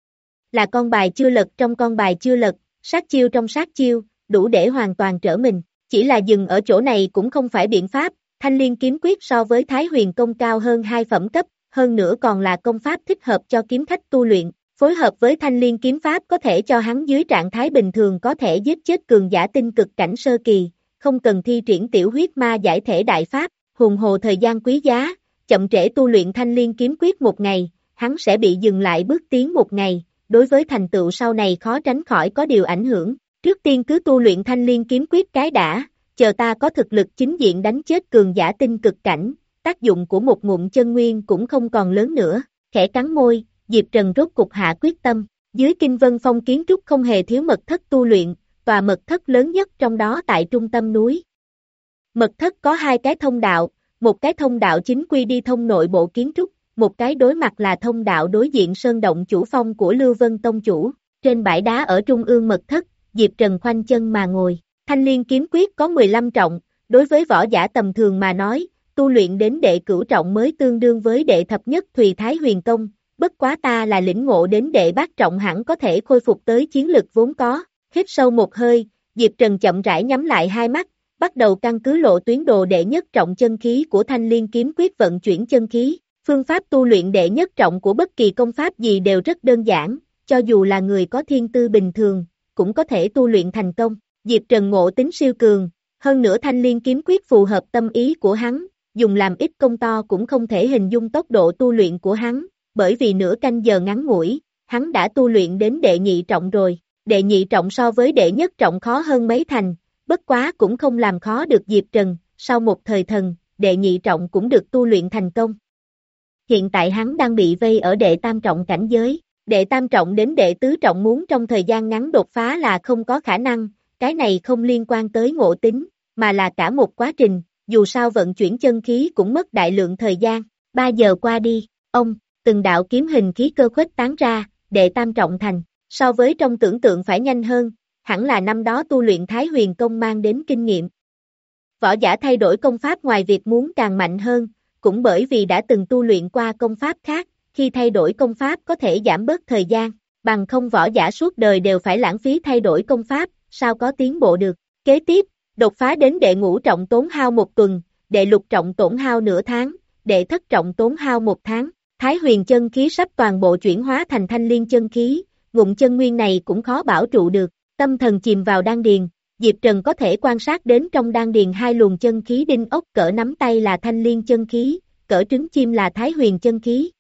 Là con bài chưa lật trong con bài chưa lật, sát chiêu trong sát chiêu, đủ để hoàn toàn trở mình. Chỉ là dừng ở chỗ này cũng không phải biện pháp, Thanh Liên kiếm quyết so với Thái Huyền công cao hơn hai phẩm cấp, hơn nữa còn là công pháp thích hợp cho kiếm khách tu luyện, phối hợp với Thanh Liên kiếm pháp có thể cho hắn dưới trạng thái bình thường có thể giết chết cường giả tinh cực cảnh sơ kỳ, không cần thi triển tiểu huyết ma giải thể đại pháp, hùng hồ thời gian quý giá, chậm trễ tu luyện Thanh Liên kiếm quyết một ngày, hắn sẽ bị dừng lại bước tiến một ngày, đối với thành tựu sau này khó tránh khỏi có điều ảnh hưởng. Trước tiên cứ tu luyện Thanh Liên kiếm quyết cái đã, chờ ta có thực lực chính diện đánh chết cường giả tinh cực cảnh, tác dụng của một ngụm chân nguyên cũng không còn lớn nữa. Khẽ cắn môi, Diệp Trần rốt cục hạ quyết tâm, dưới Kinh Vân Phong kiến trúc không hề thiếu mật thất tu luyện, tòa mật thất lớn nhất trong đó tại trung tâm núi. Mật thất có hai cái thông đạo, một cái thông đạo chính quy đi thông nội bộ kiến trúc, một cái đối mặt là thông đạo đối diện sơn động chủ phong của Lưu Vân Tông chủ. Trên bãi đá ở trung ương mật thất, Diệp Trần khoanh chân mà ngồi. Thanh Liên kiếm quyết có mười lăm trọng, đối với võ giả tầm thường mà nói, tu luyện đến đệ cửu trọng mới tương đương với đệ thập nhất Thùy Thái Huyền công, bất quá ta là lĩnh ngộ đến đệ bát trọng hẳn có thể khôi phục tới chiến lực vốn có. Hít sâu một hơi, Diệp Trần chậm rãi nhắm lại hai mắt, bắt đầu căn cứ lộ tuyến đồ đệ nhất trọng chân khí của Thanh Liên kiếm quyết vận chuyển chân khí. Phương pháp tu luyện đệ nhất trọng của bất kỳ công pháp gì đều rất đơn giản, cho dù là người có thiên tư bình thường, cũng có thể tu luyện thành công. Diệp Trần ngộ tính siêu cường, hơn nữa Thanh Liên kiếm quyết phù hợp tâm ý của hắn, dùng làm ít công to cũng không thể hình dung tốc độ tu luyện của hắn, bởi vì nửa canh giờ ngắn ngủi, hắn đã tu luyện đến đệ nhị trọng rồi. Đệ nhị trọng so với đệ nhất trọng khó hơn mấy thành, bất quá cũng không làm khó được Diệp Trần, sau một thời thần, đệ nhị trọng cũng được tu luyện thành công. Hiện tại hắn đang bị vây ở đệ tam trọng cảnh giới, đệ tam trọng đến đệ tứ trọng muốn trong thời gian ngắn đột phá là không có khả năng, cái này không liên quan tới ngộ tính, mà là cả một quá trình, dù sao vận chuyển chân khí cũng mất đại lượng thời gian. Ba giờ qua đi, ông, từng đạo kiếm hình khí cơ khuếch tán ra, đệ tam trọng thành, so với trong tưởng tượng phải nhanh hơn, hẳn là năm đó tu luyện Thái Huyền công mang đến kinh nghiệm. Võ giả thay đổi công pháp ngoài việc muốn càng mạnh hơn, cũng bởi vì đã từng tu luyện qua công pháp khác, khi thay đổi công pháp có thể giảm bớt thời gian, bằng không võ giả suốt đời đều phải lãng phí thay đổi công pháp, sao có tiến bộ được. Kế tiếp, đột phá đến đệ ngũ trọng tốn hao một tuần, đệ lục trọng tổn hao nửa tháng, đệ thất trọng tốn hao một tháng, Thái Huyền chân khí sắp toàn bộ chuyển hóa thành Thanh Liên chân khí, ngụm chân nguyên này cũng khó bảo trụ được. Tâm thần chìm vào đan điền, Diệp Trần có thể quan sát đến trong đan điền hai luồng chân khí đinh ốc cỡ nắm tay là Thanh Liên chân khí, cỡ trứng chim là Thái Huyền chân khí.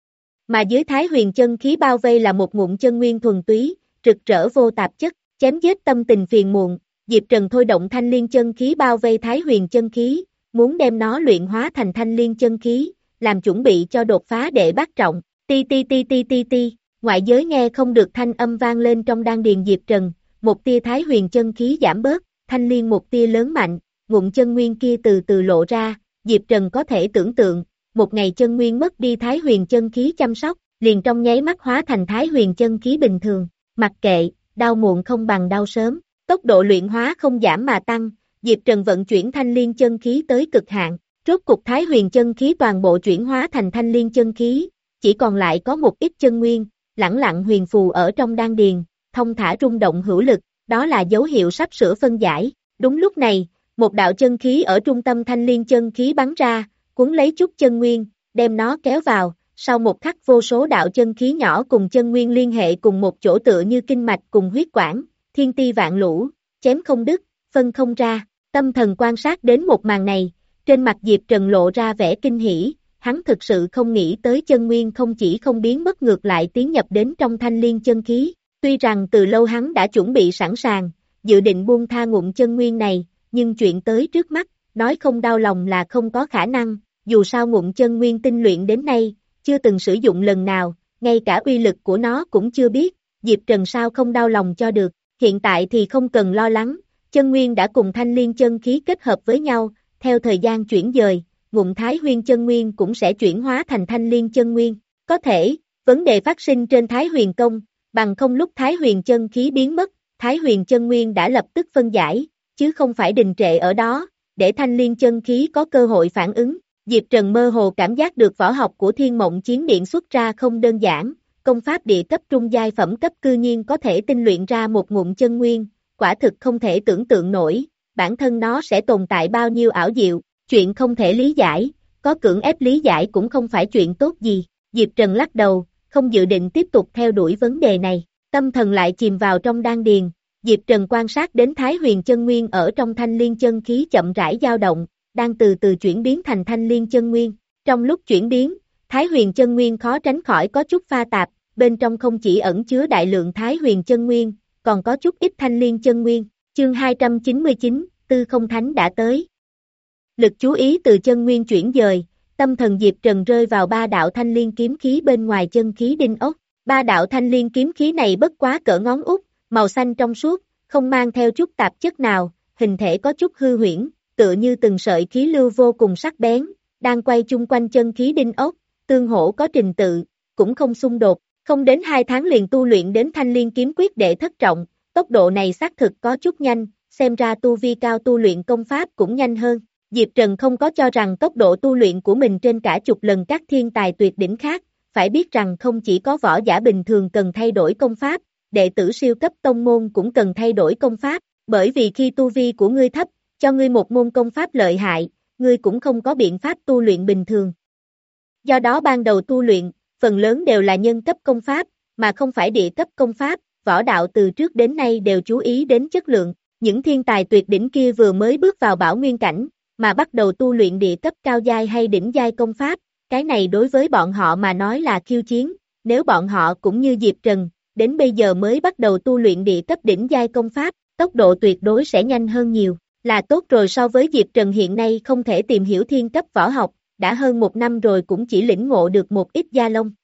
Mà dưới Thái Huyền chân khí bao vây là một ngụm chân nguyên thuần túy, rực rỡ vô tạp chất, chém giết tâm tình phiền muộn, Diệp Trần thôi động Thanh Liên chân khí bao vây Thái Huyền chân khí, muốn đem nó luyện hóa thành Thanh Liên chân khí, làm chuẩn bị cho đột phá đệ bát trọng. Ti ti ti ti ti ti, ngoại giới nghe không được thanh âm vang lên trong đan điền Diệp Trần. Một tia Thái Huyền chân khí giảm bớt, Thanh Liên một tia lớn mạnh, ngụm chân nguyên kia từ từ lộ ra, Diệp Trần có thể tưởng tượng, một ngày chân nguyên mất đi Thái Huyền chân khí chăm sóc, liền trong nháy mắt hóa thành Thái Huyền chân khí bình thường, mặc kệ, đau muộn không bằng đau sớm, tốc độ luyện hóa không giảm mà tăng, Diệp Trần vận chuyển Thanh Liên chân khí tới cực hạn, rốt cục Thái Huyền chân khí toàn bộ chuyển hóa thành Thanh Liên chân khí, chỉ còn lại có một ít chân nguyên, lẳng lặng huyền phù ở trong đan điền, thông thả rung động hữu lực, đó là dấu hiệu sắp sửa phân giải. Đúng lúc này, một đạo chân khí ở trung tâm Thanh Liên chân khí bắn ra, cuốn lấy chút chân nguyên, đem nó kéo vào, sau một khắc vô số đạo chân khí nhỏ cùng chân nguyên liên hệ cùng một chỗ tựa như kinh mạch cùng huyết quản, thiên ti vạn lũ, chém không đứt, phân không ra. Tâm thần quan sát đến một màn này, trên mặt Diệp Trần lộ ra vẻ kinh hỉ, hắn thực sự không nghĩ tới chân nguyên không chỉ không biến mất ngược lại tiến nhập đến trong Thanh Liên chân khí. Tuy rằng từ lâu hắn đã chuẩn bị sẵn sàng, dự định buông tha ngụm chân nguyên này, nhưng chuyện tới trước mắt, nói không đau lòng là không có khả năng, dù sao ngụm chân nguyên tinh luyện đến nay, chưa từng sử dụng lần nào, ngay cả uy lực của nó cũng chưa biết, Diệp Trần sao không đau lòng cho được, hiện tại thì không cần lo lắng, chân nguyên đã cùng thanh liên chân khí kết hợp với nhau, theo thời gian chuyển dời, ngụm Thái Huyền chân nguyên cũng sẽ chuyển hóa thành thanh liên chân nguyên, có thể, vấn đề phát sinh trên Thái Huyền công, bằng không lúc Thái Huyền chân khí biến mất, Thái Huyền chân nguyên đã lập tức phân giải, chứ không phải đình trệ ở đó, để thanh liên chân khí có cơ hội phản ứng. Diệp Trần mơ hồ cảm giác được võ học của Thiên Mộng Chiến Điện xuất ra không đơn giản, công pháp địa cấp trung giai phẩm cấp cư nhiên có thể tinh luyện ra một ngụm chân nguyên, quả thực không thể tưởng tượng nổi, bản thân nó sẽ tồn tại bao nhiêu ảo diệu, chuyện không thể lý giải, có cưỡng ép lý giải cũng không phải chuyện tốt gì. Diệp Trần lắc đầu, không dự định tiếp tục theo đuổi vấn đề này, tâm thần lại chìm vào trong đan điền, Diệp Trần quan sát đến Thái Huyền chân nguyên ở trong thanh liên chân khí chậm rãi dao động, đang từ từ chuyển biến thành thanh liên chân nguyên. Trong lúc chuyển biến, Thái Huyền chân nguyên khó tránh khỏi có chút pha tạp, bên trong không chỉ ẩn chứa đại lượng Thái Huyền chân nguyên, còn có chút ít thanh liên chân nguyên. Chương hai trăm chín mươi chín, Tư Không Thánh đã tới. Lực chú ý từ chân nguyên chuyển dời, tâm thần Diệp Trần rơi vào ba đạo thanh liên kiếm khí bên ngoài chân khí đinh ốc. Ba đạo thanh liên kiếm khí này bất quá cỡ ngón út, màu xanh trong suốt, không mang theo chút tạp chất nào, hình thể có chút hư huyễn, tựa như từng sợi khí lưu vô cùng sắc bén, đang quay chung quanh chân khí đinh ốc, tương hỗ có trình tự, cũng không xung đột, không đến hai tháng liền tu luyện đến thanh liên kiếm quyết đệ thất trọng, tốc độ này xác thực có chút nhanh, xem ra tu vi cao tu luyện công pháp cũng nhanh hơn. Diệp Trần không có cho rằng tốc độ tu luyện của mình trên cả chục lần các thiên tài tuyệt đỉnh khác, phải biết rằng không chỉ có võ giả bình thường cần thay đổi công pháp, đệ tử siêu cấp tông môn cũng cần thay đổi công pháp, bởi vì khi tu vi của ngươi thấp, cho ngươi một môn công pháp lợi hại, ngươi cũng không có biện pháp tu luyện bình thường. Do đó ban đầu tu luyện, phần lớn đều là nhân cấp công pháp, mà không phải địa cấp công pháp, võ đạo từ trước đến nay đều chú ý đến chất lượng, những thiên tài tuyệt đỉnh kia vừa mới bước vào bảo nguyên cảnh, mà bắt đầu tu luyện địa cấp cao giai hay đỉnh giai công pháp, cái này đối với bọn họ mà nói là khiêu chiến, nếu bọn họ cũng như Diệp Trần, đến bây giờ mới bắt đầu tu luyện địa cấp đỉnh giai công pháp, tốc độ tuyệt đối sẽ nhanh hơn nhiều, là tốt rồi. So với Diệp Trần hiện nay không thể tìm hiểu thiên cấp võ học, đã hơn một năm rồi cũng chỉ lĩnh ngộ được một ít gia lông.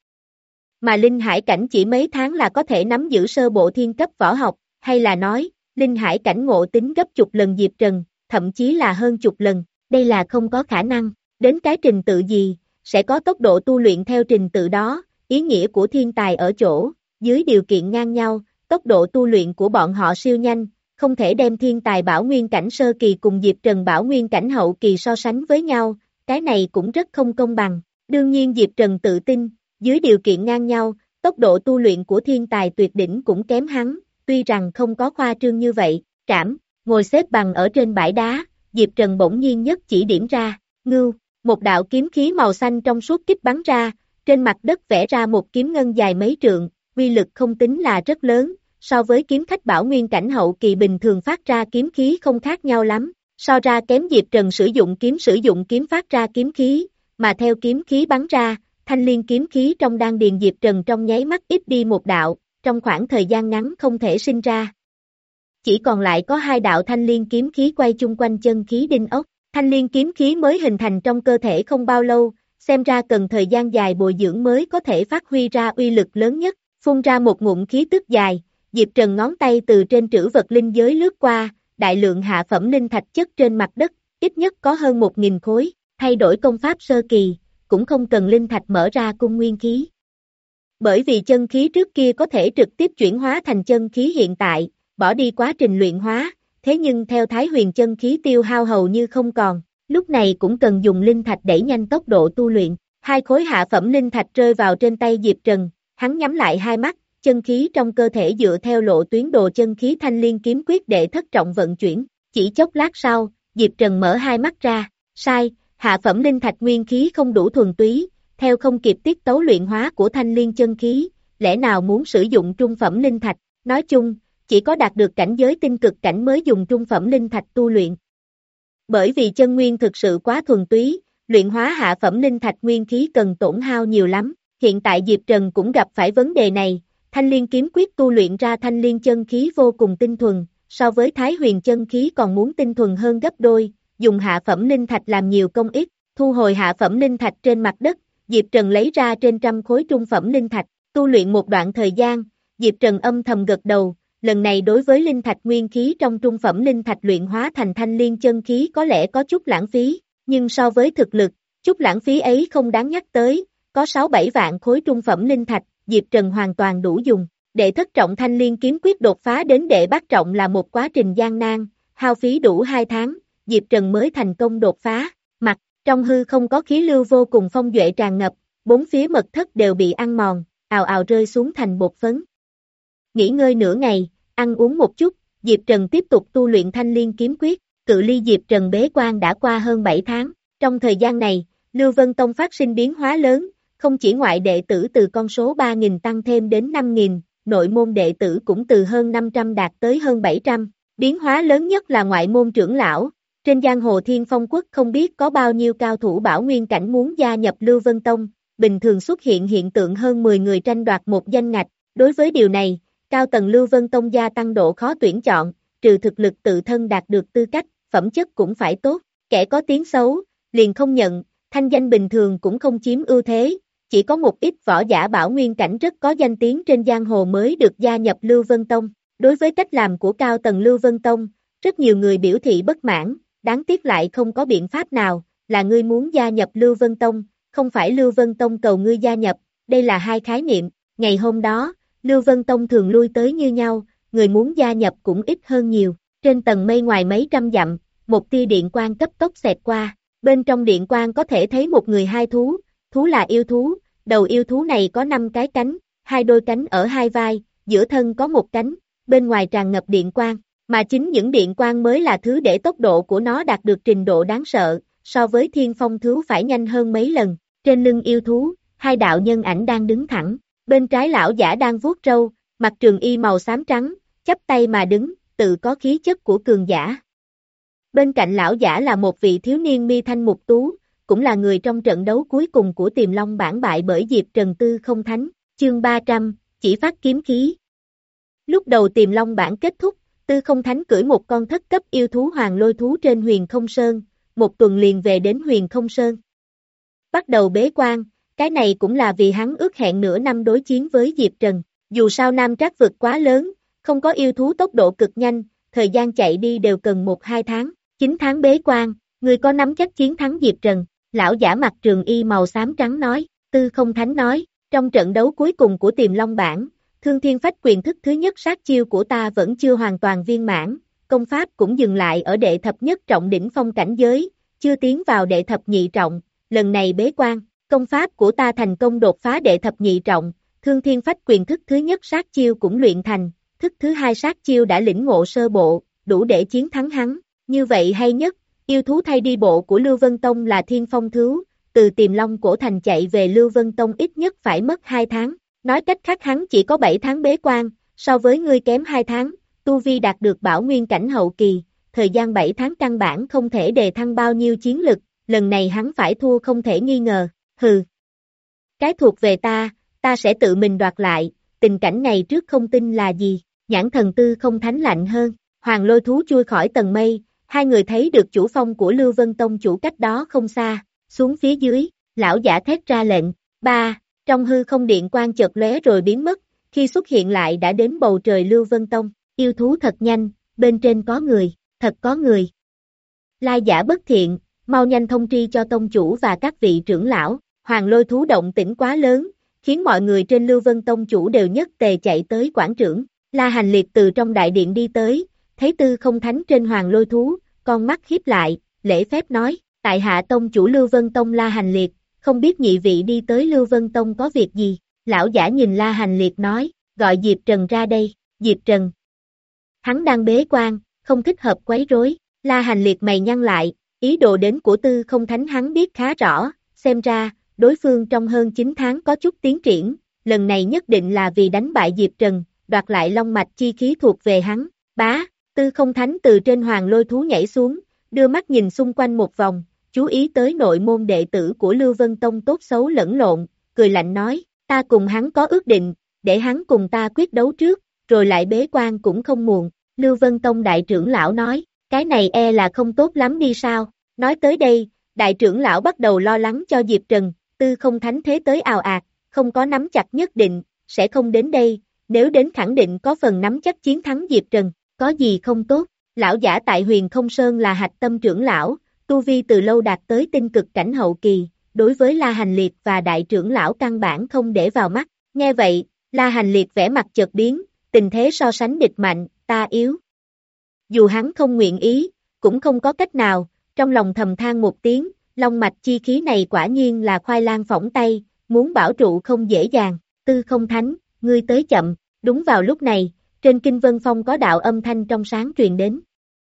Mà linh hải cảnh chỉ mấy tháng là có thể nắm giữ sơ bộ thiên cấp võ học, hay là nói, linh hải cảnh ngộ tính gấp chục lần Diệp Trần, thậm chí là hơn chục lần, đây là không có khả năng, đến cái trình tự gì, sẽ có tốc độ tu luyện theo trình tự đó, ý nghĩa của thiên tài ở chỗ, dưới điều kiện ngang nhau, tốc độ tu luyện của bọn họ siêu nhanh, không thể đem thiên tài bảo nguyên cảnh sơ kỳ cùng Diệp Trần bảo nguyên cảnh hậu kỳ so sánh với nhau, cái này cũng rất không công bằng, đương nhiên Diệp Trần tự tin, dưới điều kiện ngang nhau, tốc độ tu luyện của thiên tài tuyệt đỉnh cũng kém hắn, tuy rằng không có khoa trương như vậy, trảm, ngồi xếp bằng ở trên bãi đá, Diệp Trần bỗng nhiên nhất chỉ điểm ra, ngưu, một đạo kiếm khí màu xanh trong suốt kích bắn ra, trên mặt đất vẽ ra một kiếm ngân dài mấy trượng, uy lực không tính là rất lớn, so với kiếm khách bảo nguyên cảnh hậu kỳ bình thường phát ra kiếm khí không khác nhau lắm, so ra kém Diệp Trần sử dụng kiếm sử dụng kiếm phát ra kiếm khí, mà theo kiếm khí bắn ra, thanh liên kiếm khí trong đan điền Diệp Trần trong nháy mắt ít đi một đạo, trong khoảng thời gian ngắn không thể sinh ra. Chỉ còn lại có hai đạo thanh liên kiếm khí quay chung quanh chân khí đinh ốc, thanh liên kiếm khí mới hình thành trong cơ thể không bao lâu, xem ra cần thời gian dài bồi dưỡng mới có thể phát huy ra uy lực lớn nhất, phun ra một ngụm khí tức dài, Diệp Trần ngón tay từ trên trữ vật linh giới lướt qua, đại lượng hạ phẩm linh thạch chất trên mặt đất, ít nhất có hơn một nghìn khối, thay đổi công pháp sơ kỳ, cũng không cần linh thạch mở ra cung nguyên khí. Bởi vì chân khí trước kia có thể trực tiếp chuyển hóa thành chân khí hiện tại, bỏ đi quá trình luyện hóa, thế nhưng theo Thái Huyền chân khí tiêu hao hầu như không còn, lúc này cũng cần dùng linh thạch đẩy nhanh tốc độ tu luyện. Hai khối hạ phẩm linh thạch rơi vào trên tay Diệp Trần, hắn nhắm lại hai mắt, chân khí trong cơ thể dựa theo lộ tuyến đồ chân khí thanh liên kiếm quyết đệ thất trọng vận chuyển, chỉ chốc lát sau, Diệp Trần mở hai mắt ra, sai, hạ phẩm linh thạch nguyên khí không đủ thuần túy, theo không kịp tiết tấu luyện hóa của thanh liên chân khí, lẽ nào muốn sử dụng trung phẩm linh thạch, nói chung, chỉ có đạt được cảnh giới tinh cực cảnh mới dùng trung phẩm linh thạch tu luyện. Bởi vì chân nguyên thực sự quá thuần túy, luyện hóa hạ phẩm linh thạch nguyên khí cần tổn hao nhiều lắm, hiện tại Diệp Trần cũng gặp phải vấn đề này, thanh liên kiếm quyết tu luyện ra thanh liên chân khí vô cùng tinh thuần, so với Thái Huyền chân khí còn muốn tinh thuần hơn gấp đôi, dùng hạ phẩm linh thạch làm nhiều công ít, Thu hồi hạ phẩm linh thạch trên mặt đất, Diệp Trần lấy ra trên trăm khối trung phẩm linh thạch, tu luyện một đoạn thời gian, Diệp Trần âm thầm gật đầu, lần này đối với linh thạch nguyên khí trong trung phẩm linh thạch luyện hóa thành thanh liên chân khí có lẽ có chút lãng phí, nhưng so với thực lực, chút lãng phí ấy không đáng nhắc tới, có sáu bảy vạn khối trung phẩm linh thạch, Diệp Trần hoàn toàn đủ dùng. Đệ thất trọng thanh liên kiếm quyết đột phá đến đệ bát trọng là một quá trình gian nan, hao phí đủ hai tháng, Diệp Trần mới thành công đột phá, mặt, trong hư không có khí lưu vô cùng phong duệ tràn ngập, bốn phía mật thất đều bị ăn mòn, ào ào rơi xuống thành bột phấn. Nghỉ ngơi nửa ngày, ăn uống một chút, Diệp Trần tiếp tục tu luyện thanh liên kiếm quyết, cự ly Diệp Trần bế quan đã qua hơn bảy tháng, trong thời gian này, Lưu Vân Tông phát sinh biến hóa lớn, không chỉ ngoại đệ tử từ con số ba nghìn tăng thêm đến năm nghìn, nội môn đệ tử cũng từ hơn năm trăm đạt tới hơn bảy trăm, biến hóa lớn nhất là ngoại môn trưởng lão, trên giang hồ Thiên Phong Quốc không biết có bao nhiêu cao thủ bảo nguyên cảnh muốn gia nhập Lưu Vân Tông, bình thường xuất hiện hiện tượng hơn mười người tranh đoạt một danh ngạch, đối với điều này, cao tầng Lưu Vân Tông gia tăng độ khó tuyển chọn, trừ thực lực tự thân đạt được tư cách, phẩm chất cũng phải tốt, kẻ có tiếng xấu, liền không nhận, thanh danh bình thường cũng không chiếm ưu thế, chỉ có một ít võ giả bảo nguyên cảnh rất có danh tiếng trên giang hồ mới được gia nhập Lưu Vân Tông. Đối với cách làm của cao tầng Lưu Vân Tông, rất nhiều người biểu thị bất mãn, đáng tiếc lại không có biện pháp nào, là ngươi muốn gia nhập Lưu Vân Tông, không phải Lưu Vân Tông cầu ngươi gia nhập, đây là hai khái niệm. Ngày hôm đó, Lưu Vân Tông thường lui tới như nhau, người muốn gia nhập cũng ít hơn nhiều. Trên tầng mây ngoài mấy trăm dặm, một tia điện quang cấp tốc xẹt qua, bên trong điện quang có thể thấy một người hai thú, thú là yêu thú, đầu yêu thú này có năm cái cánh, hai đôi cánh ở hai vai, giữa thân có một cánh, bên ngoài tràn ngập điện quang, mà chính những điện quang mới là thứ để tốc độ của nó đạt được trình độ đáng sợ, so với thiên phong thú phải nhanh hơn mấy lần. Trên lưng yêu thú, hai đạo nhân ảnh đang đứng thẳng, bên trái lão giả đang vuốt râu, mặc trường y màu xám trắng, chắp tay mà đứng, tự có khí chất của cường giả. Bên cạnh lão giả là một vị thiếu niên mi thanh mục tú, cũng là người trong trận đấu cuối cùng của Tiềm Long Bảng bại bởi Diệp Trần Tư Không Thánh, chương ba trăm, chỉ phát kiếm khí. Lúc đầu Tiềm Long Bảng kết thúc, Tư Không Thánh cưỡi một con thất cấp yêu thú hoàng lôi thú trên Huyền Không Sơn, một tuần liền về đến Huyền Không Sơn. Bắt đầu bế quan, cái này cũng là vì hắn ước hẹn nửa năm đối chiến với Diệp Trần, dù sao Nam Trác vực quá lớn, không có yêu thú tốc độ cực nhanh, thời gian chạy đi đều cần một hai tháng, chín tháng bế quan, người có nắm chắc chiến thắng Diệp Trần. Lão giả mặc trường y màu xám trắng nói, Tư Không Thánh nói, trong trận đấu cuối cùng của Tiềm Long Bảng, Thương Thiên Phách quyền thức thứ nhất sát chiêu của ta vẫn chưa hoàn toàn viên mãn, công pháp cũng dừng lại ở đệ thập nhất trọng đỉnh phong cảnh giới, chưa tiến vào đệ thập nhị trọng, lần này bế quan, công pháp của ta thành công đột phá đệ thập nhị trọng, Thương Thiên Phách quyền thức thứ nhất sát chiêu cũng luyện thành, thức thứ hai sát chiêu đã lĩnh ngộ sơ bộ, đủ để chiến thắng hắn, như vậy hay nhất. Yêu thú thay đi bộ của Lưu Vân Tông là Thiên Phong Thú, từ Tiềm Long Cổ Thành chạy về Lưu Vân Tông ít nhất phải mất hai tháng, nói cách khác hắn chỉ có bảy tháng bế quan, so với ngươi kém hai tháng, tu vi đạt được bảo nguyên cảnh hậu kỳ, thời gian bảy tháng căn bản không thể đề thăng bao nhiêu chiến lực, lần này hắn phải thua không thể nghi ngờ, hừ. Cái thuộc về ta, ta sẽ tự mình đoạt lại, tình cảnh này trước không tin là gì, nhãn thần Tư Không Thánh lạnh hơn, hoàng lôi thú chui khỏi tầng mây. Hai người thấy được chủ phong của Lưu Vân Tông chủ cách đó không xa, xuống phía dưới, lão giả thét ra lệnh, ba, trong hư không điện quang chợt lóe rồi biến mất, khi xuất hiện lại đã đến bầu trời Lưu Vân Tông, yêu thú thật nhanh, bên trên có người, thật có người. Lai giả bất thiện, mau nhanh thông tri cho tông chủ và các vị trưởng lão, hoàng lôi thú động tĩnh quá lớn, khiến mọi người trên Lưu Vân Tông chủ đều nhất tề chạy tới quảng trưởng, La Hành Liệt từ trong đại điện đi tới. Thấy Tư Không Thánh trên hoàng lôi thú, con mắt hiếp lại, lễ phép nói, tại hạ tông chủ Lưu Vân Tông La Hành Liệt, không biết nhị vị đi tới Lưu Vân Tông có việc gì, lão giả nhìn La Hành Liệt nói, gọi Diệp Trần ra đây, Diệp Trần. Hắn đang bế quan, không thích hợp quấy rối, La Hành Liệt mày nhăn lại, ý đồ đến của Tư Không Thánh hắn biết khá rõ, xem ra, đối phương trong hơn chín tháng có chút tiến triển, lần này nhất định là vì đánh bại Diệp Trần, đoạt lại long mạch chi khí thuộc về hắn, bá. Tư Không Thánh từ trên hoàng lôi thú nhảy xuống, đưa mắt nhìn xung quanh một vòng, chú ý tới nội môn đệ tử của Lưu Vân Tông tốt xấu lẫn lộn, cười lạnh nói, ta cùng hắn có ước định, để hắn cùng ta quyết đấu trước, rồi lại bế quan cũng không muộn. Lưu Vân Tông đại trưởng lão nói, cái này e là không tốt lắm đi sao, nói tới đây, đại trưởng lão bắt đầu lo lắng cho Diệp Trần, Tư Không Thánh thế tới ào ạt, không có nắm chặt nhất định, sẽ không đến đây, nếu đến khẳng định có phần nắm chắc chiến thắng Diệp Trần, có gì không tốt, lão giả tại Huyền Không Sơn là hạch tâm trưởng lão, tu vi từ lâu đạt tới tinh cực cảnh hậu kỳ, đối với La Hành Liệt và đại trưởng lão căn bản không để vào mắt, nghe vậy, La Hành Liệt vẻ mặt chợt biến, tình thế so sánh địch mạnh, ta yếu. Dù hắn không nguyện ý, cũng không có cách nào, trong lòng thầm than một tiếng, long mạch chi khí này quả nhiên là khoai lang phỏng tay, muốn bảo trụ không dễ dàng, Tư Không Thánh, ngươi tới chậm, đúng vào lúc này, trên Kinh Vân Phong có đạo âm thanh trong sáng truyền đến.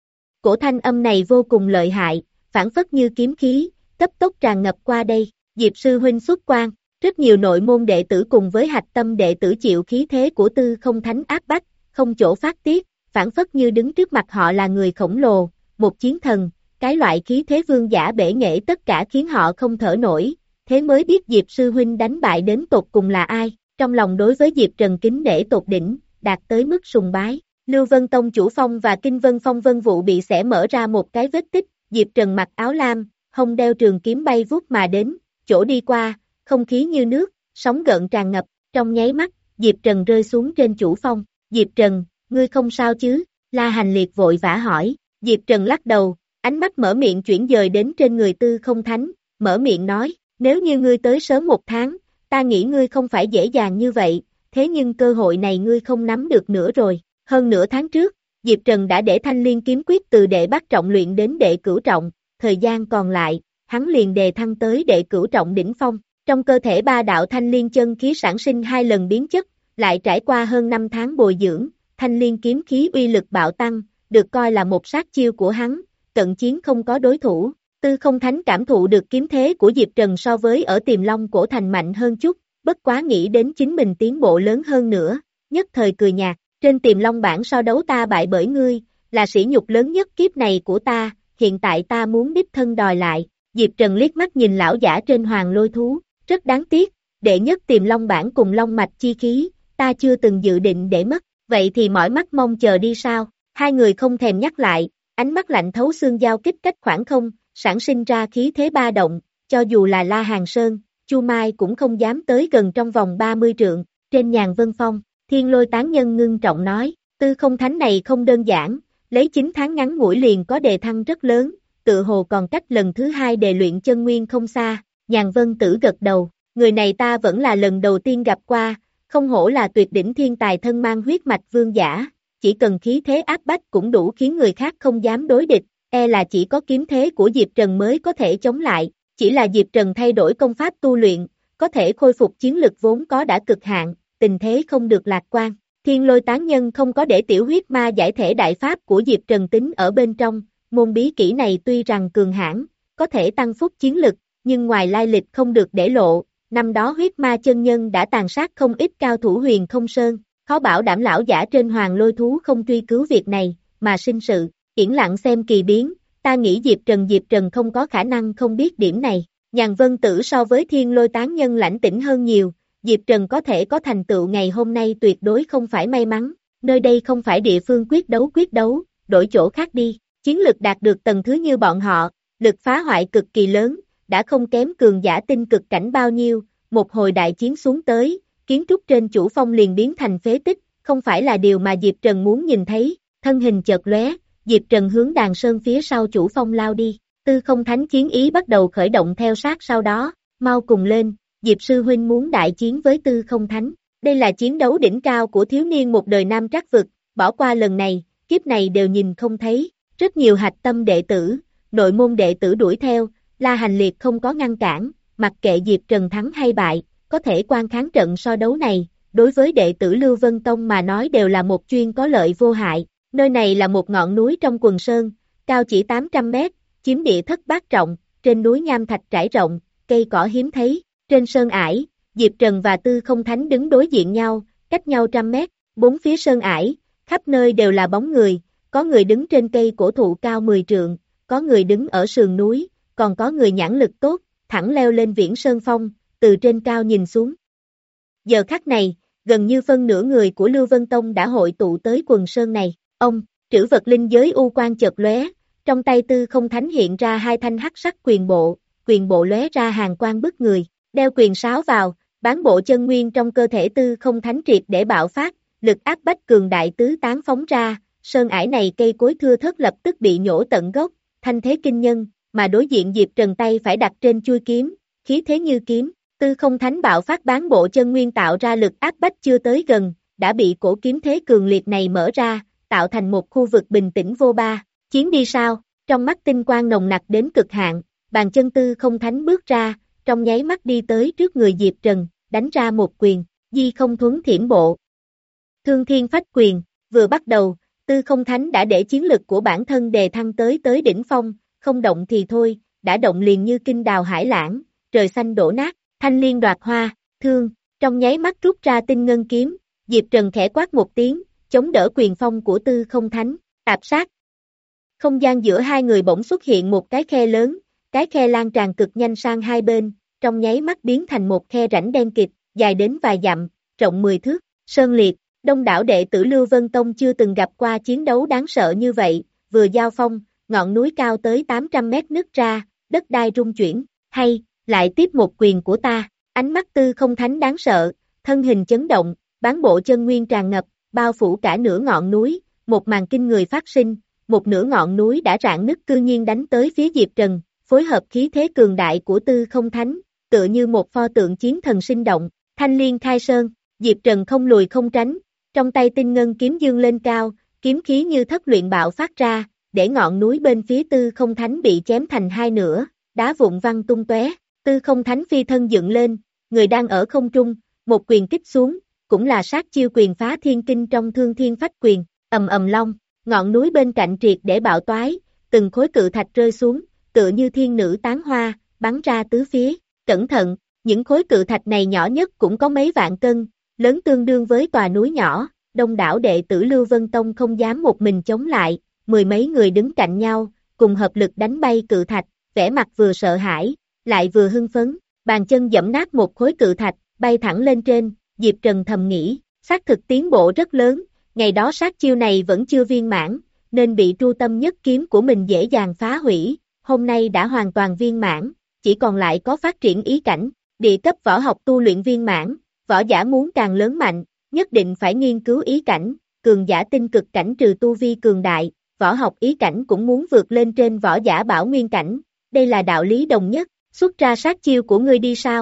Cổ thanh âm này vô cùng lợi hại, phản phất như kiếm khí, cấp tốc tràn ngập qua đây, Diệp sư huynh xuất quan, rất nhiều nội môn đệ tử cùng với hạch tâm đệ tử chịu khí thế của Tư Không Thánh áp bách, không chỗ phát tiết, phản phất như đứng trước mặt họ là người khổng lồ, một chiến thần, cái loại khí thế vương giả bể nghệ tất cả khiến họ không thở nổi, thế mới biết Diệp sư huynh đánh bại đến tột cùng là ai, trong lòng đối với Diệp Trần kính nể tột đỉnh, đạt tới mức sùng bái. Lưu Vân Tông chủ phong và Kinh Vân Phong Vân Vụ bị xẻ mở ra một cái vết tích, Diệp Trần mặc áo lam, hông đeo trường kiếm bay vút mà đến, chỗ đi qua, không khí như nước, sóng gợn tràn ngập, trong nháy mắt, Diệp Trần rơi xuống trên chủ phong, Diệp Trần, ngươi không sao chứ, La Hành Liệt vội vã hỏi, Diệp Trần lắc đầu, ánh mắt mở miệng chuyển dời đến trên người Tư Không Thánh, mở miệng nói, nếu như ngươi tới sớm một tháng, ta nghĩ ngươi không phải dễ dàng như vậy, thế nhưng cơ hội này ngươi không nắm được nữa rồi. Hơn nửa tháng trước, Diệp Trần đã để Thanh Liên kiếm quyết từ đệ bát trọng luyện đến đệ cửu trọng, thời gian còn lại, hắn liền đề thăng tới đệ cửu trọng đỉnh phong, trong cơ thể ba đạo Thanh Liên chân khí sản sinh hai lần biến chất, lại trải qua hơn năm tháng bồi dưỡng, Thanh Liên kiếm khí uy lực bạo tăng, được coi là một sát chiêu của hắn, cận chiến không có đối thủ, Tư Không Thánh cảm thụ được kiếm thế của Diệp Trần so với ở Tiềm Long Cổ Thành mạnh hơn chút, bất quá nghĩ đến chính mình tiến bộ lớn hơn nữa, nhất thời cười nhạt. Trên Tiềm Long bảng so đấu ta bại bởi ngươi, là sỉ nhục lớn nhất kiếp này của ta, hiện tại ta muốn đích thân đòi lại, Diệp Trần liếc mắt nhìn lão giả trên hoàng lôi thú, rất đáng tiếc, đệ nhất Tiềm Long bảng cùng long mạch chi khí, ta chưa từng dự định để mất, vậy thì mỏi mắt mong chờ đi sao, hai người không thèm nhắc lại, ánh mắt lạnh thấu xương giao kích cách khoảng không, sản sinh ra khí thế ba động, cho dù là La Hàng Sơn, Chu Mai cũng không dám tới gần trong vòng ba mươi trượng, trên Nhàn Vân Phong. Thiên Lôi Tán Nhân ngưng trọng nói, Tư Không Thánh này không đơn giản, lấy chín tháng ngắn ngủi liền có đề thăng rất lớn, tự hồ còn cách lần thứ hai đề luyện chân nguyên không xa, Nhàn Vân Tử gật đầu, người này ta vẫn là lần đầu tiên gặp qua, không hổ là tuyệt đỉnh thiên tài thân mang huyết mạch vương giả, chỉ cần khí thế áp bách cũng đủ khiến người khác không dám đối địch, e là chỉ có kiếm thế của Diệp Trần mới có thể chống lại, chỉ là Diệp Trần thay đổi công pháp tu luyện, có thể khôi phục chiến lực vốn có đã cực hạn. Tình thế không được lạc quan, Thiên Lôi Tán Nhân không có để tiểu huyết ma giải thể đại pháp của Diệp Trần tính ở bên trong, môn bí kỹ này tuy rằng cường hãn, có thể tăng phúc chiến lực, nhưng ngoài lai lịch không được để lộ, năm đó huyết ma chân nhân đã tàn sát không ít cao thủ Huyền Không Sơn, khó bảo đảm lão giả trên hoàng lôi thú không truy cứu việc này, mà sinh sự, yên lặng xem kỳ biến, ta nghĩ Diệp Trần Diệp Trần không có khả năng không biết điểm này, Nhàn Vân Tử so với Thiên Lôi Tán Nhân lãnh tĩnh hơn nhiều. Diệp Trần có thể có thành tựu ngày hôm nay tuyệt đối không phải may mắn, nơi đây không phải địa phương quyết đấu quyết đấu, đổi chỗ khác đi, chiến lực đạt được tầng thứ như bọn họ, lực phá hoại cực kỳ lớn, đã không kém cường giả tinh cực cảnh bao nhiêu, một hồi đại chiến xuống tới, kiến trúc trên chủ phong liền biến thành phế tích, không phải là điều mà Diệp Trần muốn nhìn thấy, thân hình chợt lóe, Diệp Trần hướng Đàn Sơn phía sau chủ phong lao đi, Tư Không Thánh chiến ý bắt đầu khởi động theo sát sau đó, mau cùng lên. Diệp sư huynh muốn đại chiến với Tư Không Thánh, đây là chiến đấu đỉnh cao của thiếu niên một đời nam trắc vực, bỏ qua lần này, kiếp này đều nhìn không thấy, rất nhiều hạch tâm đệ tử, nội môn đệ tử đuổi theo, La Hành Liệt không có ngăn cản, mặc kệ Diệp Trần thắng hay bại, có thể quan kháng trận so đấu này, đối với đệ tử Lưu Vân Tông mà nói đều là một chuyên có lợi vô hại, nơi này là một ngọn núi trong quần sơn, cao chỉ tám trăm mét, chiếm địa thất bát trọng, trên núi nham thạch trải rộng, cây cỏ hiếm thấy. Trên sơn ải, Diệp Trần và Tư Không Thánh đứng đối diện nhau, cách nhau trăm mét, bốn phía sơn ải, khắp nơi đều là bóng người, có người đứng trên cây cổ thụ cao mười trượng, có người đứng ở sườn núi, còn có người nhãn lực tốt, thẳng leo lên viễn sơn phong, từ trên cao nhìn xuống. Giờ khắc này, gần như phân nửa người của Lưu Vân Tông đã hội tụ tới quần sơn này, ông, trữ vật linh giới u quang chợt lóe, Trong tay Tư Không Thánh hiện ra hai thanh hắc sắc quyền bộ, quyền bộ lóe ra hàn quang bức người, đeo quyền sáo vào, bán bộ chân nguyên trong cơ thể Tư Không Thánh triệt để bạo phát, lực áp bách cường đại tứ tán phóng ra, sơn ải này cây cối thưa thớt lập tức bị nhổ tận gốc, thanh thế kinh nhân, mà đối diện Diệp Trần tay phải đặt trên chuôi kiếm, khí thế như kiếm, Tư Không Thánh bạo phát bán bộ chân nguyên tạo ra lực áp bách chưa tới gần, đã bị cổ kiếm thế cường liệt này mở ra, tạo thành một khu vực bình tĩnh vô ba, chiến đi sao, trong mắt tinh quang nồng nặc đến cực hạn, bàn chân Tư Không Thánh bước ra, trong nháy mắt đi tới trước người Diệp Trần, đánh ra một quyền, di không thuấn thiểm bộ. Thương thiên phách quyền, vừa bắt đầu, Tư Không Thánh đã để chiến lực của bản thân đề thăng tới tới đỉnh phong, không động thì thôi, đã động liền như kinh đào hải lãng, trời xanh đổ nát, thanh liên đoạt hoa, thương, trong nháy mắt rút ra tinh ngân kiếm, Diệp Trần khẽ quát một tiếng, chống đỡ quyền phong của Tư Không Thánh, tạp sát. Không gian giữa hai người bỗng xuất hiện một cái khe lớn, cái khe lan tràn cực nhanh sang hai bên, trong nháy mắt biến thành một khe rãnh đen kịt, dài đến vài dặm, rộng mười thước, sơn liệt, đông đảo đệ tử Lưu Vân Tông chưa từng gặp qua chiến đấu đáng sợ như vậy, vừa giao phong, ngọn núi cao tới tám trăm mét nứt ra, đất đai rung chuyển, hay, lại tiếp một quyền của ta, ánh mắt Tư Không Thánh đáng sợ, thân hình chấn động, bán bộ chân nguyên tràn ngập, bao phủ cả nửa ngọn núi, một màn kinh người phát sinh, một nửa ngọn núi đã rạn nứt cư nhiên đánh tới phía Diệp Trần, phối hợp khí thế cường đại của Tư Không Thánh, tựa như một pho tượng chiến thần sinh động, thanh liên khai sơn, Diệp Trần không lùi không tránh, trong tay tinh ngân kiếm dương lên cao, kiếm khí như thất luyện bạo phát ra, để ngọn núi bên phía Tư Không Thánh bị chém thành hai nửa, đá vụn văng tung tóe, Tư Không Thánh phi thân dựng lên, người đang ở không trung, một quyền kích xuống, cũng là sát chiêu quyền phá thiên kinh trong thương thiên phách quyền, ầm ầm long, ngọn núi bên cạnh triệt để bạo toái, từng khối cự thạch rơi xuống, tựa như thiên nữ tán hoa, bắn ra tứ phía, cẩn thận, những khối cự thạch này nhỏ nhất cũng có mấy vạn cân, lớn tương đương với tòa núi nhỏ, đông đảo đệ tử Lưu Vân Tông không dám một mình chống lại, mười mấy người đứng cạnh nhau, cùng hợp lực đánh bay cự thạch, vẻ mặt vừa sợ hãi, lại vừa hưng phấn, bàn chân giẫm nát một khối cự thạch, bay thẳng lên trên, Diệp Trần thầm nghĩ, xác thực tiến bộ rất lớn, ngày đó sát chiêu này vẫn chưa viên mãn, nên bị tru tâm nhất kiếm của mình dễ dàng phá hủy, hôm nay đã hoàn toàn viên mãn, chỉ còn lại có phát triển ý cảnh, địa cấp võ học tu luyện viên mãn, võ giả muốn càng lớn mạnh, nhất định phải nghiên cứu ý cảnh, cường giả tinh cực cảnh trừ tu vi cường đại, võ học ý cảnh cũng muốn vượt lên trên võ giả bảo nguyên cảnh, đây là đạo lý đồng nhất, xuất ra sát chiêu của ngươi đi sao?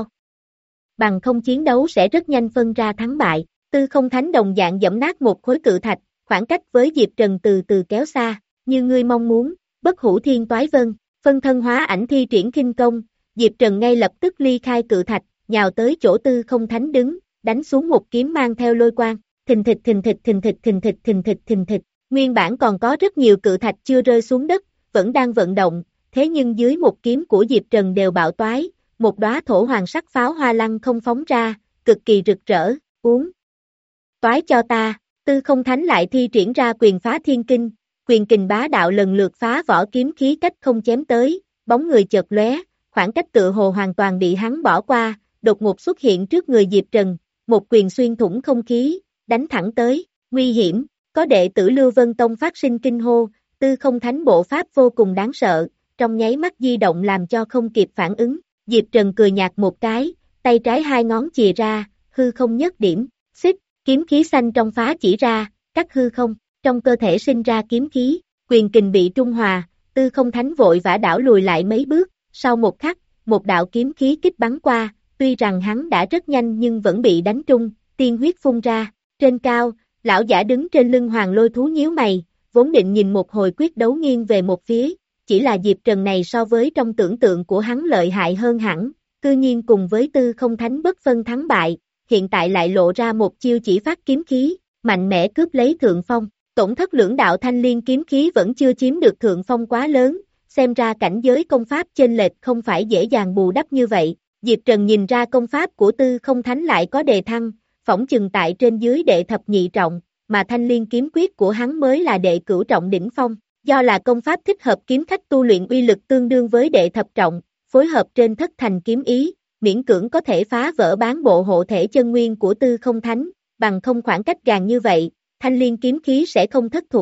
Bằng không chiến đấu sẽ rất nhanh phân ra thắng bại, Tư Không Thánh đồng dạng giẫm nát một khối cự thạch, khoảng cách với Diệp Trần từ từ kéo xa, như ngươi mong muốn, bất hủ thiên toái vân, phân thân hóa ảnh thi triển khinh công, Diệp Trần ngay lập tức ly khai cự thạch, nhào tới chỗ Tư Không Thánh đứng, đánh xuống một kiếm mang theo lôi quang, thình thịch thình thịch thình thịch thình thịch thình thịch thình thịch, nguyên bản còn có rất nhiều cự thạch chưa rơi xuống đất, vẫn đang vận động, thế nhưng dưới một kiếm của Diệp Trần đều bạo toái, một đóa thổ hoàng sắc pháo hoa lăng không phóng ra, cực kỳ rực rỡ, uống. Toái cho ta, Tư Không Thánh lại thi triển ra quyền phá thiên kinh, quyền kình bá đạo lần lượt phá vỏ kiếm khí cách không chém tới, bóng người chợt lóe, khoảng cách tựa hồ hoàn toàn bị hắn bỏ qua, đột ngột xuất hiện trước người Diệp Trần, một quyền xuyên thủng không khí, đánh thẳng tới, nguy hiểm, có đệ tử Lưu Vân Tông phát sinh kinh hô, Tư Không Thánh bộ pháp vô cùng đáng sợ, trong nháy mắt di động làm cho không kịp phản ứng, Diệp Trần cười nhạt một cái, tay trái hai ngón chìa ra, hư không nhất điểm, xích, kiếm khí xanh trong phá chỉ ra, cắt hư không, trong cơ thể sinh ra kiếm khí, quyền kình bị trung hòa, Tư Không Thánh vội vã đảo lùi lại mấy bước, sau một khắc, một đạo kiếm khí kích bắn qua, tuy rằng hắn đã rất nhanh nhưng vẫn bị đánh trúng, tiên huyết phun ra, trên cao, lão giả đứng trên lưng hoàng lôi thú nhíu mày, vốn định nhìn một hồi quyết đấu nghiêng về một phía, chỉ là Diệp Trần này so với trong tưởng tượng của hắn lợi hại hơn hẳn, cư nhiên cùng với Tư Không Thánh bất phân thắng bại, hiện tại lại lộ ra một chiêu chỉ phát kiếm khí, mạnh mẽ cướp lấy thượng phong, tổn thất lưỡng đạo thanh liên kiếm khí vẫn chưa chiếm được thượng phong quá lớn, xem ra cảnh giới công pháp chênh lệch không phải dễ dàng bù đắp như vậy, Diệp Trần nhìn ra công pháp của Tư Không Thánh lại có đề thăng, phỏng chừng tại trên dưới đệ thập nhị trọng, mà thanh liên kiếm quyết của hắn mới là đệ cửu trọng đỉnh phong, do là công pháp thích hợp kiếm khách tu luyện uy lực tương đương với đệ thập trọng, phối hợp trên thất thành kiếm ý, miễn cưỡng có thể phá vỡ bán bộ hộ thể chân nguyên của Tư Không Thánh, bằng không khoảng cách gàn như vậy, thanh liên kiếm khí sẽ không thất thủ,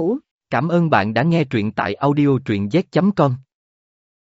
Cảm ơn bạn đã nghe truyện tại audio truyện z chấm com.